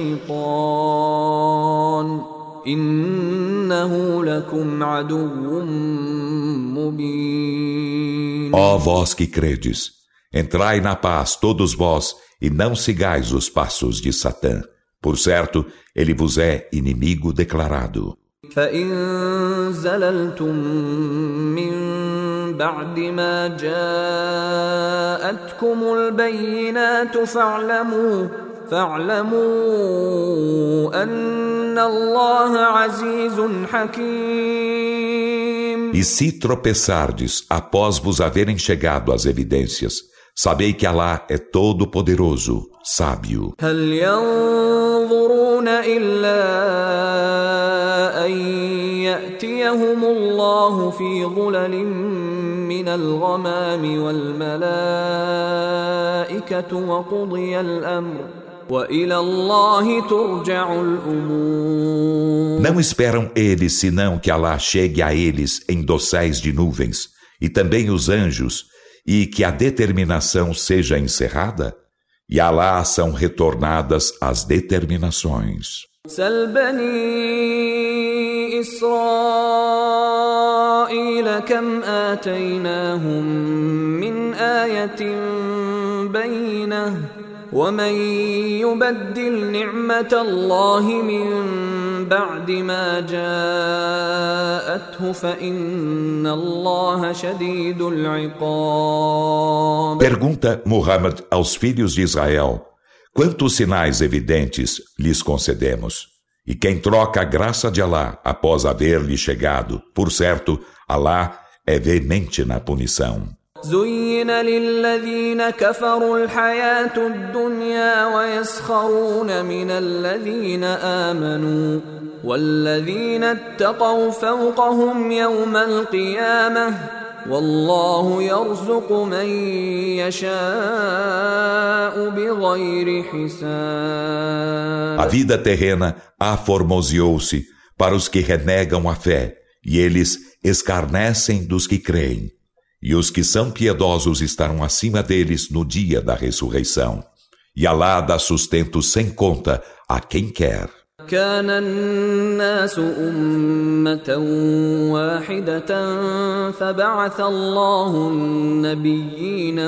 الشيطان إنه لكم عدو مبين. Ó vós que credes, entrai na paz todos vós e não sigais os passos de Satã. Por certo, ele vos é inimigo declarado. فَإِن زَلَلْتُم مِّن بَعْدِ مَا جَاءَتْكُمُ الْبَيِّنَاتُ فَاعْلَمُوا أَنَّ اللَّهَ عَزِيزٌ حَكِيمٌ. E se tropeçardes após vos haverem chegado as evidências, sabei que Alá é todo poderoso, sábio. هل ينظرون إلا أن يأتيهم الله في ظلل من الغمام والملائكة وقضي الأمر وإلى الله ترجع الأمور. Não esperam eles senão que Alá chegue a eles em dosséis de nuvens, e também os anjos, e que a determinação seja encerrada, e a Alá são retornadas as determinações. سل بني إسرائيل كم آتيناهم من آية بينة ومن يبدل نعمة الله من بعد ما جاءته فإن الله شديد العقاب. Pergunta Muhammad aos filhos de Israel: quantos sinais evidentes lhes concedemos? E quem troca a graça de Alá após haver-lhe chegado, por certo, Alá é veemente na punição. زين للذين كفروا الحياة الدنيا ويسخرون من الذين آمنوا والذين اتقوا فوقهم يوم القيامة والله يرزق من يشاء بغير بغير حساب. A vida terrena aformoseou-se para os que renegam a fé, e eles escarnecem dos que creem. E os que são piedosos estarão acima deles no dia da ressurreição. E Alá dá sustento sem conta a quem quer. كان الناس أمة واحدة فبعث الله النبيين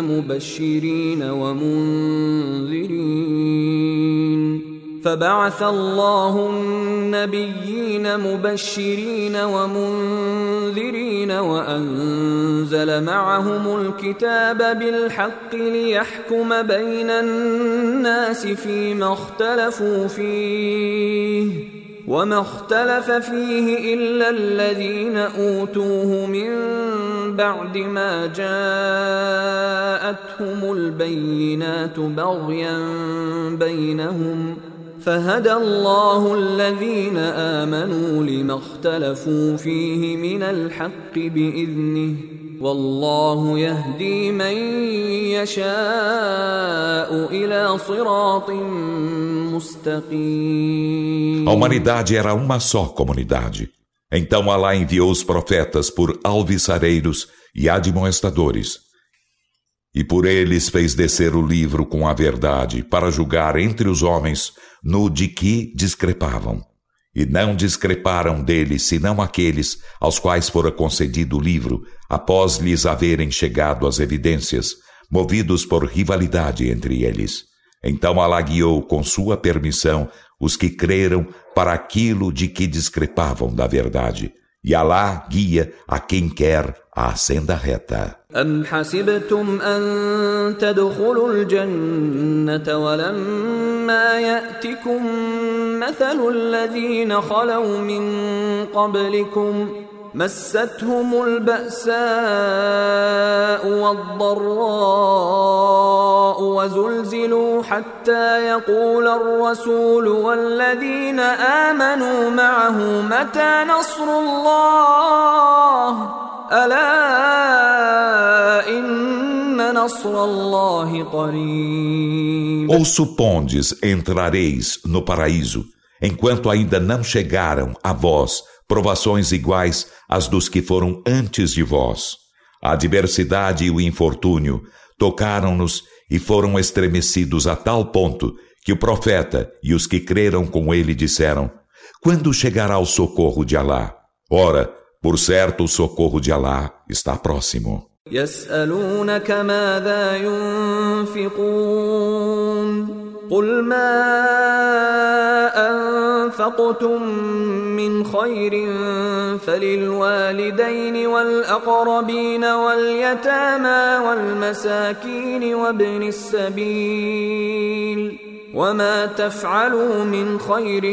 مبشرين ومنذرين وأنزل معهم الكتاب بالحق ليحكم بين الناس فيما اختلفوا فيه وما اختلف فيه إلا الذين أوتوه من بعد ما جاءتهم البينات بغيا بينهم فهدى الله الذين آمنوا لما اختلفوا فيه من الحق بإذنه والله يهدي من يشاء إلى صراط مستقيم. A humanidade era uma só comunidade. Então Alá enviou os profetas por alvissareiros e admoestadores. E por eles fez descer o livro com a verdade para julgar entre os homens no de que discrepavam. E não discreparam dele senão aqueles aos quais fora concedido o livro após lhes haverem chegado as evidências, movidos por rivalidade entre eles. Então Alá guiou com sua permissão os que creram para aquilo de que discrepavam da verdade. E Alá guia a quem quer à senda reta. أم حسبتم أن تدخلوا الجنة ولما يأتكم مثل الذين خلوا من قبلكم مستهم البأساء والضراء وزلزلوا حتى يقول الرسول والذين آمنوا معه متى نصر الله ألا إن نصر الله قريب. Ou supondes entrareis no paraíso, enquanto ainda não chegaram a vós provações iguais às dos que foram antes de vós. A adversidade e o infortúnio tocaram-nos e foram estremecidos a tal ponto que o profeta e os que creram com ele disseram: quando chegará o socorro de Alá? Ora, por certo o socorro de Alá está próximo. يسألونك ماذا ينفقون قل ما أنفقتم من خير فللوالدين والأقربين واليتامى والمساكين وابن السبيل وما تفعلوا من خير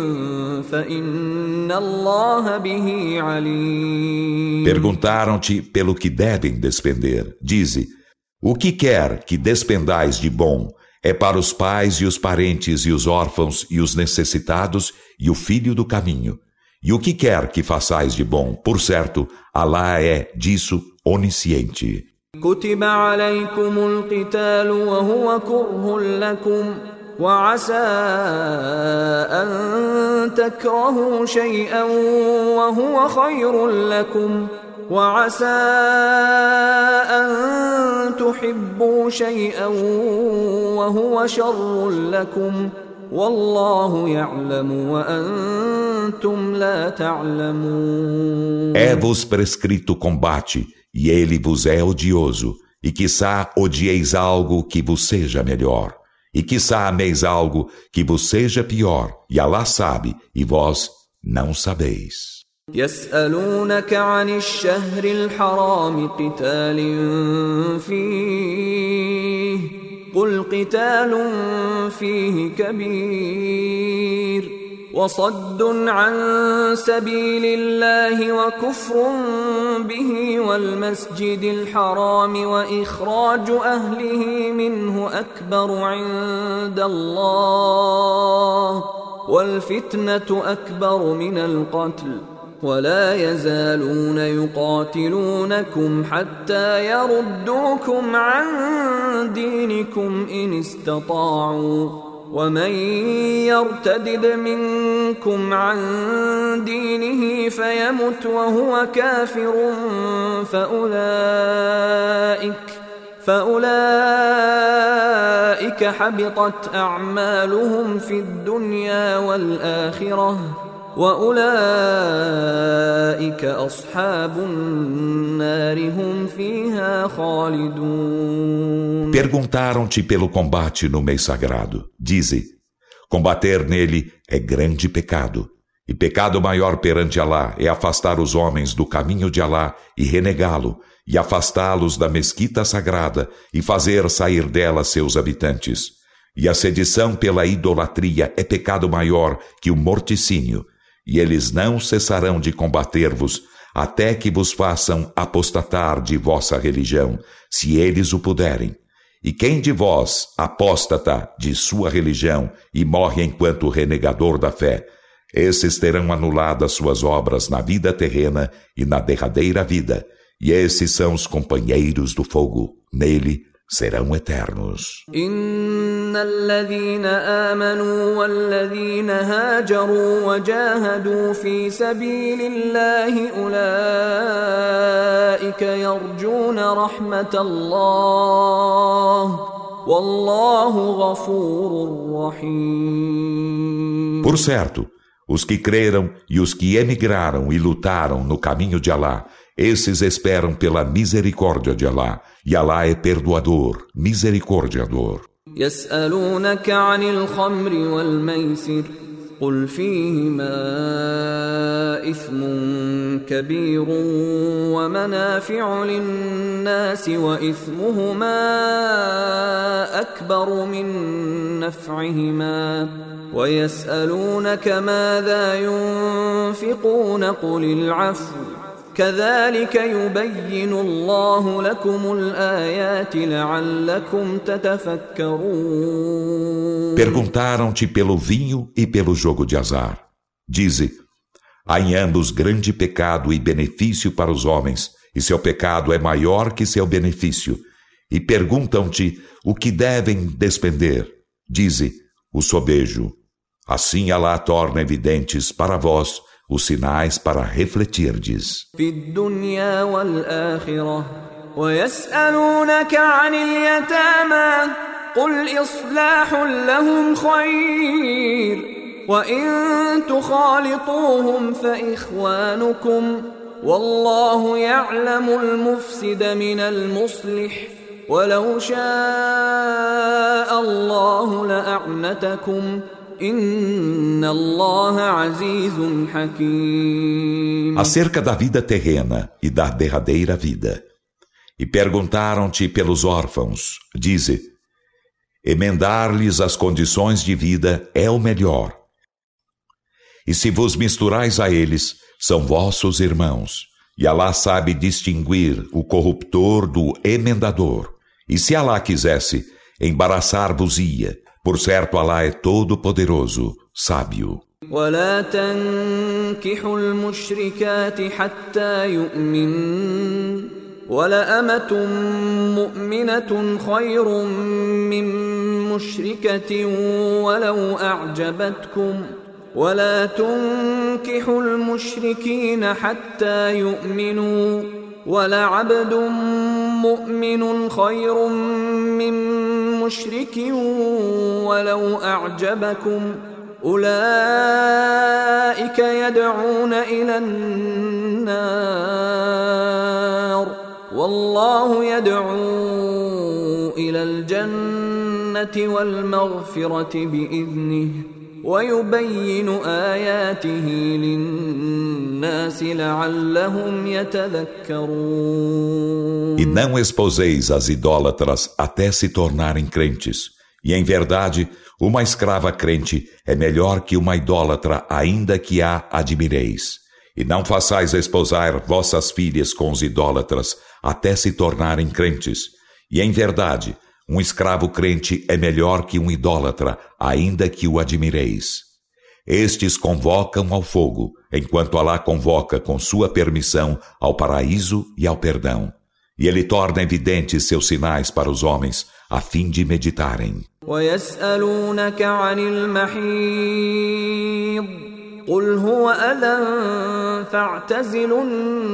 فإن الله به عليم. Perguntaram-te pelo que devem despender. Dize: o que quer que despendais de bom é para os pais e os parentes e os órfãos e os necessitados e o filho do caminho. E o que quer que façais de bom, por certo, Alá é disso onisciente. كتب عليكم القتال وهو كره لكم وعسى أن تكرهوا شيئا وهو خير لكم وعسى أن تحبوا شيئا وهو شر لكم والله يعلم وأنتم لا تعلمون. É-vos prescrito combate, e ele vos é odioso, e quiçá odieis algo que vos seja melhor, e quiçá ameis algo que vos seja pior, e Alá sabe, e vós não sabeis. يسألونك عن الشهر الحرام قتال فيه قل قتال فيه كبير وصد عن سبيل الله وكفر به والمسجد الحرام وإخراج أهله منه أكبر عند الله والفتنة أكبر من القتل ولا يزالون يقاتلونكم حتى يردوكم عن دينكم إن استطاعوا ومن يرتدد منكم عن دينه فيمت وهو كافر فأولئك حبطت أعمالهم في الدنيا والآخرة وأولئك أصحاب النار هم فيها خالدون. Perguntaram-te pelo combate no mês sagrado. Dize, combater nele é grande pecado. E pecado maior perante Alá é afastar os homens do caminho de Alá e renegá-lo, e afastá-los da mesquita sagrada e fazer sair dela seus habitantes. E a sedição pela idolatria é pecado maior que o morticínio, e eles não cessarão de combater-vos até que vos façam apostatar de vossa religião, se eles o puderem. E quem de vós apóstata de sua religião e morre enquanto renegador da fé, esses terão anuladas suas obras na vida terrena e na derradeira vida, e esses são os companheiros do fogo, nele serão eternos. إن الذين آمنوا والذين هاجروا وجاهدوا في سبيل الله أولئك يرجون رحمة الله والله غفور رحيم. Por certo, os que creram e os que emigraram e lutaram no caminho de Alá, esses esperam pela misericórdia de Alá, e Alá é perdoador, misericordiador. يسألونك عن الخمر والميسر قل فيهما إثم كبير ومنافع للناس وإثمهما أكبر من نفعهما ويسألونك ماذا ينفقون قل العفو كذلك يبين الله لكم الآيات لعلكم تتفكرون. Perguntaram-te pelo vinho e pelo jogo de azar. Dize, há em ambos grande pecado e benefício para os homens, e seu pecado é maior que seu benefício. E perguntam-te o que devem despender. Dize, o sobejo. Assim Alá torna evidentes para vós os sinais para refletirdes. في الدنيا والآخرة ويسألونك عن اليتامى قل إصلاح لهم خير وإن تخالطوهم فإخوانكم والله يعلم المفسد من المصلح ولو شاء الله لأعنتكم إن الله عزيز حكيم. Acerca da vida terrena e da derradeira vida. E perguntaram-te pelos órfãos. Dize, emendar-lhes as condições de vida é o melhor. E se vos misturais a eles, são vossos irmãos. E Alá sabe distinguir o corruptor do emendador. E se Alá quisesse, embaraçar-vos-ia. Por certo, Alá é todo-poderoso, sábio. ولا تنكحوا المشركات حتى يؤمنن ولأمة مؤمنة خير من مشركة ولو أعجبتكم ولا تنكحوا المشركين حتى يؤمنوا ولعبد مؤمن خير من مشرك ولو أعجبكم أولئك يدعون إلى النار والله يدعو إلى الجنة والمغفرة بإذنه ويبين آياته للناس لعلهم يتذكرون. E não esposeis as idólatras até se tornarem crentes. E em verdade, uma escrava crente é melhor que uma idólatra, ainda que a admireis. E não façais esposar vossas filhas com os idólatras até se tornarem crentes. E em verdade, um escravo crente é melhor que um idólatra, ainda que o admireis. Estes convocam ao fogo, enquanto Alá convoca com sua permissão ao paraíso e ao perdão. E Ele torna evidentes seus sinais para os homens, a fim de meditarem. وَيَسْأَلُونَكَ عَنِ الْمَحِيضِ قُلْ هُوَ أَذًى فَاعْتَزِلُوا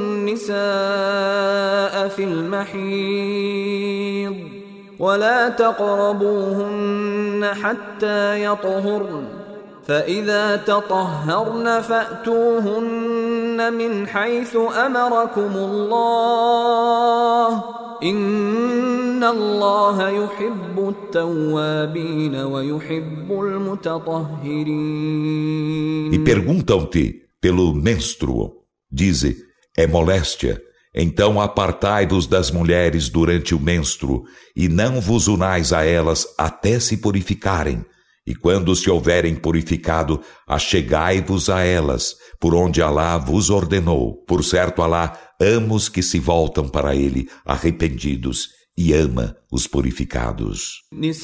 النِّسَاءَ فِي الْمَحِيضِ وَلَا تَقْرَبُوهُنَّ حَتَّى يَطْهُرْنَ فَإِذَا تَطَهَّرْنَ فَأْتُوهُنَّ مِنْ حَيْثُ أَمَرَكُمُ اللَّهُ إِنَّ اللَّهَ يُحِبُّ التَّوَّابِينَ وَيُحِبُّ الْمُتَطَهِّرِينَ. E perguntam-te pelo menstruo. Dize, é moléstia. Então apartai-vos das mulheres durante o menstruo e não vos unais a elas até se purificarem. E quando se houverem purificado, achegai-vos a elas, por onde Alá vos ordenou. Por certo, Alá ama os que se voltam para Ele, arrependidos, e ama os purificados.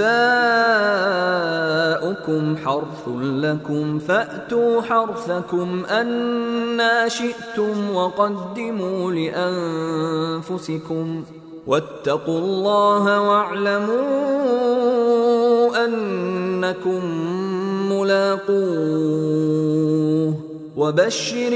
نساؤكم حرث لكم فأتوا حرثكم أنى شئتم وقدموا لأنفسكم واتقوا الله واعلموا أنكم ملاقوه وبشر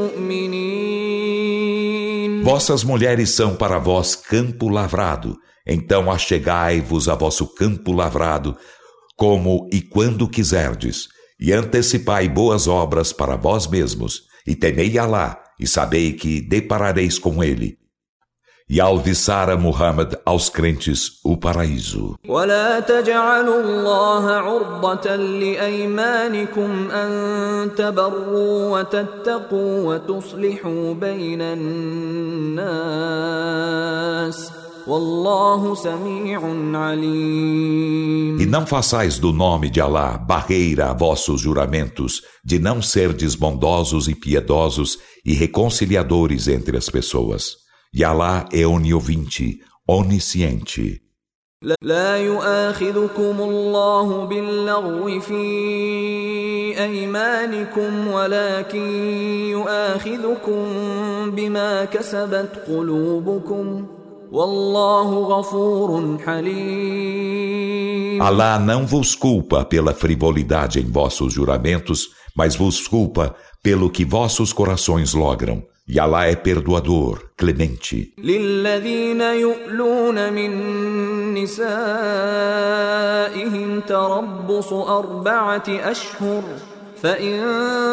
المؤمنين. Vossas mulheres são para vós campo lavrado, então achegai-vos a vosso campo lavrado, como e quando quiserdes, e antecipai boas obras para vós mesmos, e temei Alá, e sabei que deparareis com ele. E alviçara Muhammad aos crentes o paraíso. ولا تجعلوا الله عرضة لأيمانكم أن تبروا وتتقوا وتصلحوا بين الناس والله سميع عليم. E não façais do nome de Alá barreira a vossos juramentos, de não serdes bondosos e piedosos e reconciliadores entre as pessoas. E Alá é oniovinte, onisciente. لا يؤاخذكم الله باللغو في أيمانكم ولكن يؤاخذكم بما كسبت قلوبكم والله غفور حليم. Alá não vos culpa pela frivolidade em vossos juramentos, mas vos culpa pelo que vossos corações logram. E Alá é perdoador, clemente. للذين يؤلون من نسائهم تربص 4 أشهر فإن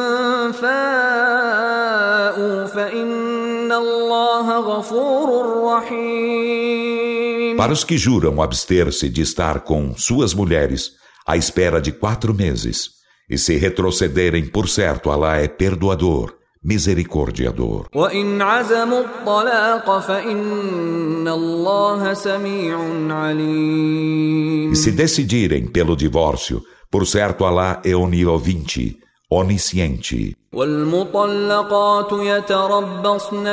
فاءوا فإن الله غفور رحيم. Para os que juram abster-se de estar com suas mulheres à espera de 4 meses, e se retrocederem, por certo, Alá é perdoador, misericordiador. وإن عزموا الطلاق فإن الله سميع عليم. E se decidirem pelo divórcio, por certo Alá é onisciente, onisciente. والمطلقات يتربصن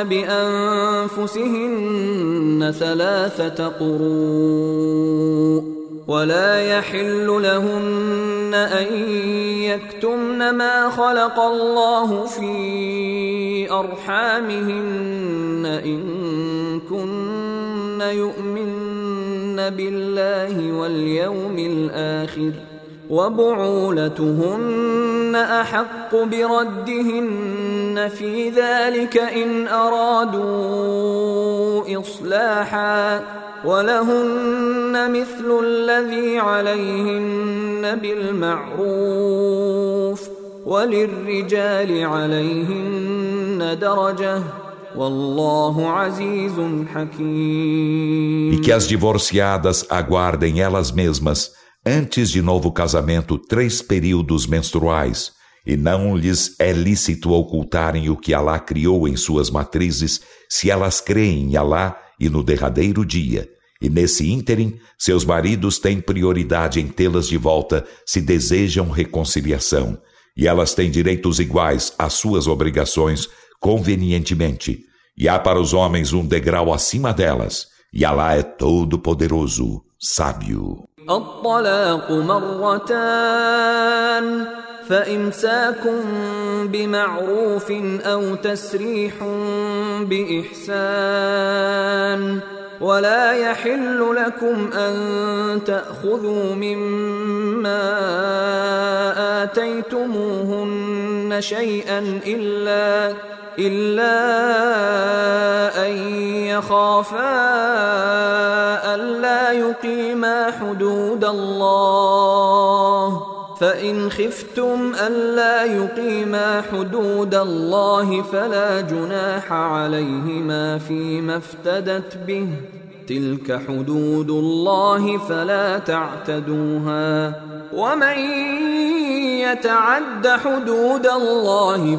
بأنفسهن 3 قروء ولا يحل لهن أن يكتمن ما خلق الله في أرحامهن إن كن يؤمن بالله واليوم الآخر وبعولتهن أحق بردهن في ذلك إن أرادوا إصلاحا ولهن مثل الذي عليهن بالمعروف وللرجال عليهن درجة والله عزيز حكيم. E que as divorciadas aguardem elas mesmas antes de novo casamento 3 períodos menstruais, e não lhes é lícito ocultarem o que Alá criou em suas matrizes, se elas creem em Alá e no derradeiro dia. E nesse ínterim, seus maridos têm prioridade em tê-las de volta se desejam reconciliação, e elas têm direitos iguais às suas obrigações convenientemente, e há para os homens um degrau acima delas, e Alá é todo-poderoso, sábio. الطلاق مرتان فإمساك بمعروف أو تسريح بإحسان ولا يحل لكم أن تأخذوا مما آتيتموهن شيئا إلا أن يخافا ألا يقيما حدود الله فإن خفتم ألا يقيما حدود الله فلا جناح عليهما فيما افتدت به تلك حدود الله فلا تعتدوها ومن يتعد حدود الله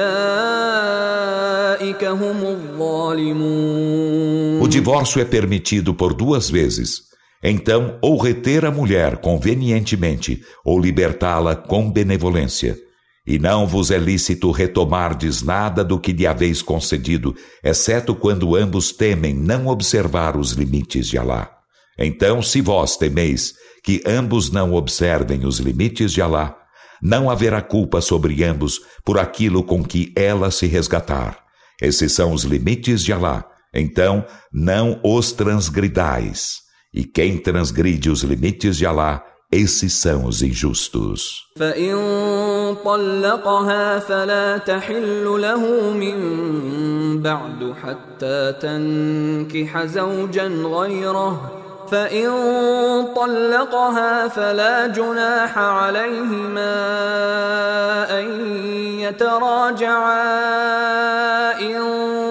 فأولئك هم الظالمون. O divórcio é permitido por 2 vezes. Então, ou reter a mulher convenientemente, ou libertá-la com benevolência. E não vos é lícito retomardes nada do que lhe haveis concedido, exceto quando ambos temem não observar os limites de Alá. Então, se vós temeis que ambos não observem os limites de Alá, não haverá culpa sobre ambos por aquilo com que ela se resgatar. Esses são os limites de Alá. Então, não os transgridais. E quem transgride os limites de Alá, esses são os injustos. فإن طلقها فلا تحل له من بعد حتى تنكح زوجا غيره فإن طلقها فلا جناح عليهما أن يتراجعا إن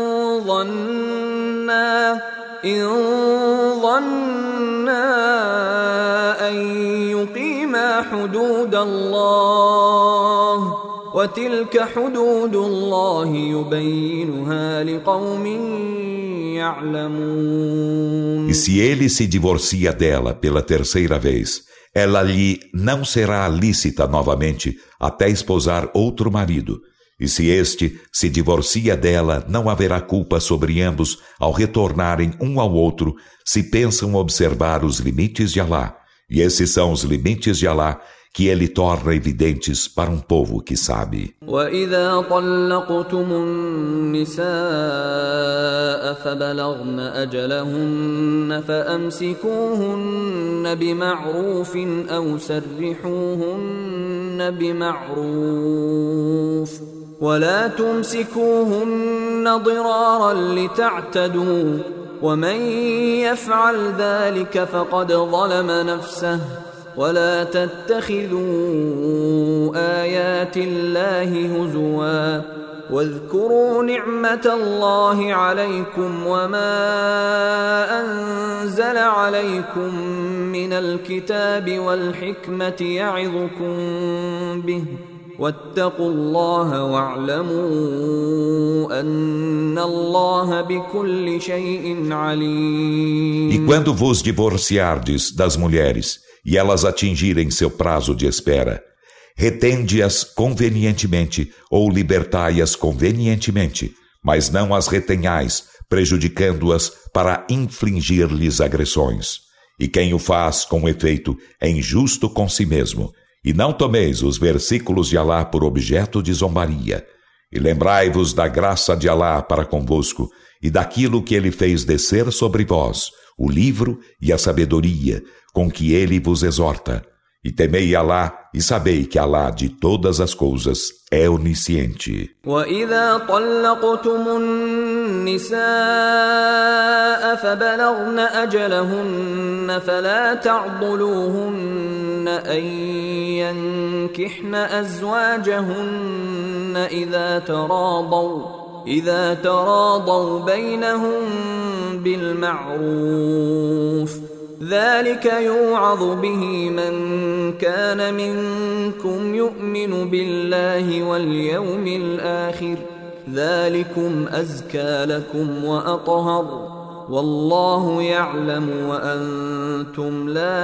ظنا أن يقيما حدود الله وتلك حدود الله يبينها لقوم يعلمون. E se ele se divorcia dela pela 3ª vez, ela lhe não será lícita novamente até esposar outro marido. E se este se divorcia dela, não haverá culpa sobre ambos ao retornarem um ao outro, se pensam observar os limites de Alá. E esses são os limites de Alá que ele torna evidentes para um povo que sabe. وَإِذَا طَلَّقْتُمُ النِّسَاءَ فَبَلَغْنَ أَجَلَهُنَّ فَأَمْسِكُوهُنَّ بِمَعْرُوفٍ أَوْ سَرِّحُوهُنَّ بِمَعْرُوفٍ ولا تمسكوهن ضرارا لتعتدوا ومن يفعل ذلك فقد ظلم نفسه ولا تتخذوا آيات الله هزوا واذكروا نعمة الله عليكم وما أنزل عليكم من الكتاب والحكمة يعظكم به واتقوا الله واعلموا أن الله بكل شيء عليم. E quando vos divorciardes das mulheres e elas atingirem seu prazo de espera, retende-as convenientemente ou libertai-as convenientemente, mas não as retenhais, prejudicando-as para infligir-lhes agressões. E quem o faz com efeito é injusto com si mesmo. E não tomeis os versículos de Alá por objeto de zombaria. E lembrai-vos da graça de Alá para convosco e daquilo que ele fez descer sobre vós, o livro e a sabedoria com que ele vos exorta. E temei Alá e sabei que Alá de todas as coisas é onisciente. وَإِذَا طَلَّقْتُمُ النِّسَاءَ فَبَلَغْنَ أَجَلَهُنَّ فَلَا تَعْضُلُوهُنَّ أَن يَنكِحْنَ أَزْوَاجَهُنَّ إِذَا تَرَاضَوْا بَيْنَهُم بِالْمَعْرُوفِ ذلك يوعظ به من كان منكم يؤمن بالله واليوم الآخر ذلكم أزكى لكم وأطهر والله يعلم وأنتم لا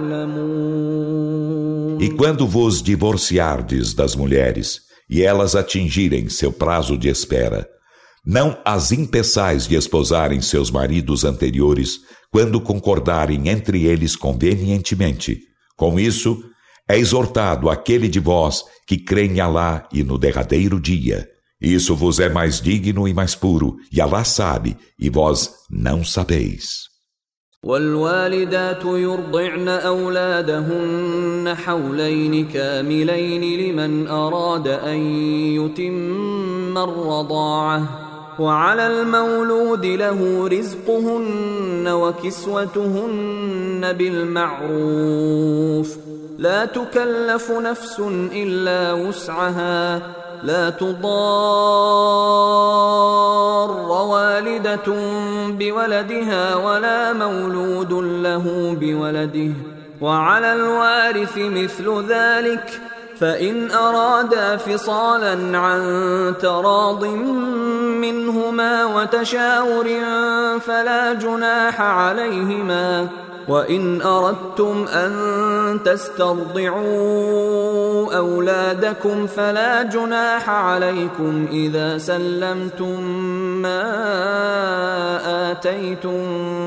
تعلمون. E quando vos divorciardes das mulheres e elas atingirem seu prazo de espera, não as impeçais de esposarem seus maridos anteriores quando concordarem entre eles convenientemente. Com isso, É exortado aquele de vós que crê em Alá e no derradeiro dia. Isso vos é mais digno e mais puro, e Alá sabe, e vós não sabeis. والوالدات يرضعن أولادهن حولين كاملين لمن أراد أن يتم الرضاعة وعلى المولود له رزقهن وكسوتهن بالمعروف لا تكلف نفس إلا وسعها لا تضار والدة بولدها ولا مولود له بولده وعلى الوارث مثل ذلك فإن أرادا فصالا عن تراض منهما وتشاور فلا جناح عليهما وإن أردتم أن تسترضعوا أولادكم فلا جناح عليكم إذا سلمتم ما آتيتم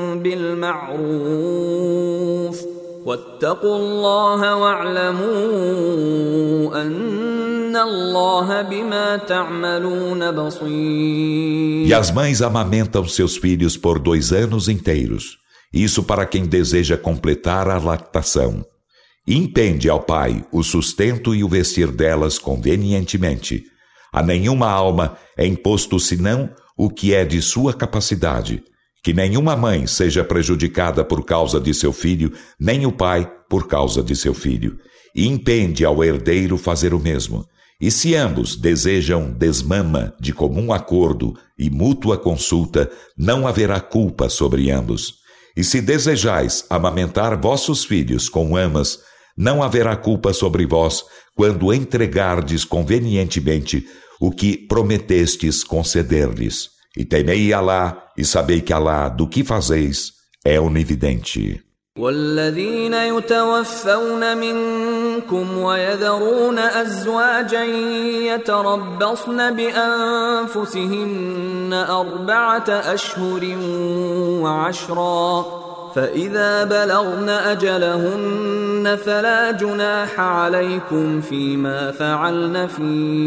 بالمعروف واتقوا الله واعلموا أن الله بما تعملون بصير. E as mães amamentam seus filhos por 2 anos inteiros. Isso para quem deseja completar a lactação. Impende ao pai o sustento e o vestir delas convenientemente. A nenhuma alma é imposto senão o que é de sua capacidade. Que nenhuma mãe seja prejudicada por causa de seu filho, nem o pai por causa de seu filho. E impende ao herdeiro fazer o mesmo. E se ambos desejam desmama de comum acordo e mútua consulta, não haverá culpa sobre ambos. E se desejais amamentar vossos filhos com amas, não haverá culpa sobre vós quando entregardes convenientemente o que prometestes conceder-lhes. E temei Alá, e sabei que Alá, do que fazeis, é onividente. والذين يتوفون منكم ويذرون أزواجا يتربصن بأنفسهن 4 أشهر وعشرا فإذا بلغن أجلهن فلا جناح عليكم فيما فعلن في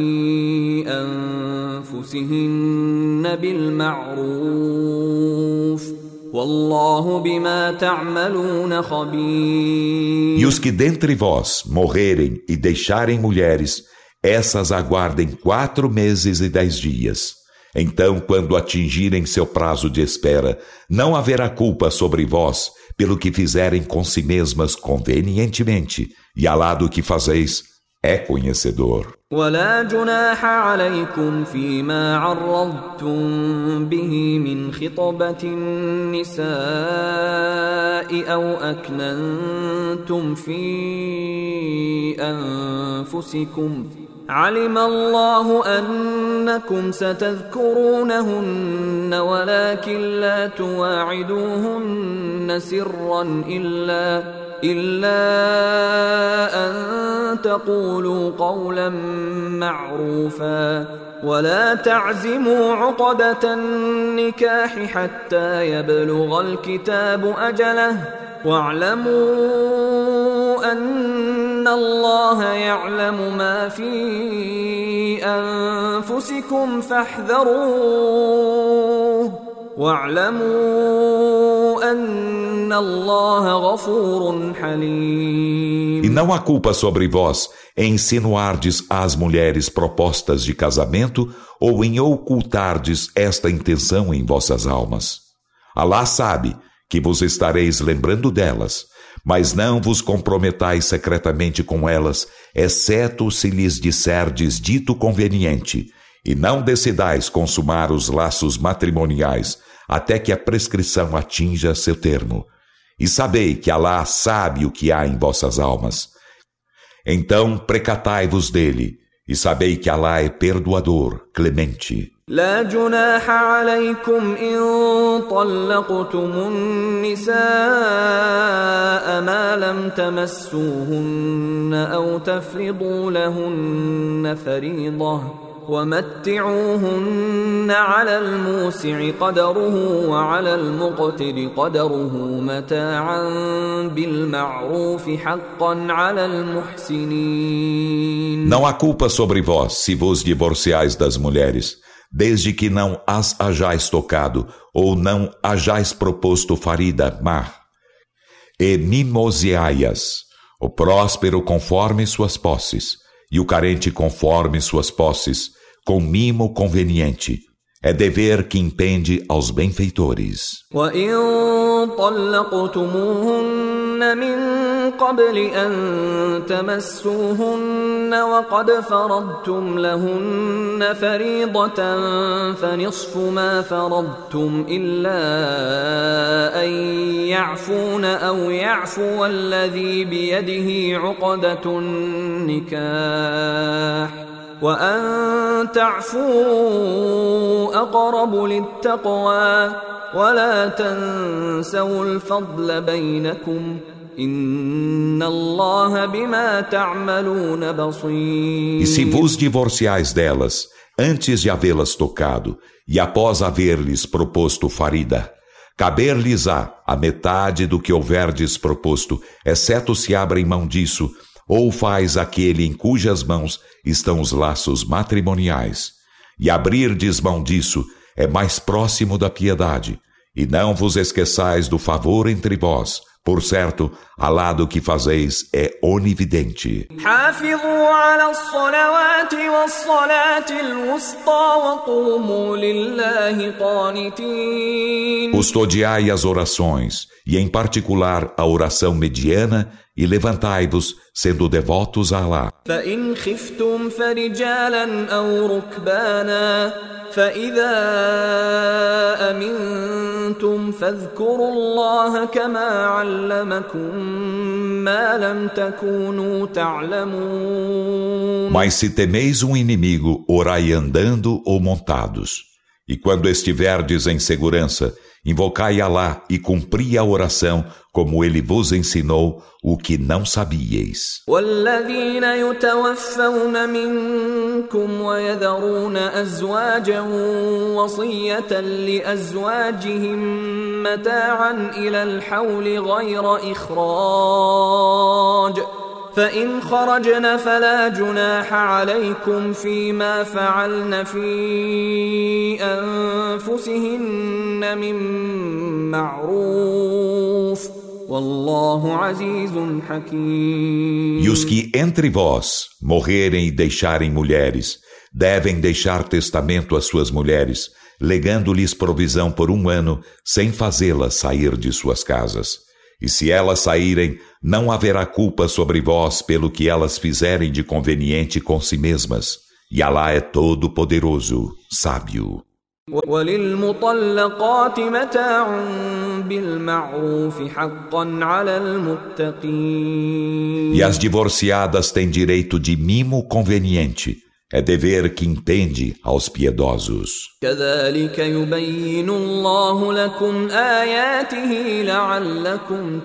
أنفسهن بالمعروف والله بما تعملون خبير. E os que dentre vós morrerem e deixarem mulheres, essas aguardem 4 meses e 10 dias. Então, quando atingirem seu prazo de espera, não haverá culpa sobre vós pelo que fizerem com si mesmas convenientemente, e Alá do que fazeis é conhecedor. ولا جناح عليكم فيما عرضتم به من خطبة النساء أو أكننتم في أنفسكم علم الله أنكم ستذكرونهن ولكن لا تواعدوهن سرا إلا أن تقولوا قولا معروفا ولا تعزموا عقدة النكاح حتى يبلغ الكتاب أجله واعلموا أن الله يعلم ما في أنفسكم فاحذروه واعلموا أن الله غفور حليم. E não há culpa sobre vós em insinuardes às mulheres propostas de casamento ou em ocultardes esta intenção em vossas almas. Alá sabe que vos estareis lembrando delas, mas não vos comprometais secretamente com elas, exceto se lhes disserdes dito conveniente, e não decidais consumar os laços matrimoniais até que a prescrição atinja seu termo. E sabei que Alá sabe o que há em vossas almas. Então precatai-vos dele, e sabei que Alá é perdoador, clemente. لا جناح عليكم إن طلقتم النساء ما لم تمسوهن أو تفرضوا لهن فريضة ومتعوهن على الموسع قدره وعلى المقتر قدره متاعا بالمعروف حقا على المحسنين. Não há culpa sobre vós se vos divorciais das mulheres, desde que não as hajais tocado ou não hajais proposto farida, mar. E mimoseai-as, o próspero conforme suas posses, e o carente conforme suas posses, com mimo conveniente. É dever que impende aos benfeitores. وَإِن طَلَّقْتُمُوهُنَّ مِن قَبْلِ أَن تَمَسُّوهُنَّ وَقَدْ فَرَضْتُمْ لَهُنَّ فَرِيضَةً فَنِصْفُ مَا فَرَضْتُمْ إِلَّا أَن يَعْفُونَ أَوْ يَعْفُوَ الَّذِي بِيَدِهِ عُقْدَةُ النِّكَاحِ وَأَن تَعْفُوا أَقْرَبُ لِلتَّقْوَى وَلَا تَنسَوُا الْفَضْلَ بَيْنَكُمْ إِنَّ اللَّهَ بِمَا تَعْمَلُونَ بَصِيرٌ. E se vos divorciais delas, antes de havê-las tocado, e após haver-lhes proposto farida, caber-lhes-á a metade do que houverdes proposto, exceto se abrem mão disso, ou faz aquele em cujas mãos estão os laços matrimoniais. E abrirdes mão disso é mais próximo da piedade. E não vos esqueçais do favor entre vós. Por certo, Alá do que fazeis é onividente. حافظوا على الصلوات والصلاة الوسطى وقوموا لله قانتين. Custodiai as orações, e em particular a oração mediana, e levantai-vos, sendo devotos a Alá. فإن خفتم فرجالا أو ركبانا فإذا أمنتم فاذكروا الله كما علمكم ما لم تكونوا تعلمون. Mas se temeis um inimigo, orai andando ou montados. E quando estiverdes em segurança, invocai Alá e cumpri a oração como ele vos ensinou o que não sabíeis. والذين يتوفون منكم ويذرون أزواجا وصية لأزواجهم متاعا إلى الحول غير إخراج فإن خرجن فلا جناح عليكم فيما فعلن في أنفسهن من معروف والله عزيز حكيم. E os que entre vós morrerem e deixarem mulheres, devem deixar testamento às suas mulheres, legando-lhes provisão por 1 ano, sem fazê-las sair de suas casas. E se elas saírem, não haverá culpa sobre vós pelo que elas fizerem de conveniente com si mesmas. E Alá é todo poderoso, sábio. وَلِلْمُطَلَّقَاتِ مَتَاعٌ بِالْمَعْرُوفِ حَقًّا عَلَى الْمُتَّقِينَ. E as divorciadas têm direito de mimo conveniente. É dever que impende aos piedosos. كَذَلِكَ يُبَيِّنُ اللَّهُ لَكُمْ آيَاتِهِ لَعَلَّكُمْ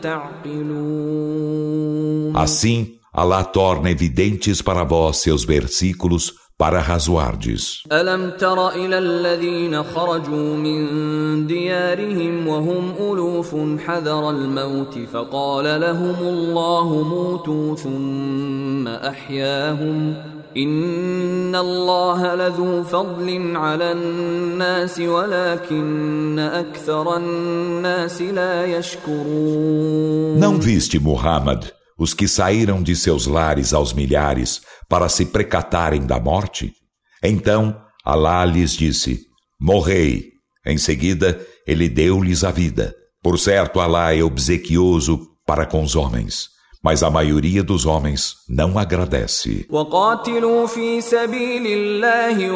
تَعْقِلُونَ. Assim, Alá torna evidentes para vós seus versículos para razoardes. أَلَمْ تَرَ إِلَى الَّذِينَ خَرَجُوا مِنْ دِيَارِهِمْ وَهُمْ أُلُوفٌ حَذَرَ الْمَوْتِ فَقَالَ لَهُمُ اللَّهُ مُوتُوا ثُمَّ أَحْيَاهُمْ إِنَّ اللَّهَ لَذُو فَضْلٍ عَلَى النَّاسِ وَلَكِنَّ أَكْثَرَ النَّاسِ لَا يَشْكُرُونَ. Não viste, Muhammad, os que saíram de seus lares aos milhares para se precatarem da morte? Então Alá lhes disse: morrei. Em seguida, ele deu-lhes a vida. Por certo, Alá é obsequioso para com os homens, mas a maioria dos homens não agradece. وَقَاتِلُوا فِي سَبِيلِ اللَّهِ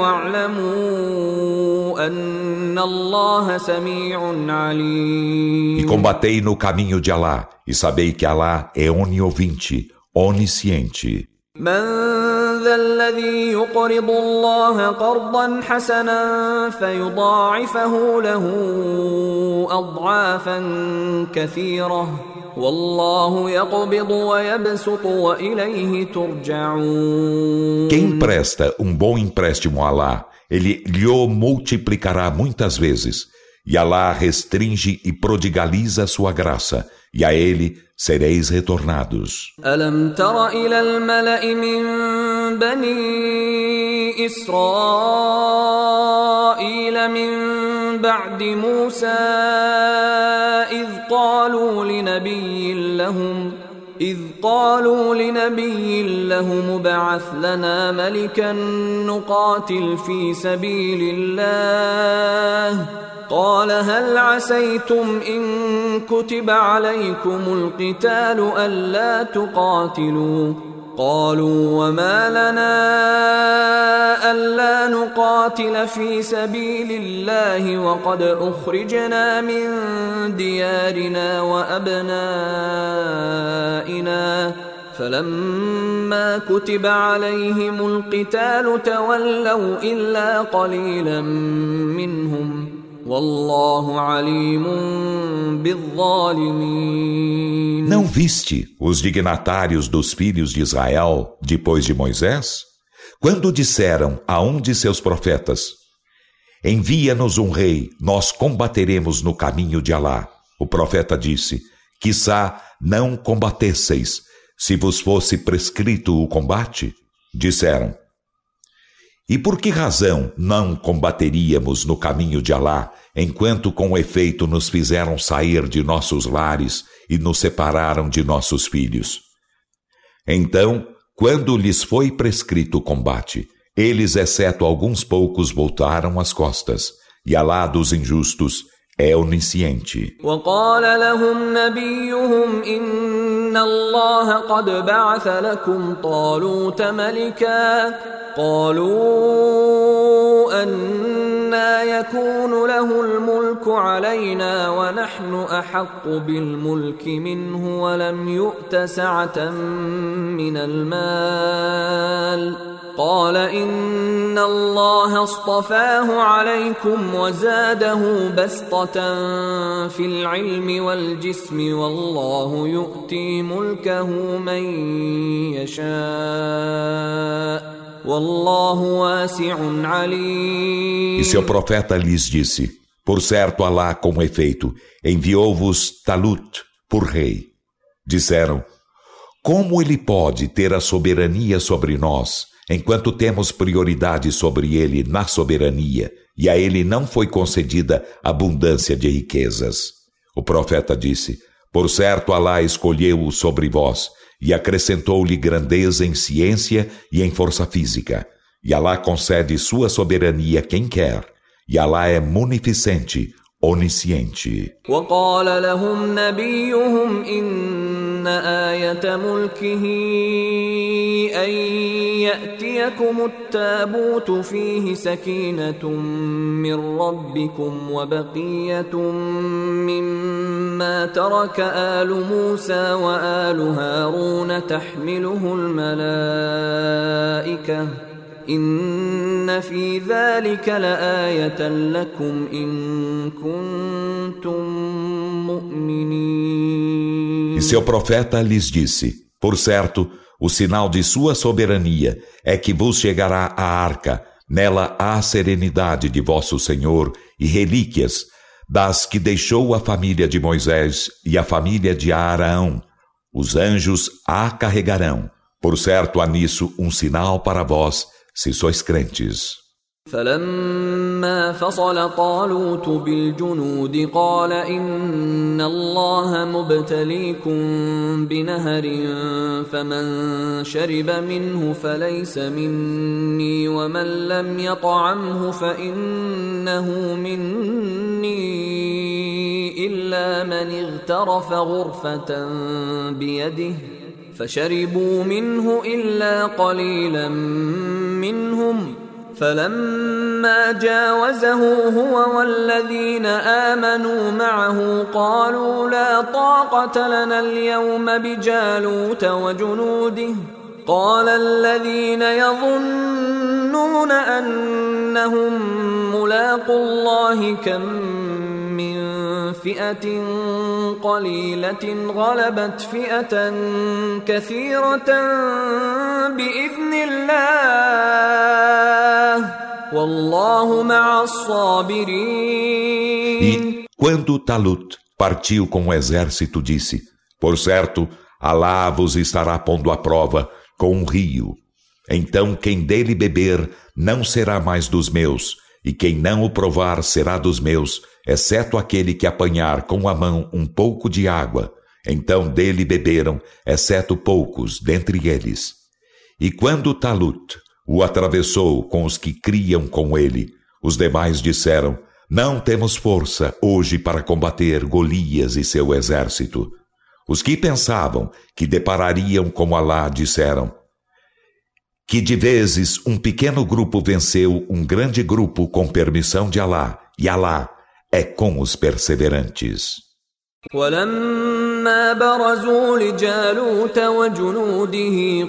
وَاعْلَمُوا أَنَّ اللَّهَ سَمِيعٌ عَلِيمٌ. E combatei no caminho de Alá, e sabei que Alá é oniovinte, onisciente. مَنْ ذَا الَّذِي يُقْرِضُ اللَّهَ قَرْضًا حَسَنًا فَيُضَاعِفَهُ لَهُ أَضْعَافًا كَثِيرَةً والله يقبض ويبسط وإليه ترجعون. Quem presta um bom empréstimo a Alá, ele lhe multiplicará muitas vezes, e Alá restringe e prodigaliza sua graça, e a ele sereis retornados. ألم تر إلى الملأ من بني إسرائيل من بعد موسى إذ قالوا لنبي لهم ابعث لنا ملكا نقاتل في سبيل الله قال هل عسيتم إن كتب عليكم القتال ألا تقاتلوا قالوا وما لنا ألا نقاتل في سبيل الله وقد أخرجنا من ديارنا وأبنائنا فلما كتب عليهم القتال تولوا إلا قليلا منهم والله عليم بالظالمين. Não viste os dignatários dos filhos de Israel depois de Moisés? Quando disseram a um de seus profetas: envia-nos um rei, nós combateremos no caminho de Alá. O profeta disse: quiçá não combatesseis, se vos fosse prescrito o combate? Disseram: e por que razão não combateríamos no caminho de Alá, enquanto com efeito nos fizeram sair de nossos lares e nos separaram de nossos filhos? Então, quando lhes foi prescrito o combate, eles, exceto alguns poucos, voltaram as costas, e Alá dos injustos é onisciente. وقال لهم نبيهم إن الله قد بعث لكم طالوت ملكا قالوا أنى يكون له الملك علينا ونحن أحق بالملك منه ولم يؤت سعة من المال قال إن الله اصطفاه عليكم وزاده بسطة في العلم والجسم والله يؤتي ملكه من يشاء والله واسع عليم. E seu profeta lhes disse: por certo, Alá, com efeito, enviou-vos Talut por rei. Disseram: como ele pode ter a soberania sobre nós, enquanto temos prioridade sobre ele na soberania, e a ele não foi concedida abundância de riquezas? O profeta disse: por certo, Alá escolheu-o sobre vós, e acrescentou-lhe grandeza em ciência e em força física. E Alá concede sua soberania a quem quer, e Alá é munificente, onisciente. وقال لهم نبيهم إن آية ملكه أن يأتيكم التابوت فيه سكينة من ربكم وبقية مما ترك آل موسى وآل هارون تحمله الملائكة إن في ذلك لآية لكم إن كنتم مؤمنين. E seu profeta lhes disse: por certo, o sinal de sua soberania é que vos chegará a arca, nela há serenidade de vosso Senhor e relíquias das que deixou a família de Moisés e a família de Araão. Os anjos a carregarão. Por certo, há nisso um sinal para vós, se sois crentes. فلما فصل طالوت بالجنود قال إن الله مبتليكم بنهر فمن شرب منه فليس مني ومن لم يطعمه فإنه مني إلا من اغترف غرفة بيده فشربوا منه إلا قليلا منهم فلما جاوزه هو والذين آمنوا معه قالوا لا طاقة لنا اليوم بجالوت وجنوده قال الذين يظنون أنهم ملاقو الله كم من فئة قليلة غلبت فئة كثيرة بإذن الله والله مع الصابرين. E quando Talut partiu com o exército, disse: por certo, Alá vos estará pondo à prova com um rio. Então quem dele beber não será mais dos meus, e quem não o provar será dos meus, exceto aquele que apanhar com a mão um pouco de água. Então dele beberam, exceto poucos dentre eles. E quando Talut o atravessou com os que criam com ele, os demais disseram: não temos força hoje para combater Golias e seu exército. Os que pensavam que deparariam com Alá disseram que de vezes um pequeno grupo venceu um grande grupo com permissão de Alá, e Alá é com os perseverantes. ولما برزوا لجالوت وجنوده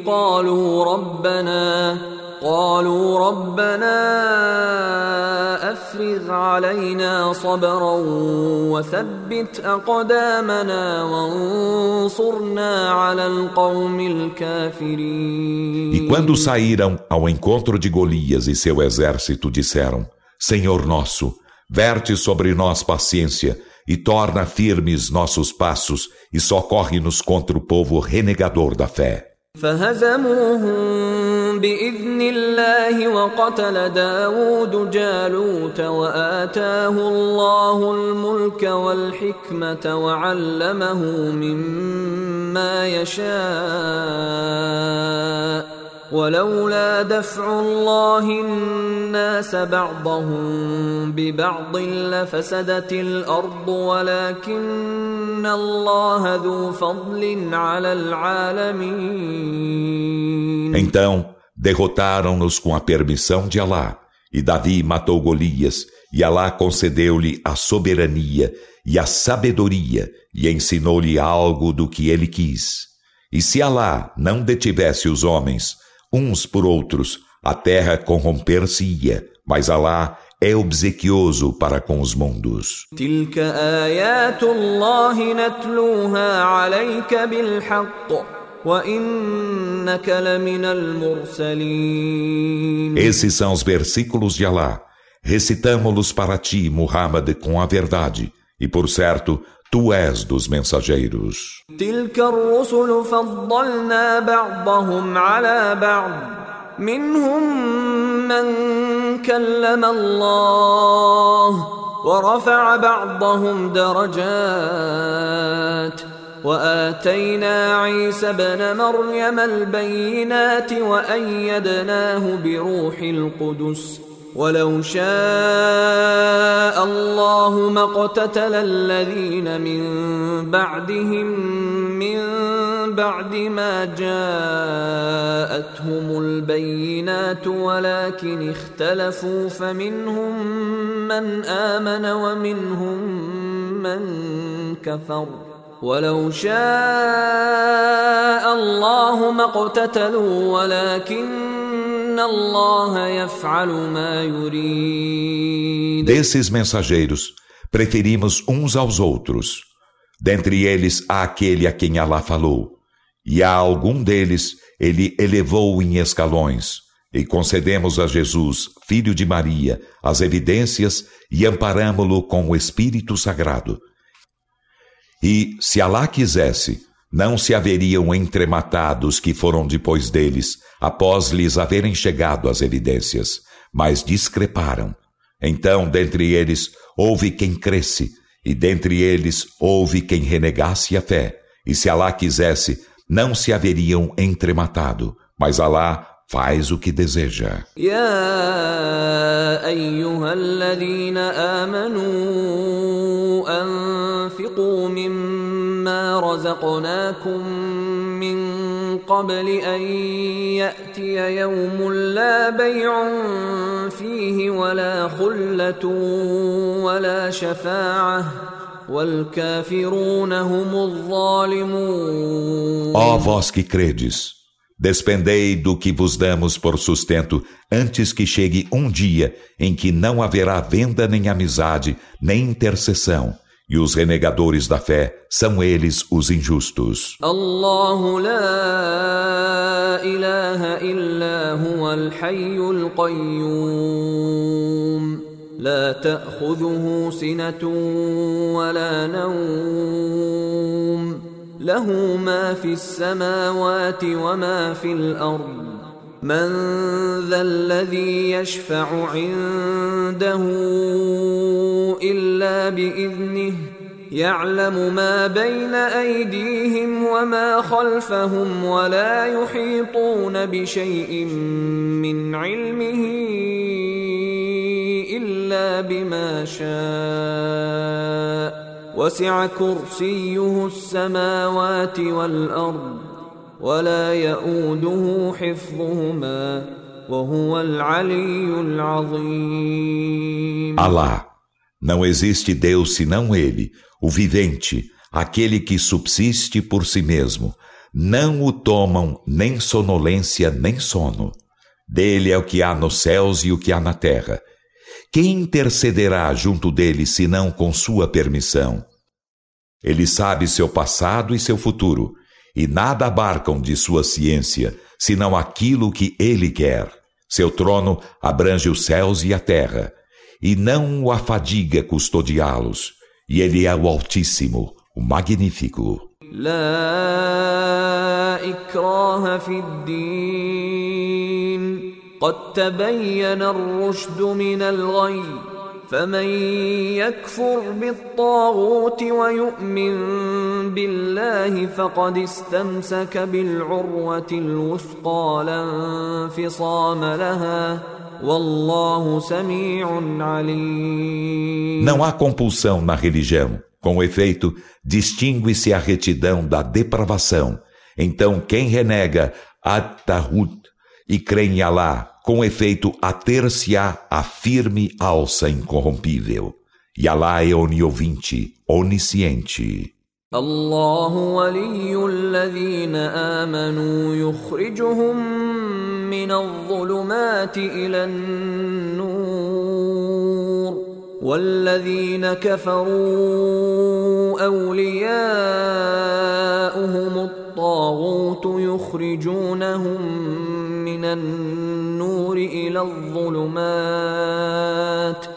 قالوا ربنا أفرغ علينا صبرا وثبت أقدامنا وانصرنا على القوم الكافرين. E quando saíram ao encontro de Golias e seu exército, disseram: Senhor nosso, verte sobre nós paciência e torna firmes nossos passos e socorre-nos contra o povo renegador da fé. فهزموهم بإذن الله وقتل داود جالوت وآتاه الله الملك والحكمة وعلمه مما يشاء ولولا دفع الله الناس بعضهم ببعض لفسدت الأرض ولكن الله ذو فضل على العالمين. Então derrotaram-nos com a permissão de Alá, e Davi matou Golias, e Alá concedeu-lhe a soberania e a sabedoria, e ensinou-lhe algo do que ele quis. E se Alá não detivesse os homens uns por outros, a terra corromper-se-ia, mas Alá é obsequioso para com os mundos. تلك آيات الله نتلوها عليك بالحق وإنك لمن المرسلين. Esses são os versículos de Alá. Recitamo-los para ti, Muhammad, com a verdade, e por certo, tu és dos mensageiros. تلك الرسل فضلنا بعضهم على بعض منهم من كلم الله ورفع بعضهم درجات وآتينا عيسى ابن مريم البينات وأيدناه بروح القدس ولو شاء الله ما اقتتل الذين من بعدهم من بعد ما جاءتهم البينات ولكن اختلفوا فمنهم من آمن ومنهم من كفر ولو شاء الله ما اقتتلوا ولكن الله يفعل ما يريد. Desses mensageiros, preferimos uns aos outros. Dentre eles há aquele a quem Alá falou, e a algum deles ele elevou em escalões, e concedemos a Jesus, filho de Maria, as evidências e amparamo-lo com o Espírito Sagrado. E, se Alá quisesse, não se haveriam entrematados que foram depois deles, após lhes haverem chegado as evidências, mas discreparam. Então, dentre eles, houve quem cresce, e dentre eles houve quem renegasse a fé. E se Alá quisesse, não se haveriam entrematado, mas Alá faz o que deseja. يا أيها الذين آمنوا أنفقوا مما رزقناكم من قبل أن يأتي يوم لا بيع فيه ولا خلة ولا شفاعة والكافرون هم الظالمون. Ó vós que credes, despendei do que vos damos por sustento antes que chegue um dia em que não haverá venda nem amizade, nem intercessão, E os renegadores da fé são eles os injustos. الله لا إله إلا هو الحي القيوم لا تأخذه سنة ولا نوم له ما في السماوات وما في الأرض من ذا الذي يشفع عنده إلا بإذنه يعلم ما بين أيديهم وما خلفهم ولا يحيطون بشيء من علمه إلا بما شاء وسع كرسيه السماوات والأرض ولا يؤوده حفظهما وهو العلي العظيم. Alá, não existe Deus senão Ele, o vivente, aquele que subsiste por si mesmo. Não o tomam nem sonolência nem sono. Dele é o que há nos céus e o que há na terra. Quem intercederá junto dele senão com sua permissão? Ele sabe seu passado e seu futuro, e nada abarcam de sua ciência, senão aquilo que ele quer. Seu trono abrange os céus e a terra, e não o afadiga custodiá-los. E ele é o Altíssimo, o Magnífico. لا إكراه في الدين قد تبين الرشد من الغي فمن يكفر بالطاغوت ويؤمن بالله فقد استمسك بالعروة الوثقى لا انفصام لها والله سميع عليم. Não há compulsão na religião. Com efeito, distingue-se a retidão da depravação. Então, quem renega at-Tahut e crê em Alá, com efeito, ater-se-á a firme alça incorrompível. E Alá é oniovinte, onisciente. الله ولي الذين آمنوا يخرجهم من الظلمات إلى النور والذين كفروا أولياؤهم الطاغوت يخرجونهم من النور إلى الظلمات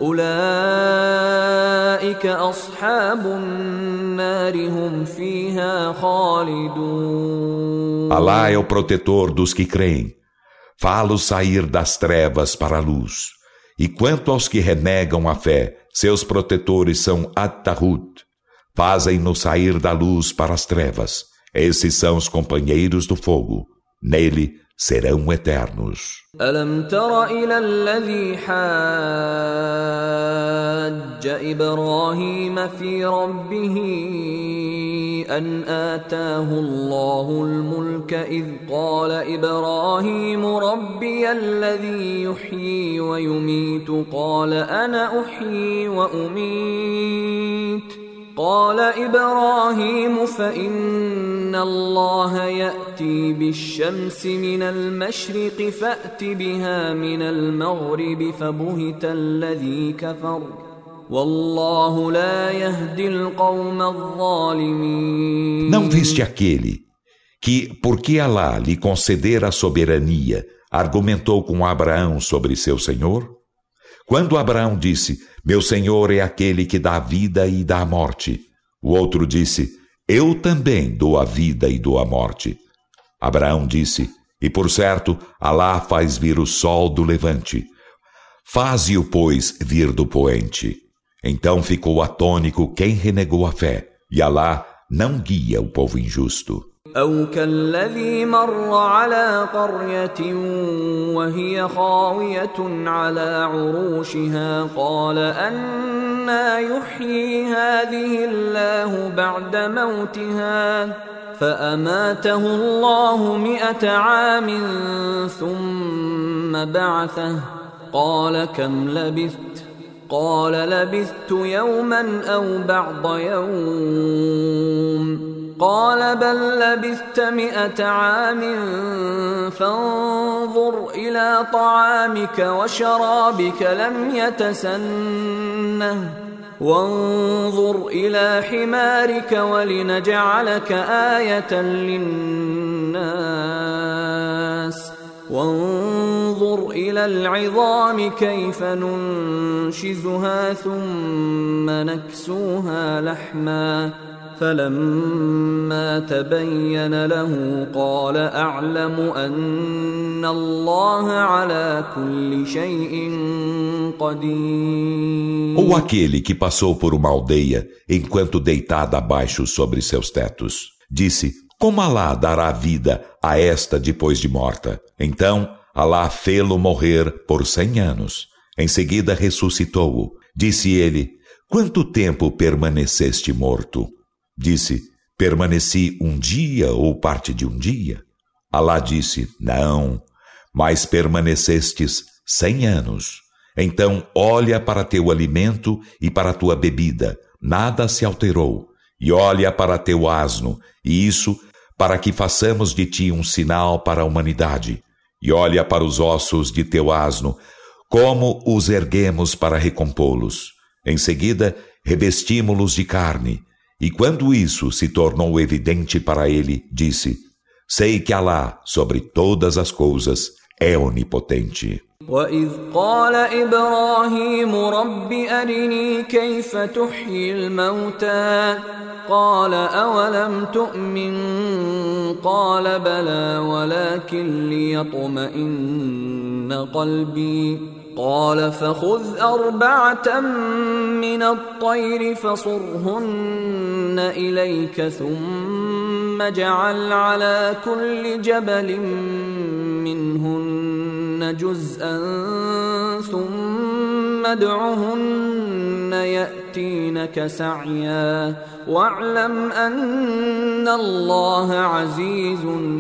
أولئك أصحاب النار هم فيها خالدون. Alá é o protetor dos que creem. Fá-los sair das trevas para a luz. E quanto aos que renegam a fé, seus protetores são at-Tahut. Fazem-nos sair da luz para as trevas. Esses são os companheiros do fogo. Nele serão eternos. ألم تر إلى الذي حاج إبراهيم في ربه أن آتاه الله الملك إذ قال إبراهيم ربي الذي يحيي ويميت قال أنا أحيي وأميت قال إبراهيم فإن الله يأتي بالشمس من المشرق فأت بها من المغرب فبهت الذي كفر والله لا يهدي القوم الظالمين. Não viste aquele que, porque Alá lhe concedera a soberania, argumentou com Abraão sobre seu Senhor? Quando Abraão disse, meu Senhor é aquele que dá a vida e dá a morte, o outro disse, eu também dou a vida e dou a morte. Abraão disse, e por certo, Alá faz vir o sol do levante. Faze-o, pois, vir do poente. Então ficou atônico quem renegou a fé, e Alá não guia o povo injusto. أو كالذي مر على قرية وهي خاوية على عروشها قال أنى يحيي هذه الله بعد موتها فأماته الله 100 عام ثم بعثه قال كم لبثت قال لبثت يوما أو بعض يوم قال بل لبثت 100 عام فانظر إلى طعامك وشرابك لم يتسنه وانظر إلى حمارك ولنجعلك آية للناس وانظر إلى العظام كيف ننشزها ثم نكسوها لحما فلما تبين له قال أعلم أن الله على كل شيء قدير. Ou aquele que passou por uma aldeia enquanto deitada abaixo sobre seus tetos, disse: como Alá dará vida a esta depois de morta? Então Alá fê-lo morrer por 100 anos. Em seguida ressuscitou-o. Disse ele: quanto tempo permaneceste morto? Disse: permaneci um dia ou parte de um dia. Alá disse: não, mas permanecestes 100 anos. Então olha para teu alimento e para tua bebida, nada se alterou. E olha para teu asno, e isso para que façamos de ti um sinal para a humanidade. E olha para os ossos de teu asno, como os erguemos para recompô-los. Em seguida, revestimos-los de carne. E quando isso se tornou evidente para ele, disse: sei que Alá, sobre todas as coisas, é onipotente. وَإِذْ قَالَ إِبْرَاهِيمُ رَبِّ أَرِنِي كَيْفَ تُحْيِي الْمَوْتَى قَالَ أَوَلَمْ تُؤْمِنْ قَالَ بَلَى وَلَكِنْ لِيَطْمَئِنَّ قَلْبِي قال فخذ 4 من الطير فصرهن إليك ثم اجعل على كل جبل منهن جزءا ثم ادعهن يأتينك سعيا واعلم أن الله عزيز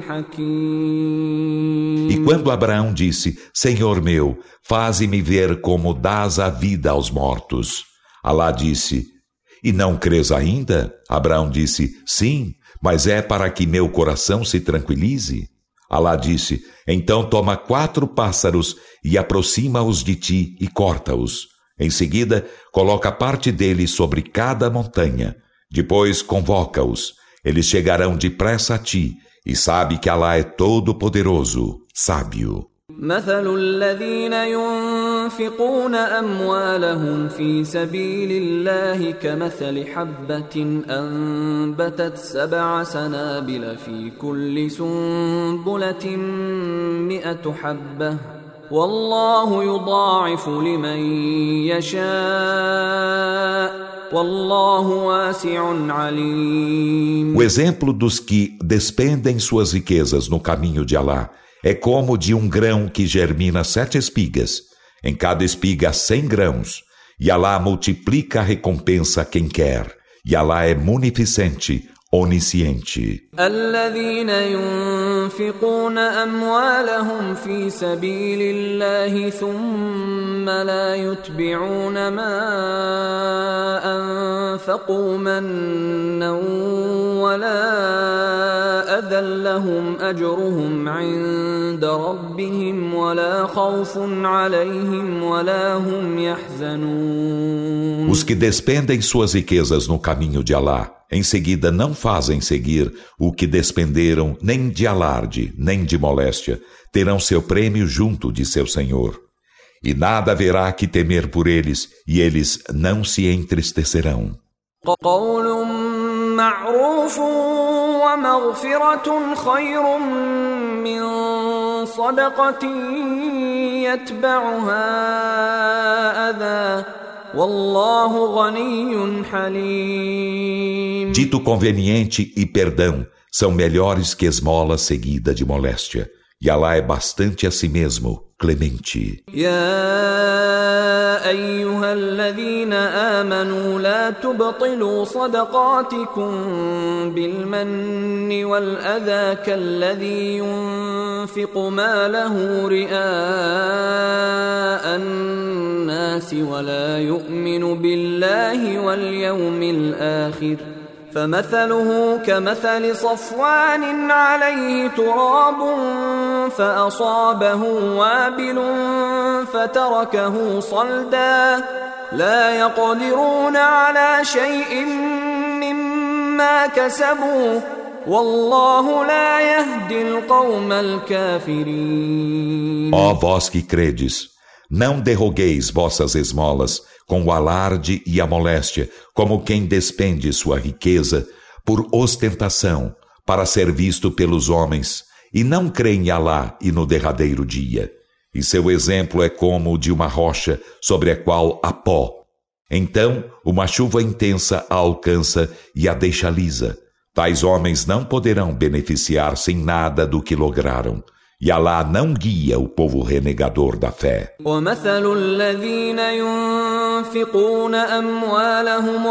حكيم. E quando Abraão disse: Senhor meu, faze-me ver como dás a vida aos mortos. Alá disse: e não crês ainda? Abraão disse: sim, mas é para que meu coração se tranquilize. Alá disse: então toma 4 pássaros e aproxima-os de ti e corta-os. Em seguida, coloca parte deles sobre cada montanha. Depois convoca-os. Eles chegarão depressa a ti, e sabe que Alá é todo-poderoso, sábio. مثل الذين ينفقون أموالهم في سبيل الله كمثل حبة أنبتت 7 سنابل في كل سنبلة 100 حبة والله يضاعف لمن يشاء والله واسع عليم. O exemplo dos que despendem suas riquezas no caminho de Alá é como de um grão que germina 7 espigas. Em cada espiga 100 grãos. E Alá multiplica a recompensa a quem quer. E Alá é munificente, onisciente. الذين ينفقون أموالهم في سبيل الله ثم لا يتبعون ما أنفقوا منا ولا أذى لهم أجرهم عند ربهم ولا خوف عليهم ولا هم يحزنون. Os que despendem suas riquezas no caminho de Alá, em seguida não fazem seguir o que despenderam nem de alarde, nem de moléstia, terão seu prêmio junto de seu Senhor. E nada haverá que temer por eles, e eles não se entristecerão. قول معروف ومغفرة خير من صدقة يتبعها أذى والله غني حليم. Dito conveniente e perdão são melhores que esmola seguida de moléstia. E Alá é bastante a si mesmo, clemente. يا أيها الذين آمنوا لا تبطلوا صدقاتكم بالمن والأذى كالذي ينفق ماله رئاء الناس ولا يؤمن بالله واليوم الآخر فمثله كمثل صفوان عليه تراب فأصابه وابل فتركه صلدا لا يقدرون على شيء مما كسبوا والله لا يهدي القوم الكافرين. Ó vós que credes, não derrogueis vossas esmolas com o alarde e a moléstia, como quem despende sua riqueza por ostentação, para ser visto pelos homens, e não crê em Alá e no derradeiro dia. E seu exemplo é como o de uma rocha sobre a qual há pó. Então, uma chuva intensa a alcança e a deixa lisa. Tais homens não poderão beneficiar-se em nada do que lograram. E Alá não guia o povo renegador da fé. وَمَثَلُ الَّذِينَ يُنْفِقُونَ أَمْوَالَهُمُ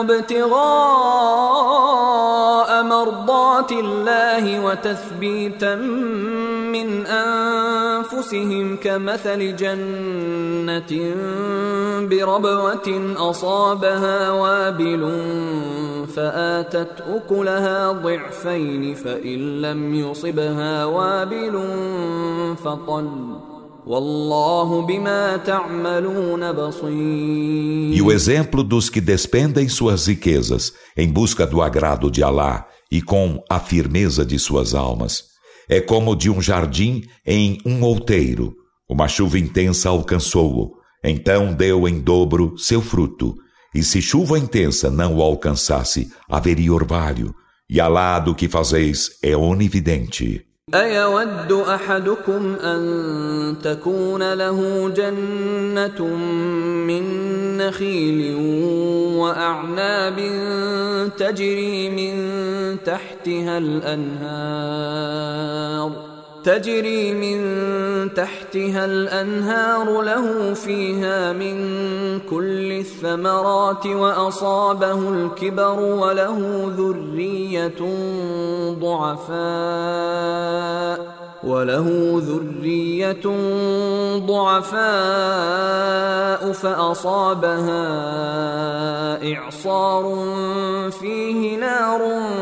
ابْتِغَاءَ مَرْضَاتِ اللَّهِ وَتَثْبِيتًا مِّنْ أَنفُسِهِمْ كَمَثَلِ جَنَّةٍ بِرَبْوَةٍ أَصَابَهَا وَابِلٌ فَآتَتْ أُكُلَهَا ضِعْفَيْنِ فَإِن لَّمْ يُصِبْهَا وَابِلٌ فطل والله بما تعملون بصير. E o exemplo dos que despendem suas riquezas em busca do agrado de Alá e com a firmeza de suas almas é como de um jardim em um outeiro. Uma chuva intensa alcançou-o, então deu em dobro seu fruto. E se chuva intensa não o alcançasse, haveria orvalho. E Alá do que fazeis é onividente. أيود أحدكم أن تكون له جنة من نخيل وأعناب تجري من تحتها الأنهار له فيها من كل الثمرات وأصابه الكبر وله ذرية ضعفاء فأصابها إعصار فيه نار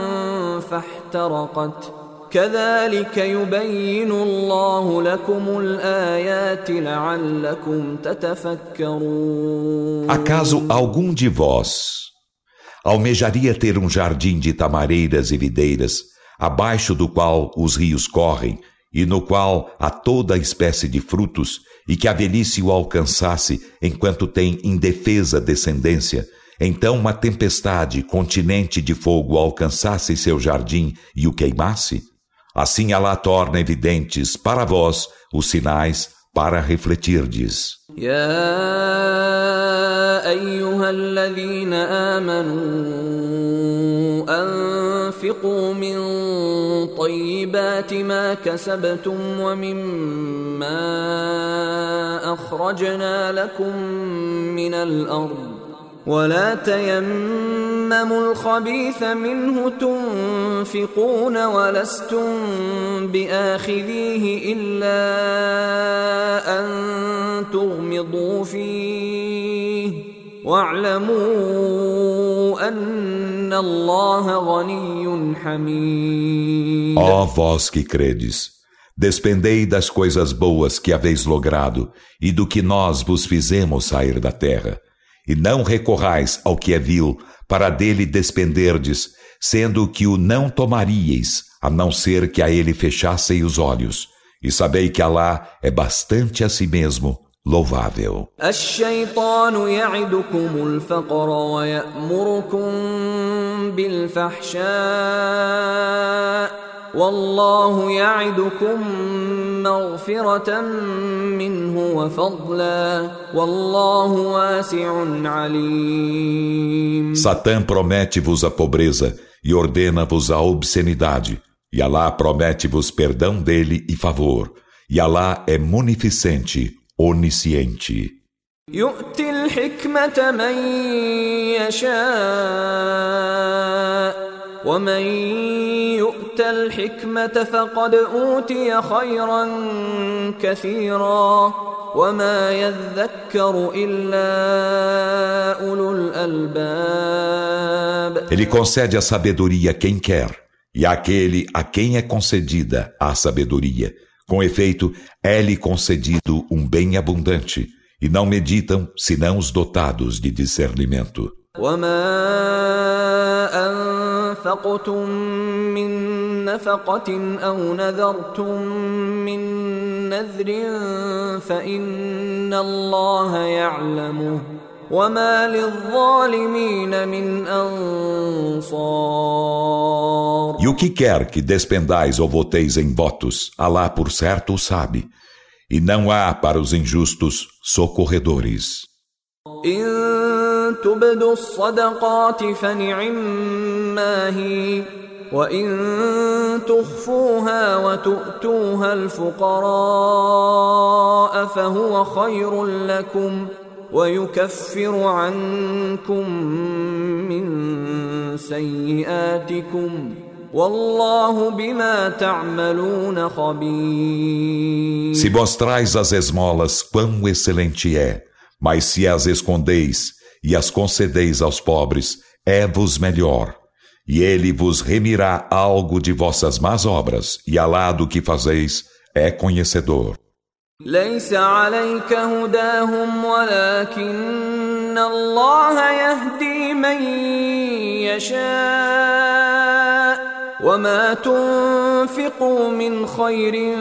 فاحترقت كذلك يبين الله لكم الآيات لعلكم تتفكرون. Acaso algum de vós almejaria ter um jardim de tamareiras e videiras, abaixo do qual os rios correm, e no qual há toda espécie de frutos, e que a velhice o alcançasse enquanto tem indefesa descendência, então uma tempestade continente de fogo alcançasse seu jardim e o queimasse? Assim Alá torna evidentes para vós os sinais para refletirdes. يا أيها الذين آمنوا أنفقوا من طيبات ما كسبتم ومما أخرجنا لكم من الأرض ولا تيمموا الخبيث منه تنفقون ولستم بآخذيه إلا أن تغمضوا فيه واعلموا أن الله غني حميد. Ó vós que credes, despendei das coisas boas que haveis logrado e do que nós vos fizemos sair da terra. E não recorrais ao que é vil, para dele despenderdes, sendo que o não tomaríeis, a não ser que a ele fechassem os olhos. E sabei que Alá é bastante a si mesmo louvável. الشيطان يعدكم الفقر ويأمركم بالفحشاء والله يعدكم مغفرة منه وفضلا والله واسع عليم. Satã promete-vos a pobreza e ordena-vos a obscenidade, e Alá promete-vos perdão dele e favor, e Alá é munificente, onisciente. يؤتي الحكمة من يشاء ومن يؤت الحكمة فقد أوتي خيرا كثيرا وما يذكر إلا أولو الألباب. Ele concede a sabedoria a quem quer, e àquele a quem é concedida a sabedoria. Com efeito, é-lhe concedido um bem abundante, e não meditam senão os dotados de discernimento. وما أنفقتم من نفقة أو نذرتم من نذر فإن الله يعلمه وما للظالمين من أنصار. E o que quer que despendais ou voteis em votos, Alá por certo o sabe, e não há para os injustos socorredores. إن تبدوا الصدقات فنعما هي وإن تخفوها وتؤتوها الفقراء فهو خير لكم ويكفر عنكم من سيئاتكم والله بما تعملون خبير. Se mostrais as esmolas, quão excelente é, mas se as escondeis e as concedeis aos pobres, é-vos melhor. E ele vos remirá algo de vossas más obras, e Alá do que fazeis é conhecedor. ليس عليك هداهم ولكن الله يهدي من يشاء وما تنفقوا من خير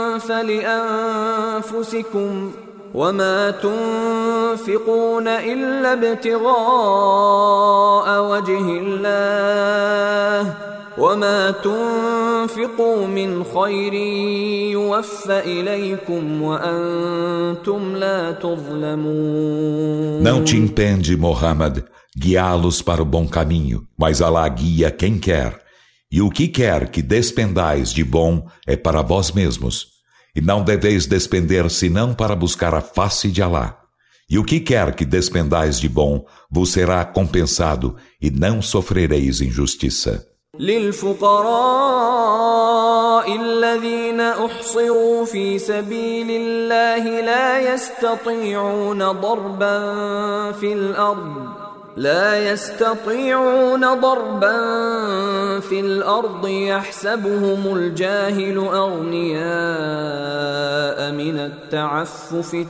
فلأنفسكم وما تنفقون إلا ابتغاء وجه الله وما تنفقوا من خير يوفى إليكم وأنتم لا تظلمون. Não te impede, Muhammad, guiá-los para o bom caminho, mas Alá guia quem quer, e o que quer que despendais de bom é para vós mesmos, e não deveis despender senão para buscar a face de Alá. E o que quer que despendais de bom vos será compensado, e não sofrereis injustiça. للفقراء الذين أحصروا في سبيل الله لا يستطيعون ضربا في الأرض يحسبهم الجاهل أغنياء من التعفف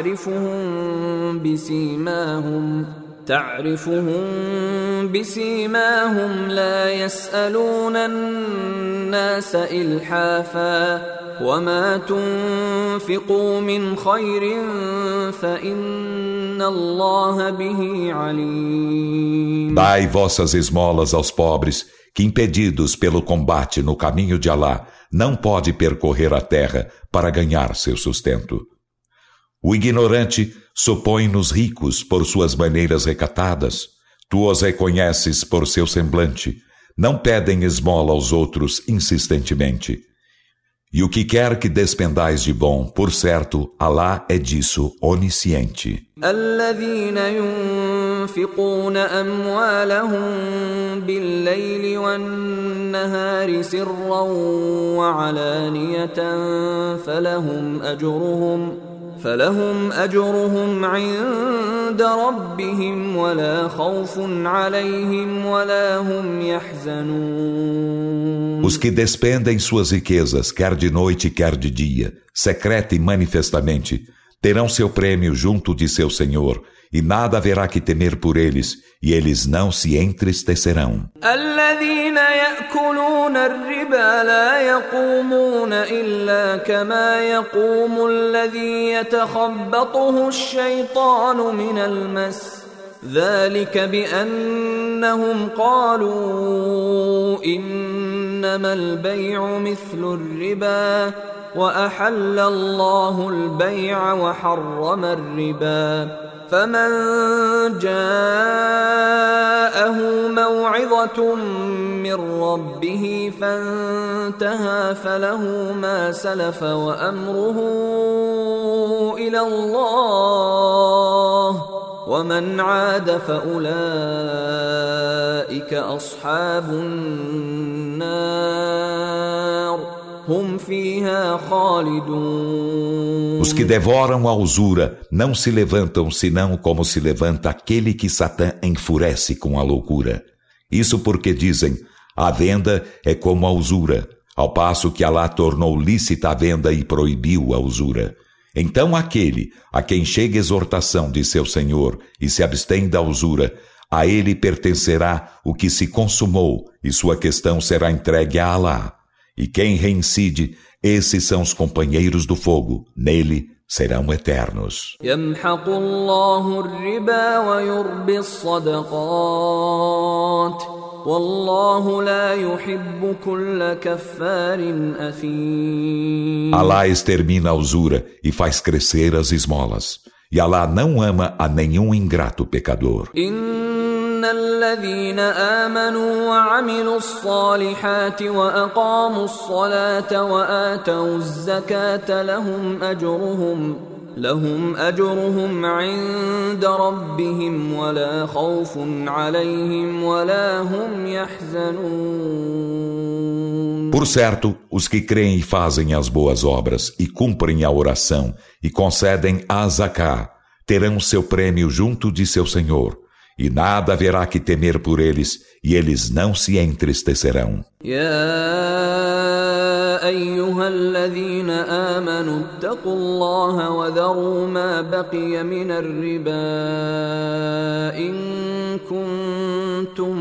تعرفهم بسيماهم لا يسألون الناس إلحافا وما تنفقوا من خير فإن الله به عليم. Dai vossas esmolas aos pobres, que impedidos pelo combate no caminho de Alá, não pode percorrer a terra para ganhar seu sustento. O ignorante supõe-nos ricos por suas maneiras recatadas. Tu os reconheces por seu semblante. Não pedem esmola aos outros insistentemente. E o que quer que despendais de bom, por certo, Alá é disso onisciente. الذين ينفقون أموالهم بالليل والنهار سرا وعلانية فلهم أجرهم عند ربهم ولا خوف عليهم ولا هم يحزنون. Os que despendem suas riquezas, quer de noite, quer de dia, secreta e manifestamente, terão seu prêmio junto de seu Senhor, e nada haverá que temer por eles, e eles não se entristecerão. الذين يأكلون الربا لا يقومون إلا كما يقوم الذي يتخبطه الشيطان من المس ذلك بأنهم قالوا إنما البيع مثل الربا وأحل الله البيع وحرم الربا فمن جاءه موعظة من ربه فانتهى فله ما سلف وأمره إلى الله ومن عاد فأولئك أصحاب النار هم فيها خالدون. Os que devoram a usura não se levantam senão como se levanta aquele que Satã enfurece com a loucura. Isso porque dizem, a venda é como a usura, ao passo que Alá tornou lícita a venda e proibiu a usura. Então aquele a quem chega exortação de seu Senhor e se abstém da usura, a ele pertencerá o que se consumou e sua questão será entregue a Alá. E quem reincide, esses são os companheiros do fogo, nele serão eternos. يمحق الله الربا ويربي الصدقات والله لا يحب كل كفار أثيم. Alá extermina a usura e faz crescer as esmolas. E Alá não ama a nenhum ingrato pecador. إن الذين آمنوا وعملوا الصالحات وأقاموا الصلاة وآتوا الزكاة لهم أجرهم عند ربهم ولا خوف عليهم ولا هم يحزنون. Por certo, os que creem e fazem as boas obras e cumprem a oração e concedem a zaká terão seu prêmio junto de seu Senhor. E nada haverá que temer por eles, e eles não se entristecerão. يا أيها الذين آمنوا اتقوا الله وذروا ما بقي من الربا إن كنتم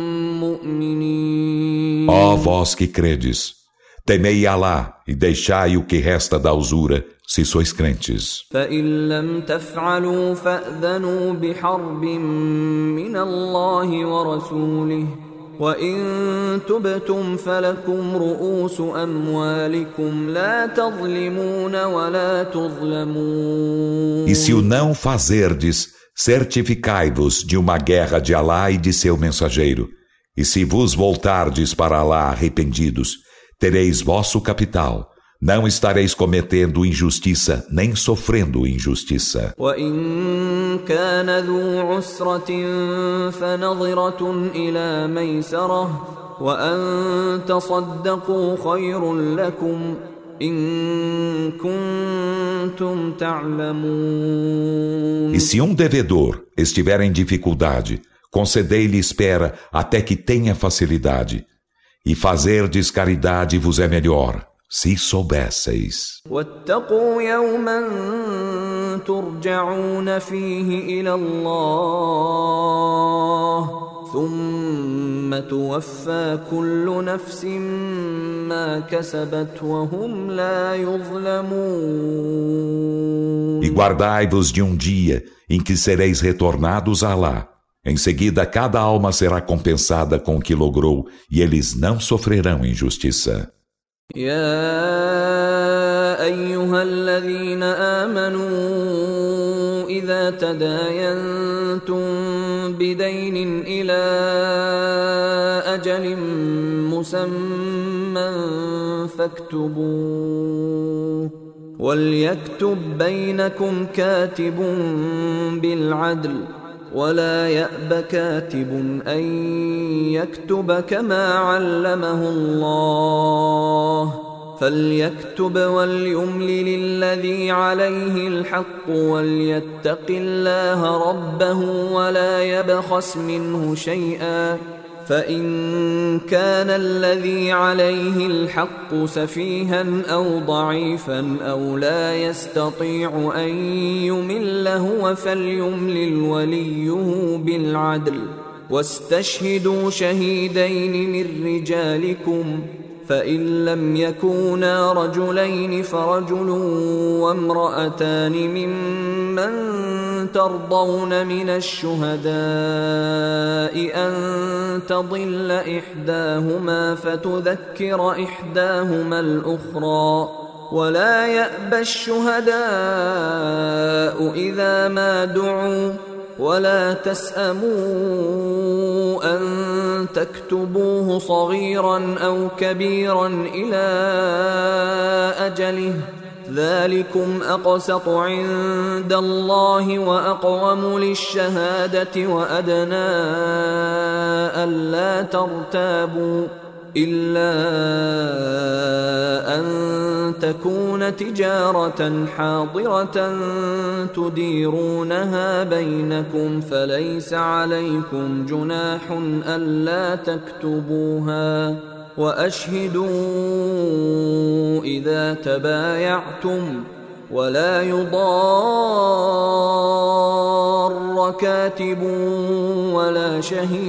مؤمنين. Ó vós que credes, temei Alá e deixai o que resta da usura, se sois crentes. فإن لم تفعلوا فأذنوا بحرب من الله ورسوله وإن تبتم فلكم رؤوس أموالكم لا تظلمون ولا تظلمون. E se o não fazerdes, certificai-vos de uma guerra de Alá e de seu mensageiro. E se vos voltardes para Alá arrependidos, tereis vosso capital. Não estareis cometendo injustiça, nem sofrendo injustiça. وَإِن كَانَ ذُو عُسْرَةٍ فَنَظِرَةٌ إِلَى مَيْسَرَةٍ وَأَن تَصَدَّقُوا خَيْرٌ لَكُمْ إِن كُنتُمْ تَعْلَمُونَ. E se um devedor estiver em dificuldade, concedei-lhe espera até que tenha facilidade. E fazerdes caridade vos é melhor, se soubesseis. واتقوا يوما ترجعون فيه إلى الله ثم توفى كل نفس ما كسبت وهم لا يظلمون. E guardai-vos de um dia em que sereis retornados a Alá. Em seguida, cada alma será compensada com o que logrou, e eles não sofrerão injustiça. يا أيها الذين آمنوا إذا تداينتم بدين إلى أجل مسمى فاكتبوه وليكتب بينكم كاتب بالعدل ولا يأب كاتب أن يكتب كما علمه الله فليكتب وليملل الذي عليه الحق وليتق الله ربه ولا يبخس منه شيئا فإن كان الذي عليه الحق سفيها أو ضعيفا أو لا يستطيع أن يمل هو فليملل وليه بالعدل واستشهدوا شهيدين من رجالكم فإن لم يكونا رجلين فرجل وامرأتان ممن ترضون من الشهداء أن تضل إحداهما فتذكر إحداهما الأخرى ولا يأبى الشهداء إذا ما دعوا ولا تسأموا أن تكتبوه صغيرا أو كبيرا إلى أجله ذلكم أقسط عند الله وأقوم للشهادة وأدنى ألا ترتابوا إلا أن تكون تجارة حاضرة تديرونها بينكم فليس عليكم جناح ألا تكتبوها وأشهدوا إذا تبايعتم ولا يضار كاتب ولا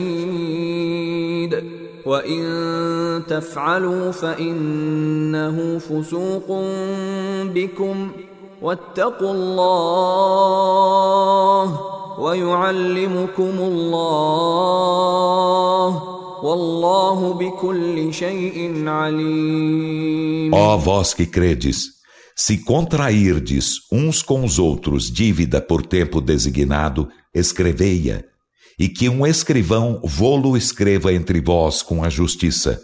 شهيد وإن تفعلوا فإنه فسوق بكم واتقوا الله ويعلمكم الله والله بكل شيء عليم. Ó vós que credes, se contrairdes uns com os outros dívida por tempo designado, escrevei-a, e que um escrivão vô-lo escreva entre vós com a justiça.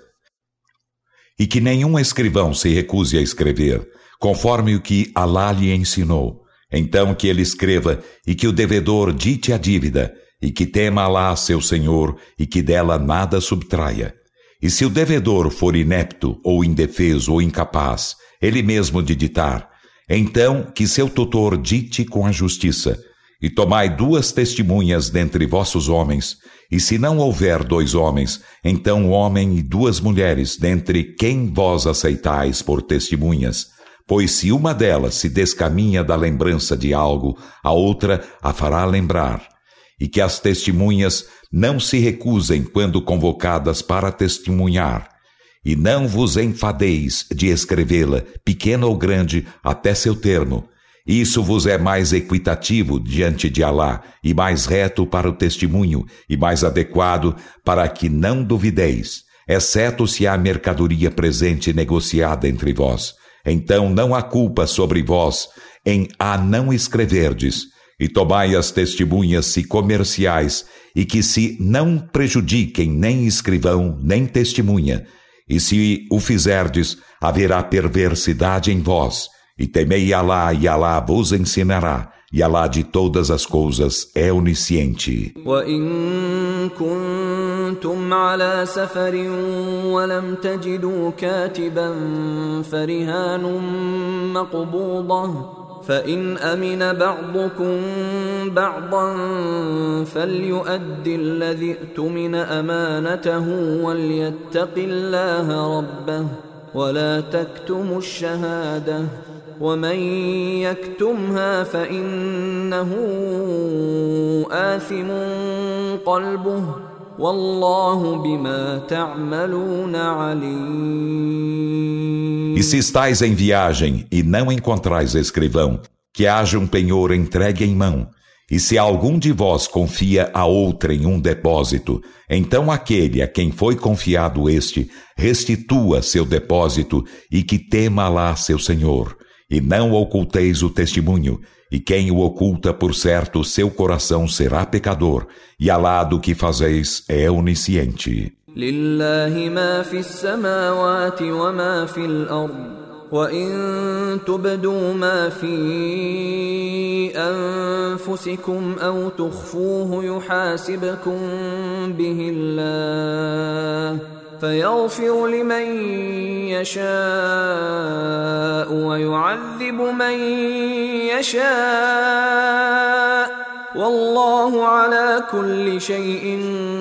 E que nenhum escrivão se recuse a escrever, conforme o que Alá lhe ensinou. Então que ele escreva, e que o devedor dite a dívida, e que tema Alá seu Senhor, e que dela nada subtraia. E se o devedor for inepto, ou indefeso, ou incapaz, ele mesmo de ditar, então que seu tutor dite com a justiça. E tomai 2 testemunhas dentre vossos homens, e se não houver 2 homens, então 1 homem e 2 mulheres, dentre quem vós aceitais por testemunhas. Pois se uma delas se descaminha da lembrança de algo, a outra a fará lembrar. E que as testemunhas não se recusem quando convocadas para testemunhar. E não vos enfadeis de escrevê-la, pequena ou grande, até seu termo. Isso vos é mais equitativo diante de Alá, e mais reto para o testemunho, e mais adequado para que não duvideis, exceto se há mercadoria presente negociada entre vós. Então não há culpa sobre vós em a não escreverdes, e tomai as testemunhas se comerciais, e que se não prejudiquem nem escrivão, nem testemunha, e se o fizerdes, haverá perversidade em vós, e temei Alá, e Alá vos ensinará, e Alá de todas as coisas é onisciente. وَإِن كُنتُمْ عَلَى سَفَرٍ وَلَمْ تَجِدُوا كَاتِبًا فَرِهَانٌ مَّقْبُوضَةٌ فَإِنْ أَمِنَ بَعْضُكُمْ بَعْضًا فَلْيُؤَدِّ الَّذِي اؤْتُمِنَ أَمَانَتَهُ وَلْيَتَّقِ اللَّهَ رَبَّهُ وَلَا تَكْتُمُوا الشَّهَادَةَ وَمَنْ يَكْتُمْهَا فَإِنَّهُ آثِمٌ قَلْبُهُ وَاللَّهُ بِمَا تَعْمَلُونَ عَلِيمٌ. E se estáis em viagem e não encontrais escrivão, que haja um penhor entregue em mão, e se algum de vós confia a outrem um depósito, então aquele a quem foi confiado este, restitua seu depósito e que tema Alá seu Senhor. E não oculteis o testemunho, e quem o oculta, por certo, seu coração será pecador, e Alá do que fazeis é onisciente. لله ما في السماوات وما في الأرض وإن تبدوا ما في أنفسكم أو تخفوه يحاسبكم به الله فيغفر لمن يشاء ويعذب من يشاء والله على كل شيء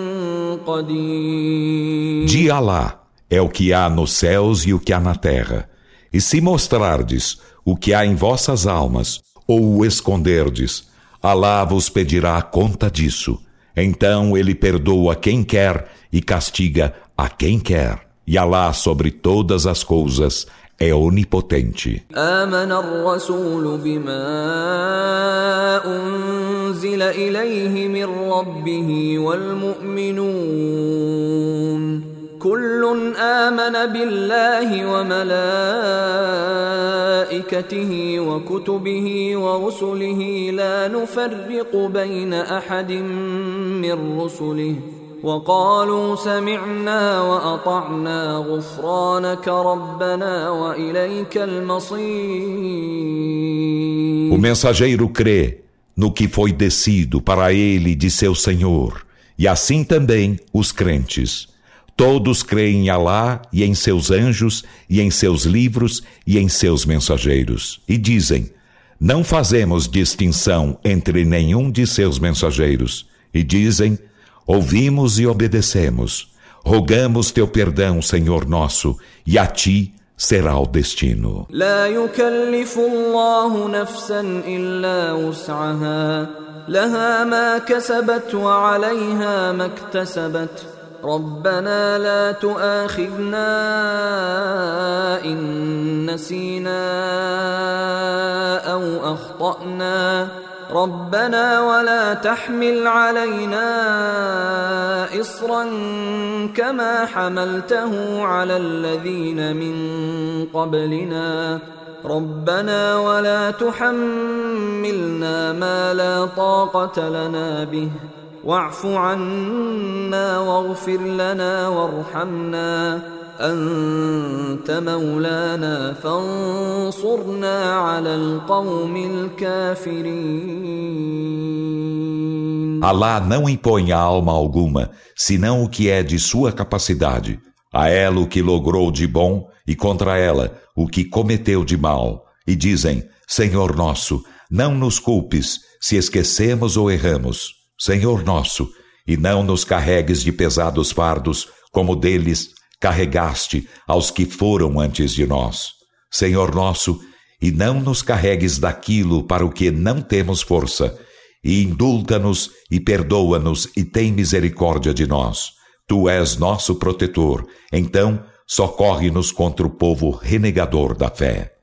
قدير. De Alá é o que há nos céus e o que há na terra. E se mostrardes o que há em vossas almas, ou o esconderdes, Alá vos pedirá conta disso. Então ele perdoa quem quer e castiga a quem quer. E Alá sobre todas as coisas é onipotente. آمن الرسول بما أنزل إليه من ربه والمؤمنون كل آمن بالله وملائكته وكتبه ورسله لا نفرق بين أحد من رسله وقالوا سمعنا وأطعنا غفرانك ربنا وإليك المصير. O mensageiro crê no que foi descido para ele de seu Senhor, e assim também os crentes. Todos creem em Alá e em seus anjos, e em seus livros e em seus mensageiros. E dizem, não fazemos distinção entre nenhum de seus mensageiros. E dizem, ouvimos e obedecemos. Rogamos teu perdão, Senhor nosso, e a ti será o destino. لا يكلف الله نفسا إلا وسعها لها ما كسبت وعليها ما اكتسبت ربنا لا تؤاخذنا إن نسينا أو أخطأنا ربنا ولا تحمل علينا إصرا كما حملته على الذين من قبلنا ربنا ولا تحملنا ما لا طاقة لنا به واعف عنا واغفر لنا وارحمنا أنت مولانا فانصرنا على القوم الكافرين. Alá não impõe a alma alguma, senão o que é de sua capacidade. A ela o que logrou de bom e contra ela o que cometeu de mal. E dizem, Senhor nosso, não nos culpes se esquecemos ou erramos. Senhor nosso, e não nos carregues de pesados fardos, como deles carregaste aos que foram antes de nós. Senhor nosso, e não nos carregues daquilo para o que não temos força, e indulta-nos e perdoa-nos e tem misericórdia de nós. Tu és nosso protetor, então socorre-nos contra o povo renegador da fé.